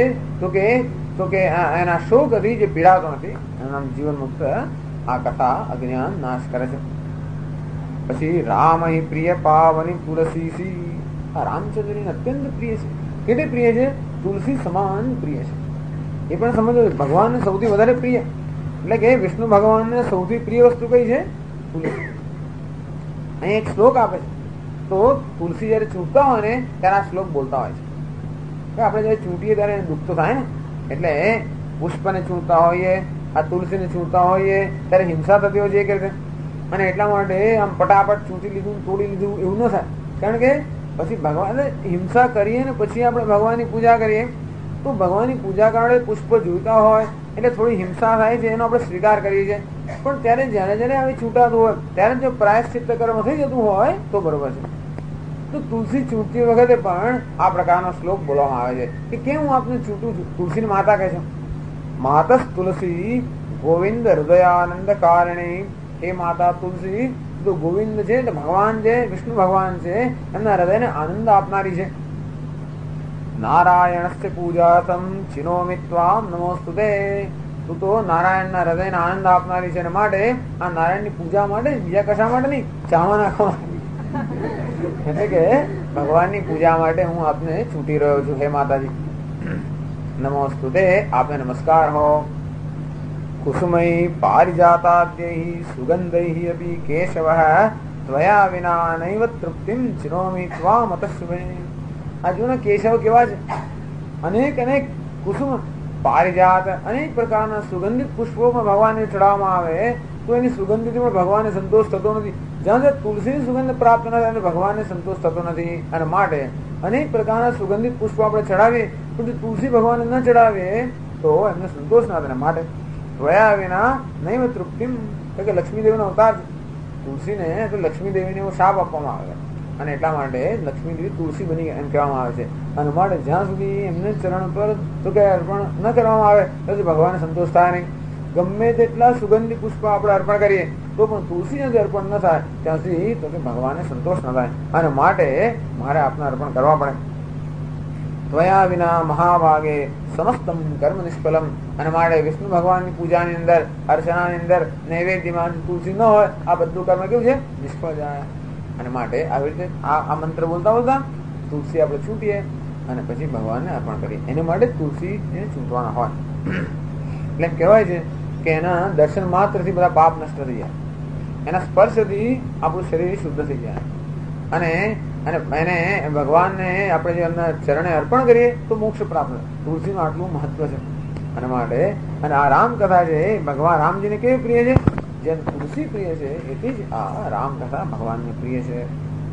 એના શોકથી જે પીડાતો નથી એનું નામ જીવન મુક્ત. આ કથા અજ્ઞાન નાશ કરે છે. પછી રામ પ્રિય પાવની તુલસી. આ રામચંદ્રની અત્યંત પ્રિય છે. કેટલી પ્રિય છે? તુલસી સમાન પ્રિય છે. એ પણ સમજો ભગવાનને સૌથી વધારે પ્રિય એટલે કે વિષ્ણુ ભગવાનને સૌથી પ્રિય વસ્તુ કઈ છે? તુલસી. અહીં એક શ્લોક આપે છે તો તુલસી જયારે ચૂંટતા હોય ને ત્યારે આ શ્લોક બોલતા હોય છે. આપણે જયારે ચૂંટીએ ત્યારે દુઃખ તો થાય ને, એટલે પુષ્પને ચૂંટતા હોઈએ આ તુલસીને ચૂંટતા હોઈએ ત્યારે હિંસા થતી હોય છે કે રીતે, અને એટલા માટે આમ પટાપટ ચૂંટી લીધું તોડી લીધું એવું ન થાય. કારણ કે પછી ભગવાન હિંસા કરીએ ને પછી આપણે ભગવાનની પૂજા કરીએ તો ભગવાનની પૂજા કારણે પુષ્પ જોઈતા હોય એટલે થોડી હિંસા થાય છે, એનો આપણે સ્વીકાર કરીએ છીએ. પણ ત્યારે જયારે આવી છૂટાતું હોય ત્યારે જો પ્રાયશ્ચિત્ત કર્મ થઈ જતું હોય તો બરોબર છે. તો તુલસી ચૂંટતી વખતે પણ આ પ્રકારનો શ્લોક બોલવામાં આવે છે કે કેમ હું આપને ચૂંટું છું. તુલસીની માતા કહે છે માતસ તુલસી ગોવિંદ હૃદયાનંદ કારણી. એ માતા તુલસી તો ગોવિંદ છે એટલે ભગવાન છે વિષ્ણુ ભગવાન છે એમના હૃદયને આનંદ આપનારી છે. નારાયણસ્ય પૂજાસમ ચિનોમિ ત્વામ નમોસ્તુતે. તું તો નારાયણના હૃદયને આનંદ આપનારી છે, માટે આ નારાયણની પૂજા માટે બીજા કશા માટે નહીં, ચામાં નાખવા એટલે કે ભગવાનની પૂજા માટે હું આપને છૂટી રહ્યો છું. હે માતાજી નમોસ્તુતે, આપને નમસ્કાર હો. કુસુમૈ પારિજાતાદ્યૈ સુગંધૈ અપી કેશવઃ ત્વયા વિના નૈવ તૃપ્તિમ ચિનોમિ ત્વામતઃશુભે. આ જુના કેશવ કેવા છે? અનેક અનેક કુસુમ પારિજાત અનેક પ્રકારના સુગંધિત પુષ્પોમાં ભગવાનને ચડાવવામાં આવે તો એની સુગંધથી પણ ભગવાનને સંતોષ થતો નથી. જ્યાં જ્યાં તુલસીની સુગંધ પ્રાપ્ત ન થાય ભગવાનને સંતોષ થતો નથી. અને માટે અનેક પ્રકારના સુગંધિત પુષ્પો આપણે ચડાવીએ તો તુલસી ભગવાનને ન ચડાવીએ તો એમને સંતોષ ના થાય. માટે ત્વયા વિના નૈવ તૃપ્તિમ, કે લક્ષ્મી દેવીનો અવતાર છે તુલસીને, તો લક્ષ્મી દેવીને એવો શાપ આપવામાં આવે અને એટલા માટે લક્ષ્મી દેવી તુલસી બની એમ કહેવામાં આવે છે. અને માટે જ્યાં સુધી એમને ચરણ પર તો કે અર્પણ ન કરવામાં આવે તો ભગવાનને સંતોષ થાય નહીં. ગમે તેટલા સુગંધી પુષ્પ આપણે અર્પણ કરીએ તો પણ તુલસીને જે અર્પણ ન થાય ત્યાં સુધી તો કે ભગવાનને સંતોષ ન થાય. અને માટે મારે આપને અર્પણ કરવા પડે. ત્વયા વિના મહાભાગે સમસ્તમ કર્મ નિષ્ફલમ. અને માટે વિષ્ણુ ભગવાનની પૂજાની અંદર અર્ચનાની અંદર નૈવેદ્યમાં તુલસી ન હોય આ બધું કર્મ કેવું છે? નિષ્ફળ જાય. અને માટે આવી રીતે આ મંત્ર બોલતા બોલતા તુલસી આપણે છૂટીએ અને પછી ભગવાનને અર્પણ કરીએ. એને માટે તુલસી છૂટવાના હોય. એટલે એમ કહેવાય છે કે એના દર્શન માત્રથી બધા પાપ નષ્ટ થઈ જાય, એના સ્પર્શથી આપણું શરીર શુદ્ધ થઈ જાય. અને એને ભગવાનને આપણે જે એમના ચરણે અર્પણ કરીએ તો મોક્ષ પ્રાપ્ત. તુલસીનું આટલું મહત્વ છે. અને માટે અને આ રામકથા છે ભગવાન રામજીને કેવી પ્રિય છે? જેમ તુલસી પ્રિય છે એથી જ આ રામકથા ભગવાનને પ્રિય છે.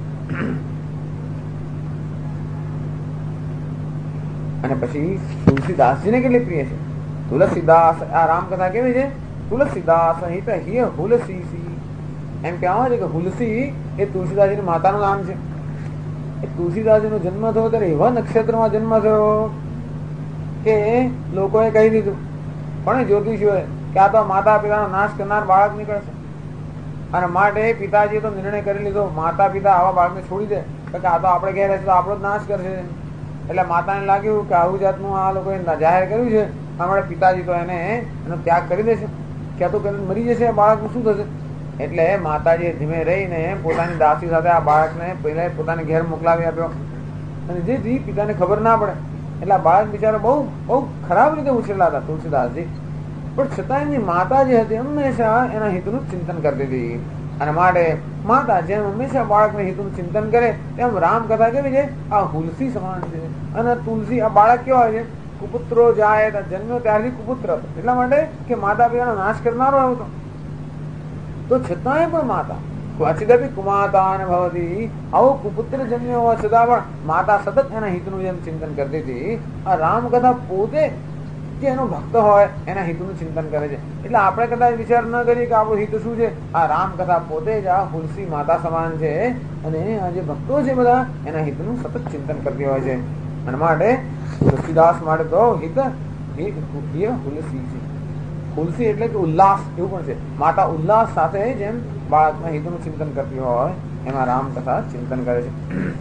અને પછી તુલસીદાસજીને કેટલી પ્રિય છે? તુલસીદાસ આ રામકથા કેવી છે? તુલસીદાસ હિત હિય હુલસી. એમ કહેવામાં છે કે હુલસી એ તુલસીદાસજીની માતાનું નામ છે. એ તુલસીદાસજીનો જન્મ થયો ત્યારે એવા નક્ષત્રમાં જન્મ થયો કે લોકોએ કહી દીધું પણ જ્યોતિષીઓએ કે આ તો માતા પિતાનો નાશ કરનાર બાળક નીકળશે. અને માટે પિતાજીએ તો નિર્ણય કરી લીધો માતા પિતા આવા બાળકને છોડી દે કે આ તો આપણે ઘેર હશે તો આપણો જ નાશ કરશે. એટલે માતાને લાગ્યું કે આવું જાતનું આ લોકોએ જાહેર કર્યું છે, અમારે પિતાજી તો એનો ત્યાગ કરી દેશે, ક્યાં તો કરીને મરી જશે, બાળકનું શું થશે? એટલે માતાજીએ ધીમે રહીને પોતાની દાસી સાથે આ બાળકને પહેલા પોતાને ઘેર મોકલાવી આપ્યો. અને જેથી પિતાને ખબર ના પડે. એટલે આ બાળક બિચારા બહુ બહુ ખરાબ રીતે ઉછરેલા હતા તુલસીદાસજી, પણ છતાં એમની માતા જે હતી હંમેશા એના હિતનું ચિંતન કરતી હતી. અને માટે માતા જેમ હંમેશા બાળકને હિતનું ચિંતન કરે તેમ રામ કથા કેવી છે, આ હુલસી સમાન છે. અને તુલસી આ બાળક કેવો હોય છે, કુપુત્રો જાય જન્મ્યો ત્યારથી કુપુત્ર હતો, એટલા માટે કે માતા પિતાનો નાશ કરનારો હતો. તો છતાંય પણ માતા ક્વચિદપી કુમાતા ભવતી, આવો કુપુત્ર જન્મ્યો હોવા છતાં પણ માતા સતત એના હિતનું જેમ ચિંતન કરતી હતી. આ રામ કથા પોતે જે એનો ભક્ત હોય એના હિતનું ચિંતન કરે છે. એટલે આપણે કદાચ વિચાર ન કરીએ કે આપણું હિત શું છે, આ રામ કથા પોતે જ આ હુલસી માતા સમાન છે. અને આ જે ભક્તો છે બધા એના હિતનું સતત ચિંતન કરતી હોય છે. અને માટે તુલસીદાસ માટે તો હિત હુલસી છે. હુલસી એટલે કે ઉલ્લાસ એવું પણ છે. માતા ઉલ્લાસ સાથે જેમ બાળકના હિતનું ચિંતન કરતી હોય એમાં રામ કથા ચિંતન કરે છે.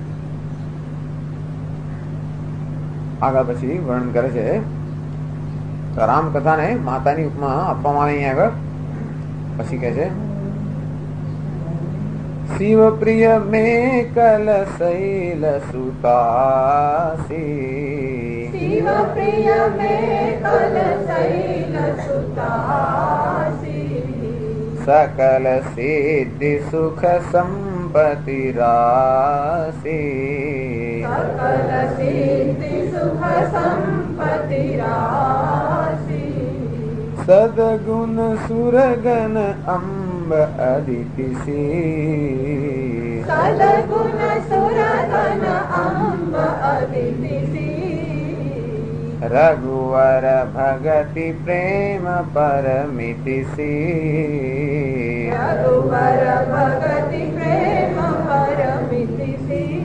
આગળ પછી વર્ણન કરે છે રામ કથાને માતાની ઉપમા આપવામાં આવે અહીંયા આગળ. પછી કહે છે શિવ પ્રિય મેકલ શૈલ સુતાસી, શિવ પ્રિય મેકલ શૈલ સુતાસી, सकल सिद्धि सुख संपत्ति राशि, सकल सिद्धि सुख संपत्ति राशि, सद्गुण सुरगन अम्ब अदिति सी, सद्गुण सुरगन अम्ब अदिति सी, रघुवर भगति प्रेम परमिति सी, रघुवर भगति प्रेम परमिति सी.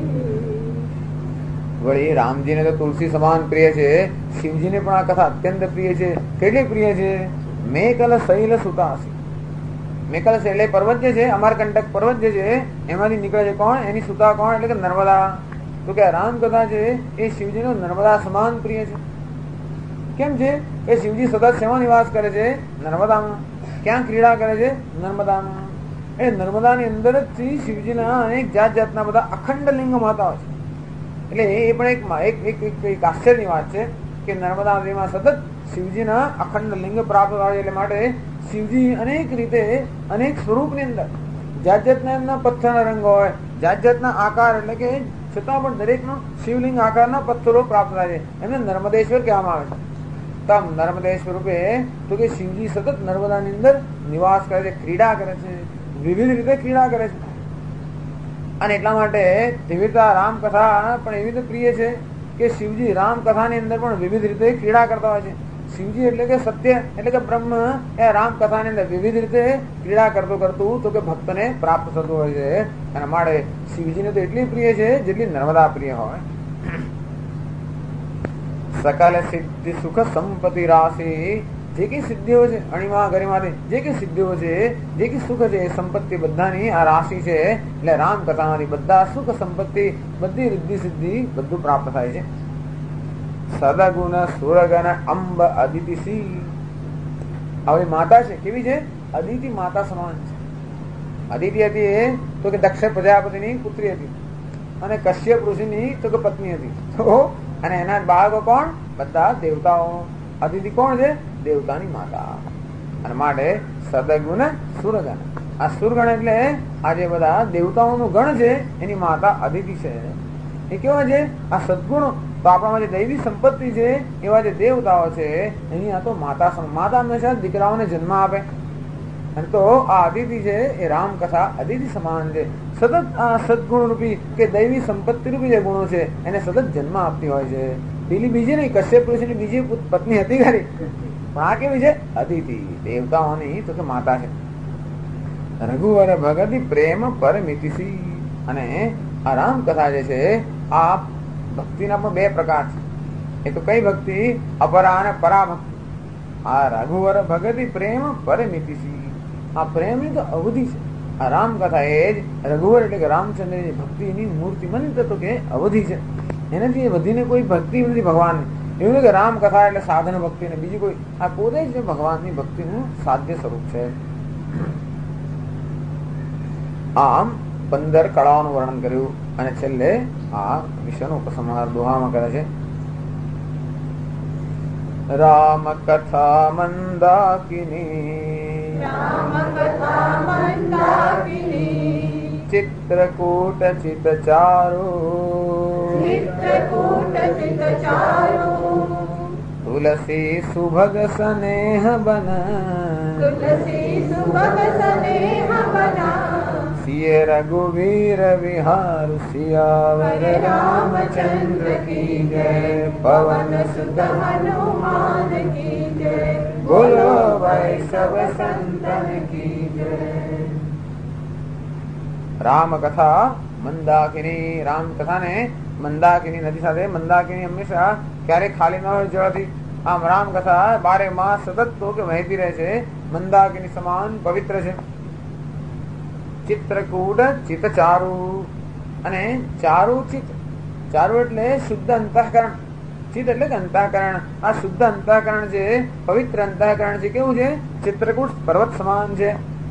वही रामजी ने तो तुलसी समान प्रिय છે, શિવજીને પણ આ કથા અત્યંત પ્રિય છે. કેટલી પ્રિય છે? મેકલ શૈલ સુતાસી. મેકલ શૈલ પર્વત જે છે, અમરકંટક પર્વત જે છે એમાંથી નીકળે છે કોણ? એની સુતા કોણ? એટલે કે નર્મદા. તો કે રામ કથા છે એ શિવજીનો નર્મદા સમાન પ્રિય છે. કેમ છે? એ શિવજી સતત શેમાં નિવાસ કરે છે? નર્મદામાં. ક્યાં ક્રીડા કરે છે? નર્મદામાં. એ નર્મદાની અંદર જ શિવજીના અનેક જાત જાતના બધા અખંડ લિંગ માતા હોય છે. એટલે એ પણ એક આશ્ચર્યની વાત છે કે નર્મદા નદીમાં સતત શિવજીના અખંડ લિંગ પ્રાપ્ત થાય. એટલે માટે શિવજી અનેક રીતે અનેક સ્વરૂપની અંદર જાત જાતના એમના પથ્થરના રંગ હોય, જાત જાતના આકાર, એટલે કે છતાં પણ દરેકનો શિવલિંગ આકારના પથ્થરો પ્રાપ્ત થાય છે. એમને નર્મદેશ્વર કહેવામાં આવે છે. તમ નર્મદેશ્વર રૂપે તો કે શિવજી સતત નર્મદાની અંદર નિવાસ કરે છે, ક્રીડા કરે છે, વિવિધ રીતે ક્રીડા કરે છે. અને એટલા માટે વિવિધતા રામ કથા પણ એવી રીતે પ્રિય છે કે શિવજી રામ કથાની અંદર પણ વિવિધ રીતે ક્રીડા કરતા હોય છે. શિવજી એટલે કે સત્ય એટલે કે બ્રહ્મ એ રામ કથાની અંદર વિવિધ રીતે ક્રીડા કરતું તો કે ભક્તને પ્રાપ્ત થતું હોય છે. અને માટે શિવજીને તો એટલી પ્રિય છે જેટલી નર્મદા પ્રિય હોય. સકલ સિદ્ધિ સુખ સંપત્તિ રાશિ, જે કઈ સિદ્ધિઓ છે અણિમા ગરિમાથી, જે કઈ સિદ્ધિઓ છે, જે કઈ સુખ છે એ સંપત્તિ બધાની આ રાશિ છે. એટલે રામ કથામાંથી બધા સુખ સંપત્તિ, બધી રિદ્ધિ સિદ્ધિ બધું પ્રાપ્ત થાય છે. સદગુણ સુરગણ અંબ અદિતિ સી. હવે માતા છે કેવી છે? અદિતિ માતા સમાન છે. અદિતિ હતી એ તો કે દક્ષ પ્રજાપતિની પુત્રી હતી અને કશ્યપ ઋષિની તો કે પત્ની હતી. તો અને એના બાળકો કોણ? બધા દેવતાઓ. અદિતિ કોણ છે? દેવતાની માતા. અને માટે સદગુણ સુરગણ. આ સુરગણ એટલે આ જે બધા દેવતાઓનું ગણ છે એની માતા અદિતિ છે. એ કેવા છે? આ સદગુણો. તો આપણામાં જે દૈવી સંપત્તિ છે એવા જે દેવતાઓ છે એની આ તો માતા. માતા હંમેશા દીકરાઓને જન્મ આપે. અને તો આ અદિતિ છે એ રામ કથા અદિતિ સમાન છે. સતત આ સદગુણ રૂપી કે દૈવી સંપત્તિ રૂપી જે ગુણો છે એને સતત જન્મ આપતી હોય છે. પેલી બીજી નહીં, કશ્યપ ઋષિની બીજી પત્ની હતી ખરી, પણ આ કેવી છે? અદિતિ, દેવતાઓની તો કે માતા છે. રઘુવર ભગતિ પ્રેમ પરમિતિ સી. અને આ રામ કથા જે છે આ ભક્તિના પણ બે પ્રકાર છે. એ તો કઈ ભક્તિ? અપરા અને પરા ભક્તિ. આ રઘુવર ભગતિ પ્રેમ પરમિતિ સી. આ પ્રેમની તો અવધિ છે. આ રામ કથા એ જ રઘુવર એટલે કે રામચંદ્રની ભક્તિની મૂર્તિમંત તો કે અવધિ છે. એનાથી વધીને કોઈ ભક્તિ નથી ભગવાનની. એવું નહીં કે રામ કથા એટલે સાધન ભક્તિ ને બીજી કોઈ. આ પોતે જ ભગવાનની ભક્તિનું સાધ્ય સ્વરૂપ છે. આમ 15 કળાઓનું વર્ણન કર્યું અને છેલ્લે આ વિષયનો ઉપસંહાર દોહામાં કરે છે. राम कथा मंदाकिनी राम कथा मंदाकिनी चित्रकूट चित चारु चित्रकूट चित चारु तुलसी सुभग स्नेह बन तुलसी सुभग स्नेह बना सिय रघुवीर विहार सियावर रामचंद्र की जय पवन सुत हनुमान की जय बोलो भाई सब संतन की जय। राम कथा મંદાકિની રામ કથાને મંદાકિની નદી સાથે મંદાકિની હંમેશા ક્યારેક ખાલી ન હોય જવાથી આમ રામ કથા બારે માસ સતત તો કે વહેતી રહે છે મંદાકિની સમાન પવિત્ર છે। ચિત્રકૂટ ચિત ચારુ અને ચારુ ચિત ચારુ એટલે શુદ્ધ અંતઃકરણ ચિત એટલે કે અંતઃકરણ આ શુદ્ધ અંતઃકરણ છે પવિત્ર અંતઃકરણ છે કેવું છે ચિત્રકૂટ પર્વત સમાન છે।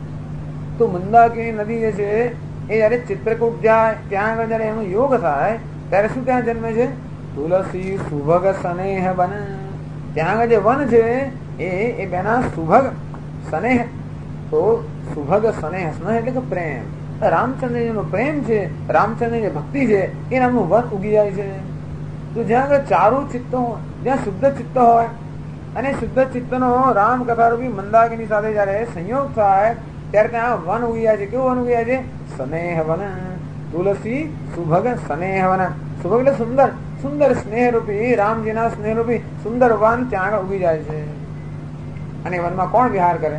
તો મંદાકિની નદી જે છે એ જયારે ચિત્રકૂટ જાય ત્યાં આગળ જયારે એનો યોગ થાય ત્યારે શું ત્યાં જન્મે છે તુલસી સુભગ સ્નેહ બન ત્યાં આગળ જે વન છે એ બેના સુભગ સ્નેહ તો સુભગ સ્નેહ સ્નેહ એટલે કે પ્રેમ રામચંદ્રજીનો પ્રેમ છે રામચંદ્રની જે ભક્તિ છે એ નામનું વન ઉગી જાય છે। તો જ્યાં આગળ ચારુ ચિત્ત હોય જ્યાં શુદ્ધ ચિત્ત હોય અને શુદ્ધ ચિત્તનો રામ કથારૂપી મંદાકિની સાથે જયારે સંયોગ થાય ત્યારે ત્યાં વન ઉગી જાય છે કેવું વન ઉગી જાય છે સ્નેહ વન તુલસી સુભગ સ્નેહ વન સુભગ એટલે સુંદર સુંદર સ્નેહ રૂપી રામજીના સ્નેહ રૂપી સુંદર વન ત્યાં આગળ ઉગી જાય છે। અને વનમાં કોણ વિહાર કરે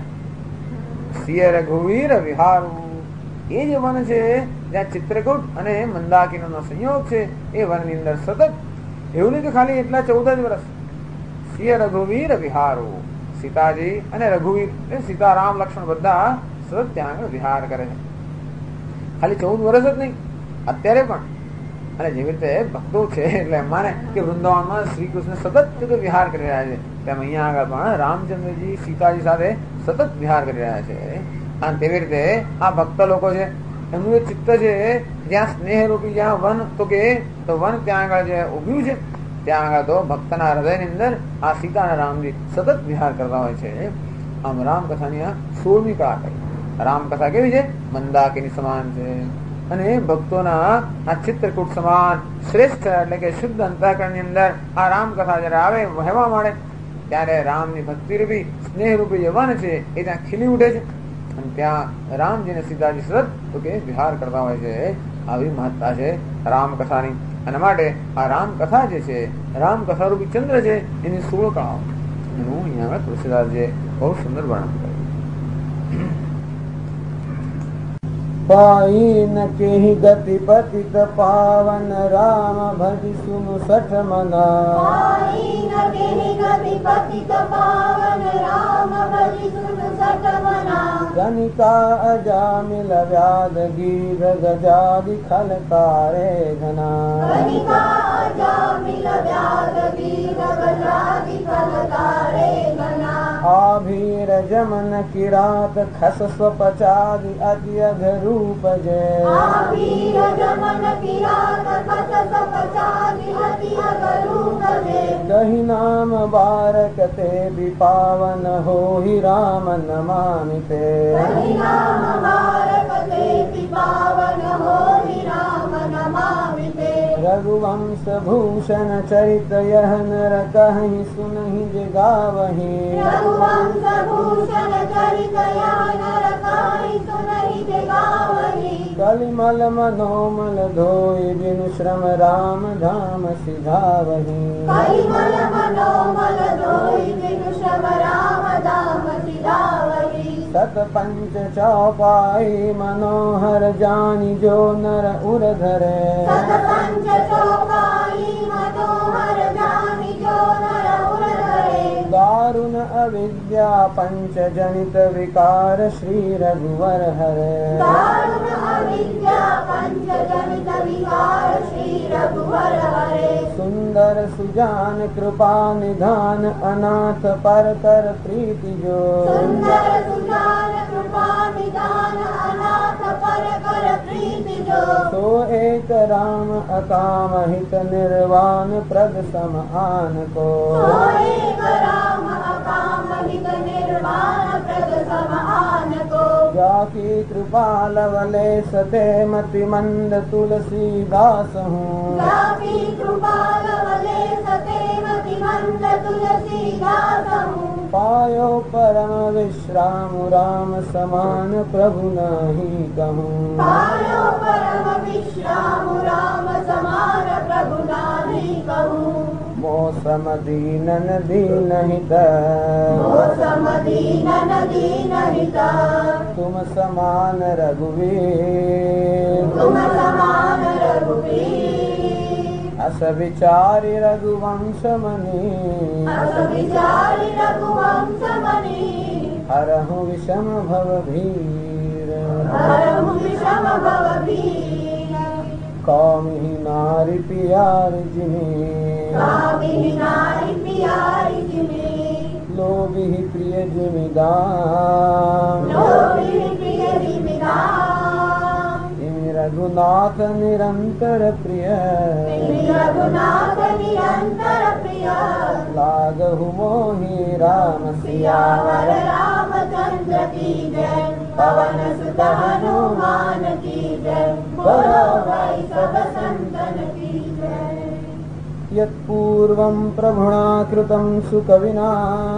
સિય રઘુવીર વિહારુ એ જે વન છે જ્યાં ચિત્રકૂટ અને મંદાકિનીનો સંયોગ છે એ વનની અંદર સતત એવું નહીં કે ખાલી એટલા 14 જ વર્ષ સિય રઘુવીર વિહારુ સીતાજી અને રઘુવીર સીતા રામ લક્ષ્મણ બધા સતત ત્યાં આગળ વિહાર કરે છે ખાલી 14 વર્ષ જ નહીં અત્યારે પણ અને જેવી રીતે ભક્તો છે એટલે માને કે વૃંદાવનમાં શ્રી કૃષ્ણ સતત વિહાર કરી રહ્યા છે તેમ અહીંયા આગળ પણ રામચંદ્રજી સીતાજી સાથે સતત વિહાર કરી રહ્યા છે। અને તેવી રીતે આ ભક્ત લોકો છે એમનું જે ચિત્ત છે જ્યાં સ્નેહ રૂપી જ્યાં વન તો કે તો વન ત્યાં આગળ જે ઉભ્યું છે ત્યાં આગળ તો ભક્તના હૃદયની અંદર આ સીતા અને રામજી સતત વિહાર કરતા હોય છે। આમ રામકથાની આ 16મી કળા કરી રામકથા કેવી છે મંદાકિની સમાન છે અને ભક્તોના આ ચિત્રકૂટ સમાન શ્રેષ્ઠ એટલે કે શુદ્ધ અંતઃકરણની અંદર આ રામકથા જયારે આવે વહેવા માંડે ત્યારે રામની ભક્તિ રૂપી સ્નેહ રૂપી જે વન છે એ ત્યાં ખીલી ઉઠે છે અને ત્યાં રામજી ને સીતાજી સતત તો કે વિહાર કરતા હોય છે। આવી મહત્તા છે રામકથાની અને માટે આ રામકથા જે છે રામકથા રૂપી ચંદ્ર છે એની 16 કળાઓ એનું અહીંયા તુલસીદાસજીએ બહુ સુંદર વર્ણન કર્યું। पाई न केहि गति पतित पावन राम भज सुनु सठ मना पाई न केहि गति पतित पावन राम भज सुनु सठ मना जनिका अजामिल व्याध गीध गजादि खलकारे घना कनिका अजामिल व्याध गीध गजादि खलकारे घना आभीर जमन किरात खस स्वपचादि अति अघरूप जय आभीर जमन किरात खस स्वपचादि अति अघरूप जय कही नाम बारक ते भी पावन हो ही राम नमामि ते कहि नाम बारक ते भी पावन हो ही राम नमामि ते रघुवंश भूषण चरित यह नर कहि सुनहि जगावहि रघुवंश भूषण चरित यह नर कहि सुनहि जगावहि कलिमल मनोमल धोई बिनु श्रम राम धाम सिधावहि कलिमल मनोमल धोई बिनु श्रम राम धाम सिधावहि सत पंच चौपाई मनोहर जानी जो नर उर धरे सत पंच चौपाई मनोहर जानि जो नर उर धरे दारुण अविद्या पंच जनित विकार श्री रघुवर हरे दारुण अविद्या पंच जनित विकार श्री रघुवर हरे सुंदर सुजान कृपा निधान अनाथ पर कर प्रीति जो सुंदर सुजान कृपा निदान अनाथ पर कर प्रीति जो सो एक राम अकाम हित निर्वाण प्रद समान को एक राम अकाम हित निर्वाण प्रद समान को जाकी कृपा लवले सते मति मंद तुलसीदास हूँ जाकी कृपा लवले सते मति मंद तुलसीदास हूँ पायो परम विश्राम राम समान प्रभु नहीं कहूँ पायो परम विश्राम राम समान प्रभु नाही कहूँ मौसम दीनन दीनहित मौसम दीनन दीनहित तुम समान रघुवीर तुम समान रघुवीर अस विचारि रघुवंश मणि अस विचारि रघुवंश मणि हरहु विषम भव भीर हरहु विषम भव भीर कौमिहि नारि पियारि जिमि कामिहि नारि पियारि जिमि लोभिहि प्रिय जिमिदान लोभिहि प्रिय जिमिदान इमि रघुनाथ निरंतर प्रिय रघुनाथ निरंतर प्रिय लागहु मोहि राम सियावर रामचंद्र की जय पवन सुत हनुमान की जय बोलो भाई सब संतन की जय यत्पूर्वं प्रभुणा कृतं सुकविना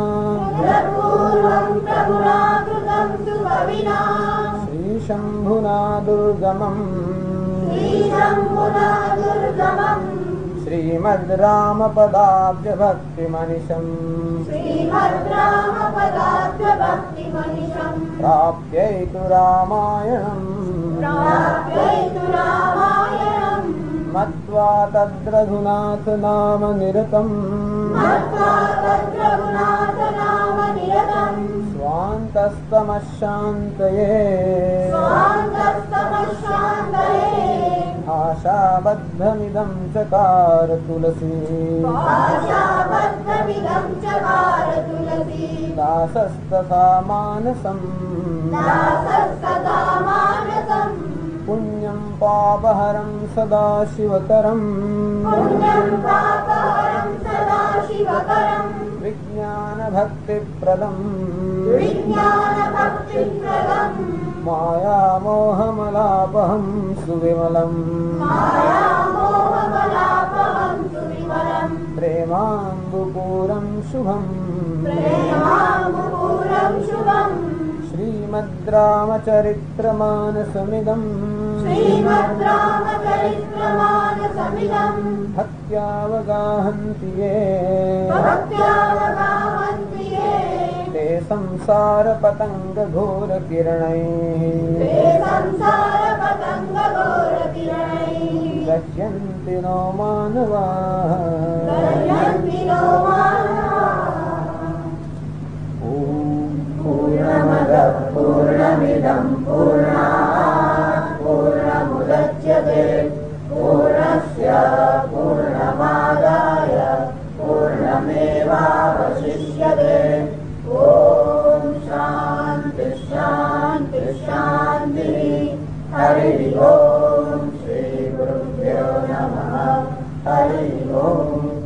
पूर्वं प्रभुना कृतं सुकविना श्रीशम्भुना दुर्गमम् श्रीशम्भुना दुर्गमम् श्रीमद् रामपदाब्ज भक्तिमनिशम् श्रीमद् रामपदाब्ज भक्तिमनिशम् प्राप्यैतु रामायणम् प्राप्यैतु रामायणम् मत्वा तद्रघुनाथ नाम निरतम् मत्वा तद्रघुनाथ नाम निरतम् स्वान्तस्तमशान्तये स्वान्तस्तमशान्तये आशाबद्धमिदं चकार तुलसी आशाबद्धमिदं चकार तुलसी दासस्तथा मानसम् दासस्तथा मानसम् पुण्यं पापहरं सदा शिवकरम् पुण्यं पापहरं सदा शिवकरम् विज्ञानभक्तिप्रदम् विज्ञानभक्तिप्रदम् मायामोहमलापहं सुविमलम् मायामोहमलापहं सुविमलम् प्रेमाम्बुपूरं शुभम् प्रेमाम्बुपूरं शुभम् श्रीमद् रामचरित्रमानसमिदम् श्रीमद् रामचरित्रमानसमिदम् भक्त्यावगाहन्ति ये भक्त्यावगाहन्ति ये ते संसारपतङ्गघोरकिरणैः ते संसारपतङ्गघोरकिरणैः गच्छन्ति नो मानवाः दर्शन्ति नो मानवाः ॐ पूर्णमदः पूर्णमिदं पूर्णात् पूर्णमुदच्यते पूर्णस्य पूर्णमादाय पूर्णमेवावशिष्यते ॐ शान्ति शान्ति शान्तिः हरिः ओम् श्रीगुरुभ्यो नमः हरिः ओम्